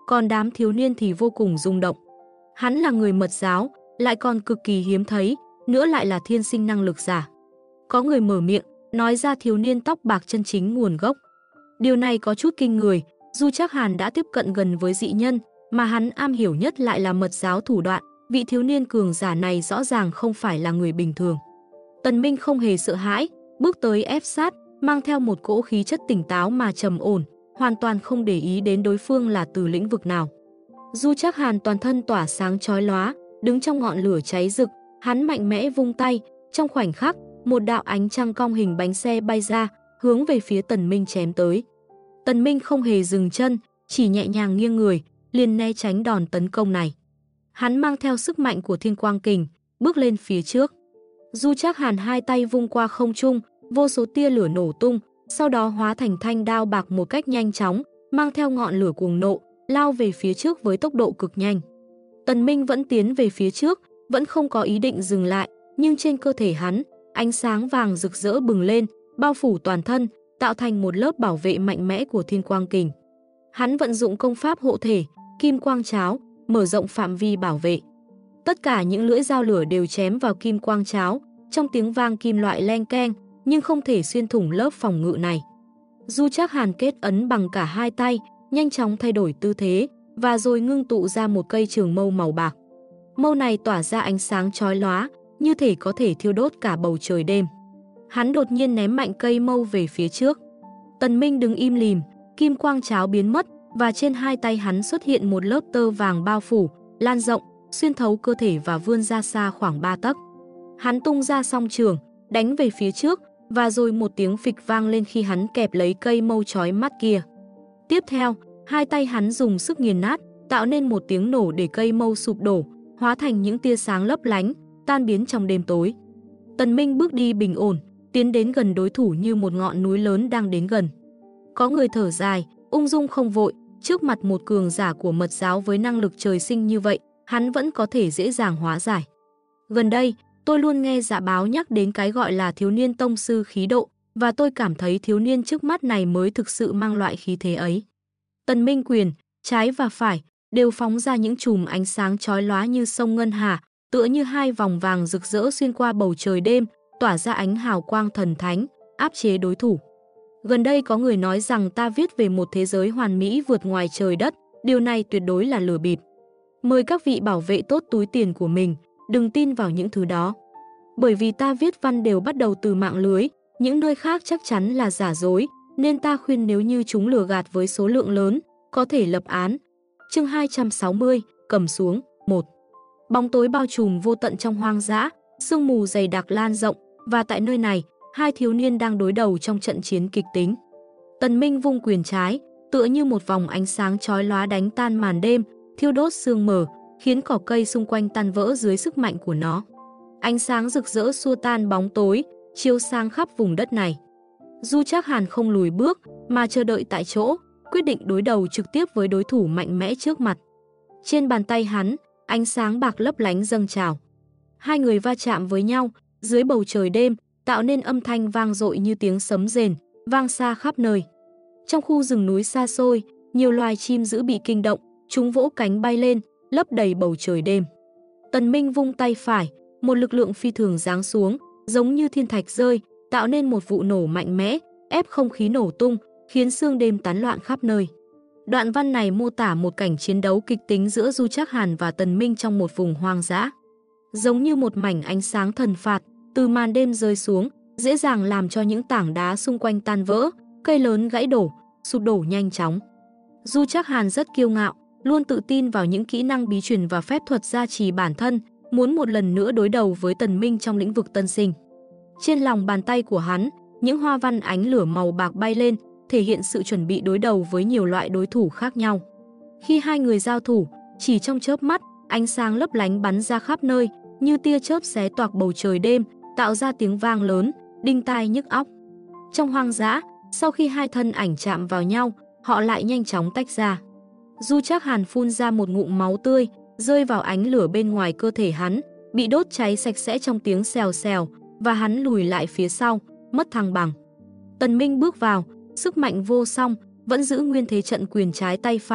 còn đám thiếu niên thì vô cùng rung động. Hắn là người mật giáo, lại còn cực kỳ hiếm thấy, nữa lại là thiên sinh năng lực giả. Có người mở miệng, nói ra thiếu niên tóc bạc chân chính nguồn gốc. Điều này có chút kinh người, Du Trác Hàn đã tiếp cận gần với dị nhân, mà hắn am hiểu nhất lại là mật giáo thủ đoạn, vị thiếu niên cường giả này rõ ràng không phải là người bình thường. Tần Minh không hề sợ hãi, bước tới ép sát, mang theo một cỗ khí chất tỉnh táo mà trầm ổn, hoàn toàn không để ý đến đối phương là từ lĩnh vực nào. Du Trác Hàn toàn thân tỏa sáng chói lóa, đứng trong ngọn lửa cháy rực, hắn mạnh mẽ vung tay, trong khoảnh khắc, một đạo ánh trăng cong hình bánh xe bay ra, hướng về phía Tần Minh chém tới. Tần Minh không hề dừng chân, chỉ nhẹ nhàng nghiêng người, liền né tránh đòn tấn công này. Hắn mang theo sức mạnh của Thiên Quang Kình, bước lên phía trước. Du Trác Hàn hai tay vung qua không trung, vô số tia lửa nổ tung, sau đó hóa thành thanh đao bạc một cách nhanh chóng, mang theo ngọn lửa cuồng nộ, lao về phía trước với tốc độ cực nhanh. Tần Minh vẫn tiến về phía trước, vẫn không có ý định dừng lại, nhưng trên cơ thể hắn, ánh sáng vàng rực rỡ bừng lên, bao phủ toàn thân, tạo thành một lớp bảo vệ mạnh mẽ của Thiên Quang Kình. Hắn vận dụng công pháp hộ thể, Kim Quang Cháo, mở rộng phạm vi bảo vệ. Tất cả những lưỡi dao lửa đều chém vào Kim Quang Cháo, trong tiếng vang kim loại leng keng, nhưng không thể xuyên thủng lớp phòng ngự này. Du Trác Hàn kết ấn bằng cả hai tay, nhanh chóng thay đổi tư thế, và rồi ngưng tụ ra một cây trường mâu màu bạc. Mâu này tỏa ra ánh sáng chói lóa, như thể có thể thiêu đốt cả bầu trời đêm. Hắn đột nhiên ném mạnh cây mâu về phía trước. Tần Minh đứng im lìm, Kim Quang Cháo biến mất, và trên hai tay hắn xuất hiện một lớp tơ vàng bao phủ, lan rộng, xuyên thấu cơ thể và vươn ra xa khoảng 3 tấc. Hắn tung ra song trường, đánh về phía trước, và rồi một tiếng phịch vang lên khi hắn kẹp lấy cây mâu chói mắt kia. Tiếp theo, hai tay hắn dùng sức nghiền nát, tạo nên một tiếng nổ để cây mâu sụp đổ, hóa thành những tia sáng lấp lánh, tan biến trong đêm tối. Tần Minh bước đi bình ổn, tiến đến gần đối thủ như một ngọn núi lớn đang đến gần. Có người thở dài, ung dung không vội, trước mặt một cường giả của mật giáo với năng lực trời sinh như vậy, hắn vẫn có thể dễ dàng hóa giải. Gần đây, tôi luôn nghe Dạ Báo nhắc đến cái gọi là thiếu niên tông sư khí độ, và tôi cảm thấy thiếu niên trước mắt này mới thực sự mang loại khí thế ấy. Tần Minh quyền, trái và phải, đều phóng ra những chùm ánh sáng chói lóa như sông ngân hà, tựa như hai vòng vàng rực rỡ xuyên qua bầu trời đêm, tỏa ra ánh hào quang thần thánh, áp chế đối thủ. Gần đây có người nói rằng ta viết về một thế giới hoàn mỹ vượt ngoài trời đất, điều này tuyệt đối là lừa bịp. Mời các vị bảo vệ tốt túi tiền của mình, đừng tin vào những thứ đó. Bởi vì ta viết văn đều bắt đầu từ mạng lưới, những nơi khác chắc chắn là giả dối, nên ta khuyên nếu như chúng lừa gạt với số lượng lớn, có thể lập án. Chương 260, cầm xuống, 1. Bóng tối bao trùm vô tận trong hoang dã, sương mù dày đặc lan rộng, và tại nơi này, hai thiếu niên đang đối đầu trong trận chiến kịch tính. Tần Minh vung quyền trái, tựa như một vòng ánh sáng chói lóa đánh tan màn đêm, thiêu đốt sương mờ, khiến cỏ cây xung quanh tan vỡ dưới sức mạnh của nó. Ánh sáng rực rỡ xua tan bóng tối, chiếu sang khắp vùng đất này. Du Trác Hàn không lùi bước, mà chờ đợi tại chỗ, quyết định đối đầu trực tiếp với đối thủ mạnh mẽ trước mặt. Trên bàn tay hắn, ánh sáng bạc lấp lánh dâng trào. Hai người va chạm với nhau, dưới bầu trời đêm, tạo nên âm thanh vang dội như tiếng sấm rền, vang xa khắp nơi. Trong khu rừng núi xa xôi, nhiều loài chim dữ bị kinh động, chúng vỗ cánh bay lên, lấp đầy bầu trời đêm. Tần Minh vung tay phải, một lực lượng phi thường giáng xuống, giống như thiên thạch rơi, tạo nên một vụ nổ mạnh mẽ, ép không khí nổ tung, khiến sương đêm tán loạn khắp nơi. Đoạn văn này mô tả một cảnh chiến đấu kịch tính giữa Du Trác Hàn và Tần Minh trong một vùng hoang dã. Giống như một mảnh ánh sáng thần phạt, từ màn đêm rơi xuống, dễ dàng làm cho những tảng đá xung quanh tan vỡ, cây lớn gãy đổ, sụp đổ nhanh chóng. Du Trác Hàn rất kiêu ngạo, luôn tự tin vào những kỹ năng bí truyền và phép thuật gia trì bản thân, muốn một lần nữa đối đầu với Tần Minh trong lĩnh vực tân sinh. Trên lòng bàn tay của hắn, những hoa văn ánh lửa màu bạc bay lên, thể hiện sự chuẩn bị đối đầu với nhiều loại đối thủ khác nhau. Khi hai người giao thủ, chỉ trong chớp mắt, ánh sáng lấp lánh bắn ra khắp nơi, như tia chớp xé toạc bầu trời đêm, tạo ra tiếng vang lớn, đinh tai nhức óc. Trong hoang dã, sau khi hai thân ảnh chạm vào nhau, họ lại nhanh chóng tách ra. Du Trác Hàn phun ra một ngụm máu tươi, rơi vào ánh lửa bên ngoài cơ thể hắn, bị đốt cháy sạch sẽ trong tiếng xèo xèo, và hắn lùi lại phía sau, mất thăng bằng. Tần Minh bước vào, sức mạnh vô song, vẫn giữ nguyên thế trận quyền trái tay phải,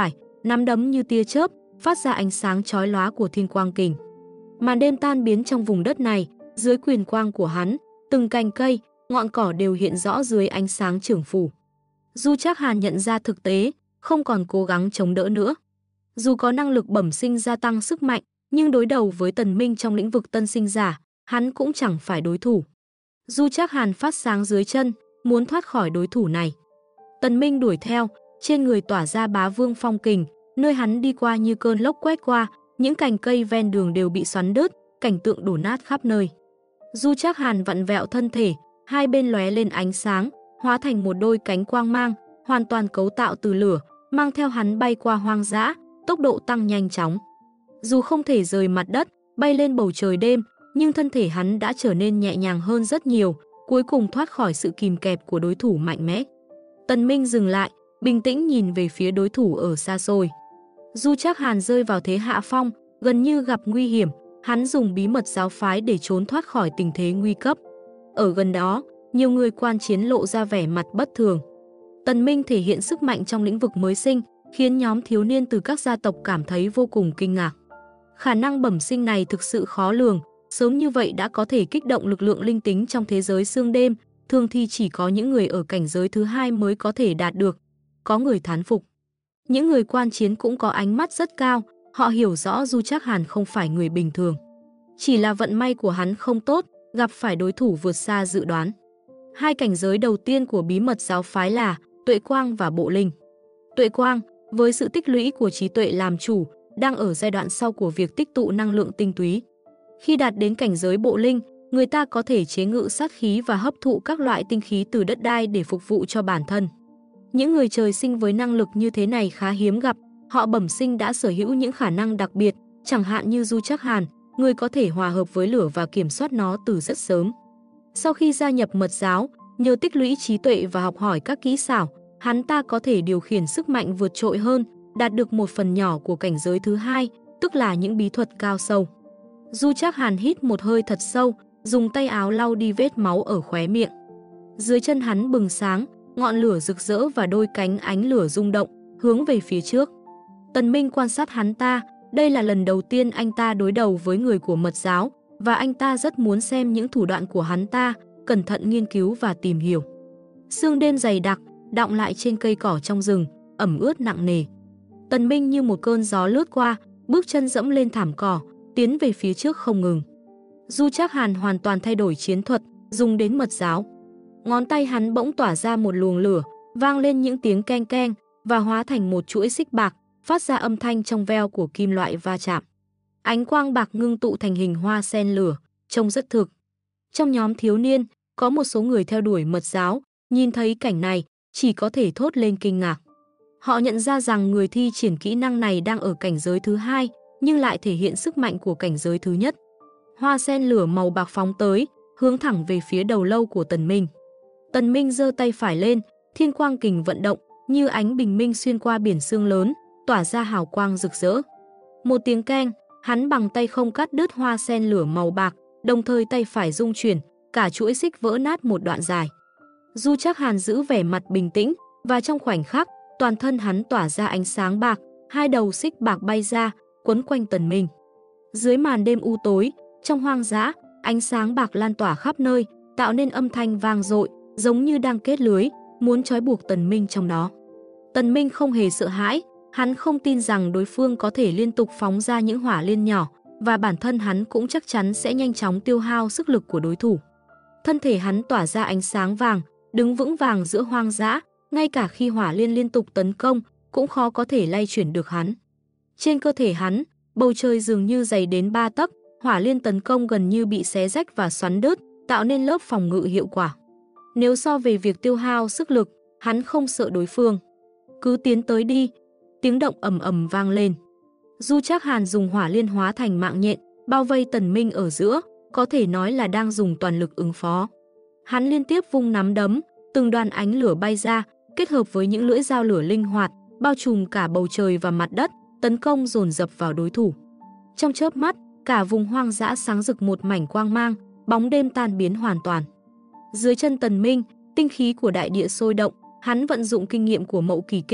nắm đấm như tia chớp, phát ra ánh sáng chói lóa của thiên quang kình. Màn đêm tan biến trong vùng đất này, dưới quyền quang của hắn, từng cành cây, ngọn cỏ đều hiện rõ dưới ánh sáng chưởng phủ. Du Trác Hàn nhận ra thực tế, không còn cố gắng chống đỡ nữa. Dù có năng lực bẩm sinh gia tăng sức mạnh, nhưng đối đầu với Tần Minh trong lĩnh vực tân sinh giả, hắn cũng chẳng phải đối thủ. Du Trác Hàn phát sáng dưới chân, muốn thoát khỏi đối thủ này. Tần Minh đuổi theo, trên người tỏa ra bá vương phong kình, nơi hắn đi qua như cơn lốc quét qua, những cành cây ven đường đều bị xoắn đứt, cảnh tượng đổ nát khắp nơi. Du Trác Hàn vặn vẹo thân thể, hai bên lóe lên ánh sáng, hóa thành một đôi cánh quang mang, hoàn toàn cấu tạo từ lửa, mang theo hắn bay qua hoang dã, tốc độ tăng nhanh chóng. Dù không thể rời mặt đất, bay lên bầu trời đêm, nhưng thân thể hắn đã trở nên nhẹ nhàng hơn rất nhiều, cuối cùng thoát khỏi sự kìm kẹp của đối thủ mạnh mẽ. Tần Minh dừng lại, bình tĩnh nhìn về phía đối thủ ở xa xôi. Du Trác Hàn rơi vào thế hạ phong, gần như gặp nguy hiểm, hắn dùng bí mật giáo phái để trốn thoát khỏi tình thế nguy cấp. Ở gần đó, nhiều người quan chiến lộ ra vẻ mặt bất thường. Tần Minh thể hiện sức mạnh trong lĩnh vực mới sinh, khiến nhóm thiếu niên từ các gia tộc cảm thấy vô cùng kinh ngạc. Khả năng bẩm sinh này thực sự khó lường, sớm như vậy đã có thể kích động lực lượng linh tính trong thế giới xương đêm, thường thì chỉ có những người ở cảnh giới thứ hai mới có thể đạt được. Có người thán phục. Những người quan chiến cũng có ánh mắt rất cao, họ hiểu rõ Du Trác Hàn không phải người bình thường. Chỉ là vận may của hắn không tốt, gặp phải đối thủ vượt xa dự đoán. Hai cảnh giới đầu tiên của bí mật giáo phái là Tuệ Quang và Bộ Linh. Tuệ Quang, với sự tích lũy của trí tuệ làm chủ, đang ở giai đoạn sau của việc tích tụ năng lượng tinh túy. Khi đạt đến cảnh giới Bộ Linh, người ta có thể chế ngự sát khí và hấp thụ các loại tinh khí từ đất đai để phục vụ cho bản thân. Những người trời sinh với năng lực như thế này khá hiếm gặp, họ bẩm sinh đã sở hữu những khả năng đặc biệt, chẳng hạn như Du Trác Hàn, người có thể hòa hợp với lửa và kiểm soát nó từ rất sớm. Sau khi gia nhập mật giáo, nhờ tích lũy trí tuệ và học hỏi các kỹ xảo, hắn ta có thể điều khiển sức mạnh vượt trội hơn, đạt được một phần nhỏ của cảnh giới thứ hai, tức là những bí thuật cao sâu. Du Trác Hàn hít một hơi thật sâu, dùng tay áo lau đi vết máu ở khóe miệng. Dưới chân hắn bừng sáng, ngọn lửa rực rỡ và đôi cánh ánh lửa rung động, hướng về phía trước. Tần Minh quan sát hắn ta, đây là lần đầu tiên anh ta đối đầu với người của mật giáo, và anh ta rất muốn xem những thủ đoạn của hắn ta, cẩn thận nghiên cứu và tìm hiểu. Sương đêm dày đặc, đọng lại trên cây cỏ trong rừng, ẩm ướt nặng nề. Tần Minh như một cơn gió lướt qua, bước chân dẫm lên thảm cỏ, tiến về phía trước không ngừng. Du Trác Hàn hoàn toàn thay đổi chiến thuật, dùng đến mật giáo. Ngón tay hắn bỗng tỏa ra một luồng lửa, vang lên những tiếng keng keng và hóa thành một chuỗi xích bạc, phát ra âm thanh trong veo của kim loại va chạm. Ánh quang bạc ngưng tụ thành hình hoa sen lửa, trông rất thực. Trong nhóm thiếu niên, có một số người theo đuổi mật giáo, nhìn thấy cảnh này, chỉ có thể thốt lên kinh ngạc. Họ nhận ra rằng người thi triển kỹ năng này đang ở cảnh giới thứ hai, nhưng lại thể hiện sức mạnh của cảnh giới thứ nhất. Hoa sen lửa màu bạc phóng tới, hướng thẳng về phía đầu lâu của Tần Minh. Tần Minh giơ tay phải lên, thiên quang kình vận động, như ánh bình minh xuyên qua biển sương lớn, tỏa ra hào quang rực rỡ. Một tiếng keng, hắn bằng tay không cắt đứt hoa sen lửa màu bạc, đồng thời tay phải rung chuyển, cả chuỗi xích vỡ nát một đoạn dài. Du Trác Hàn giữ vẻ mặt bình tĩnh, và trong khoảnh khắc, toàn thân hắn tỏa ra ánh sáng bạc, hai đầu xích bạc bay ra, quấn quanh Tần Minh. Dưới màn đêm u tối, trong hoang dã, ánh sáng bạc lan tỏa khắp nơi, tạo nên âm thanh vang dội, giống như đang kết lưới, muốn trói buộc Tần Minh trong đó. Tần Minh không hề sợ hãi, hắn không tin rằng đối phương có thể liên tục phóng ra những hỏa liên nhỏ, và bản thân hắn cũng chắc chắn sẽ nhanh chóng tiêu hao sức lực của đối thủ. Thân thể hắn tỏa ra ánh sáng vàng, đứng vững vàng giữa hoang dã, ngay cả khi hỏa liên liên tục tấn công, cũng khó có thể lay chuyển được hắn. Trên cơ thể hắn, bầu trời dường như dày đến 3 tấc, hỏa liên tấn công gần như bị xé rách và xoắn đứt, tạo nên lớp phòng ngự hiệu quả. Nếu so về việc tiêu hao sức lực, hắn không sợ đối phương. Cứ tiến tới đi. Tiếng động ầm ầm vang lên. Du Trác Hàn dùng hỏa liên hóa thành mạng nhện, bao vây Tần Minh ở giữa, có thể nói là đang dùng toàn lực ứng phó. Hắn liên tiếp vung nắm đấm, từng đoàn ánh lửa bay ra, kết hợp với những lưỡi dao lửa linh hoạt, bao trùm cả bầu trời và mặt đất, tấn công dồn dập vào đối thủ. Trong chớp mắt, cả vùng hoang dã sáng rực một mảnh quang mang, bóng đêm tan biến hoàn toàn. Dưới chân Tần Minh, tinh khí của đại địa sôi động, hắn vận dụng kinh nghiệm của Mậu Kỳ Kinh,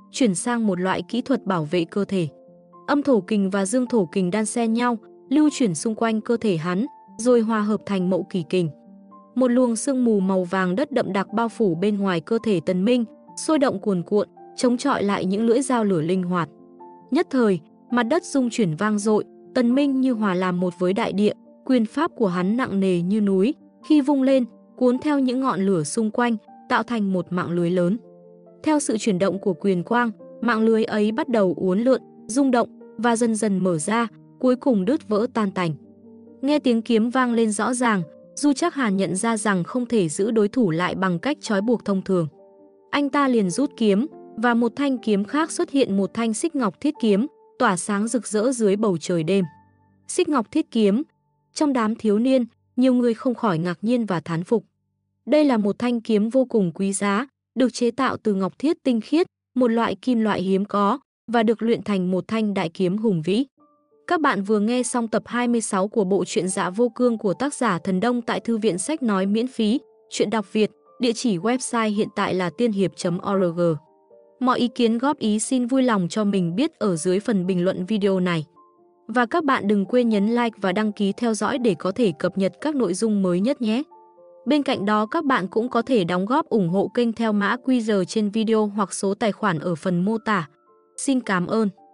chuyển sang một loại kỹ thuật bảo vệ cơ thể. Âm thổ kình và dương thổ kình đan xen nhau, lưu chuyển xung quanh cơ thể hắn, rồi hòa hợp thành mậu kỳ kình. Một luồng sương mù màu vàng đất đậm đặc bao phủ bên ngoài cơ thể Tần Minh, sôi động cuồn cuộn, chống chọi lại những lưỡi dao lửa linh hoạt. Nhất thời, mặt đất rung chuyển vang dội, Tần Minh như hòa làm một với đại địa, quyền pháp của hắn nặng nề như núi, khi vung lên, cuốn theo những ngọn lửa xung quanh, tạo thành một mạng lưới lớn. Theo sự chuyển động của quyền quang, mạng lưới ấy bắt đầu uốn lượn, rung động và dần dần mở ra, cuối cùng đứt vỡ tan tành. Nghe tiếng kiếm vang lên rõ ràng, Du Trác Hàn nhận ra rằng không thể giữ đối thủ lại bằng cách trói buộc thông thường. Anh ta liền rút kiếm, và một thanh kiếm khác xuất hiện, một thanh xích ngọc thiết kiếm, tỏa sáng rực rỡ dưới bầu trời đêm. Xích ngọc thiết kiếm, trong đám thiếu niên, nhiều người không khỏi ngạc nhiên và thán phục. Đây là một thanh kiếm vô cùng quý giá, được chế tạo từ ngọc thiết tinh khiết, một loại kim loại hiếm có, và được luyện thành một thanh đại kiếm hùng vĩ. Các bạn vừa nghe xong tập 26 của bộ truyện Dạ Vô Cương của tác giả Thần Đông tại Thư viện Sách Nói miễn phí, truyện đọc Việt, địa chỉ website hiện tại là tiên hiệp.org. Mọi ý kiến góp ý xin vui lòng cho mình biết ở dưới phần bình luận video này. Và các bạn đừng quên nhấn like và đăng ký theo dõi để có thể cập nhật các nội dung mới nhất nhé. Bên cạnh đó các bạn cũng có thể đóng góp ủng hộ kênh theo mã QR trên video hoặc số tài khoản ở phần mô tả. Xin cảm ơn.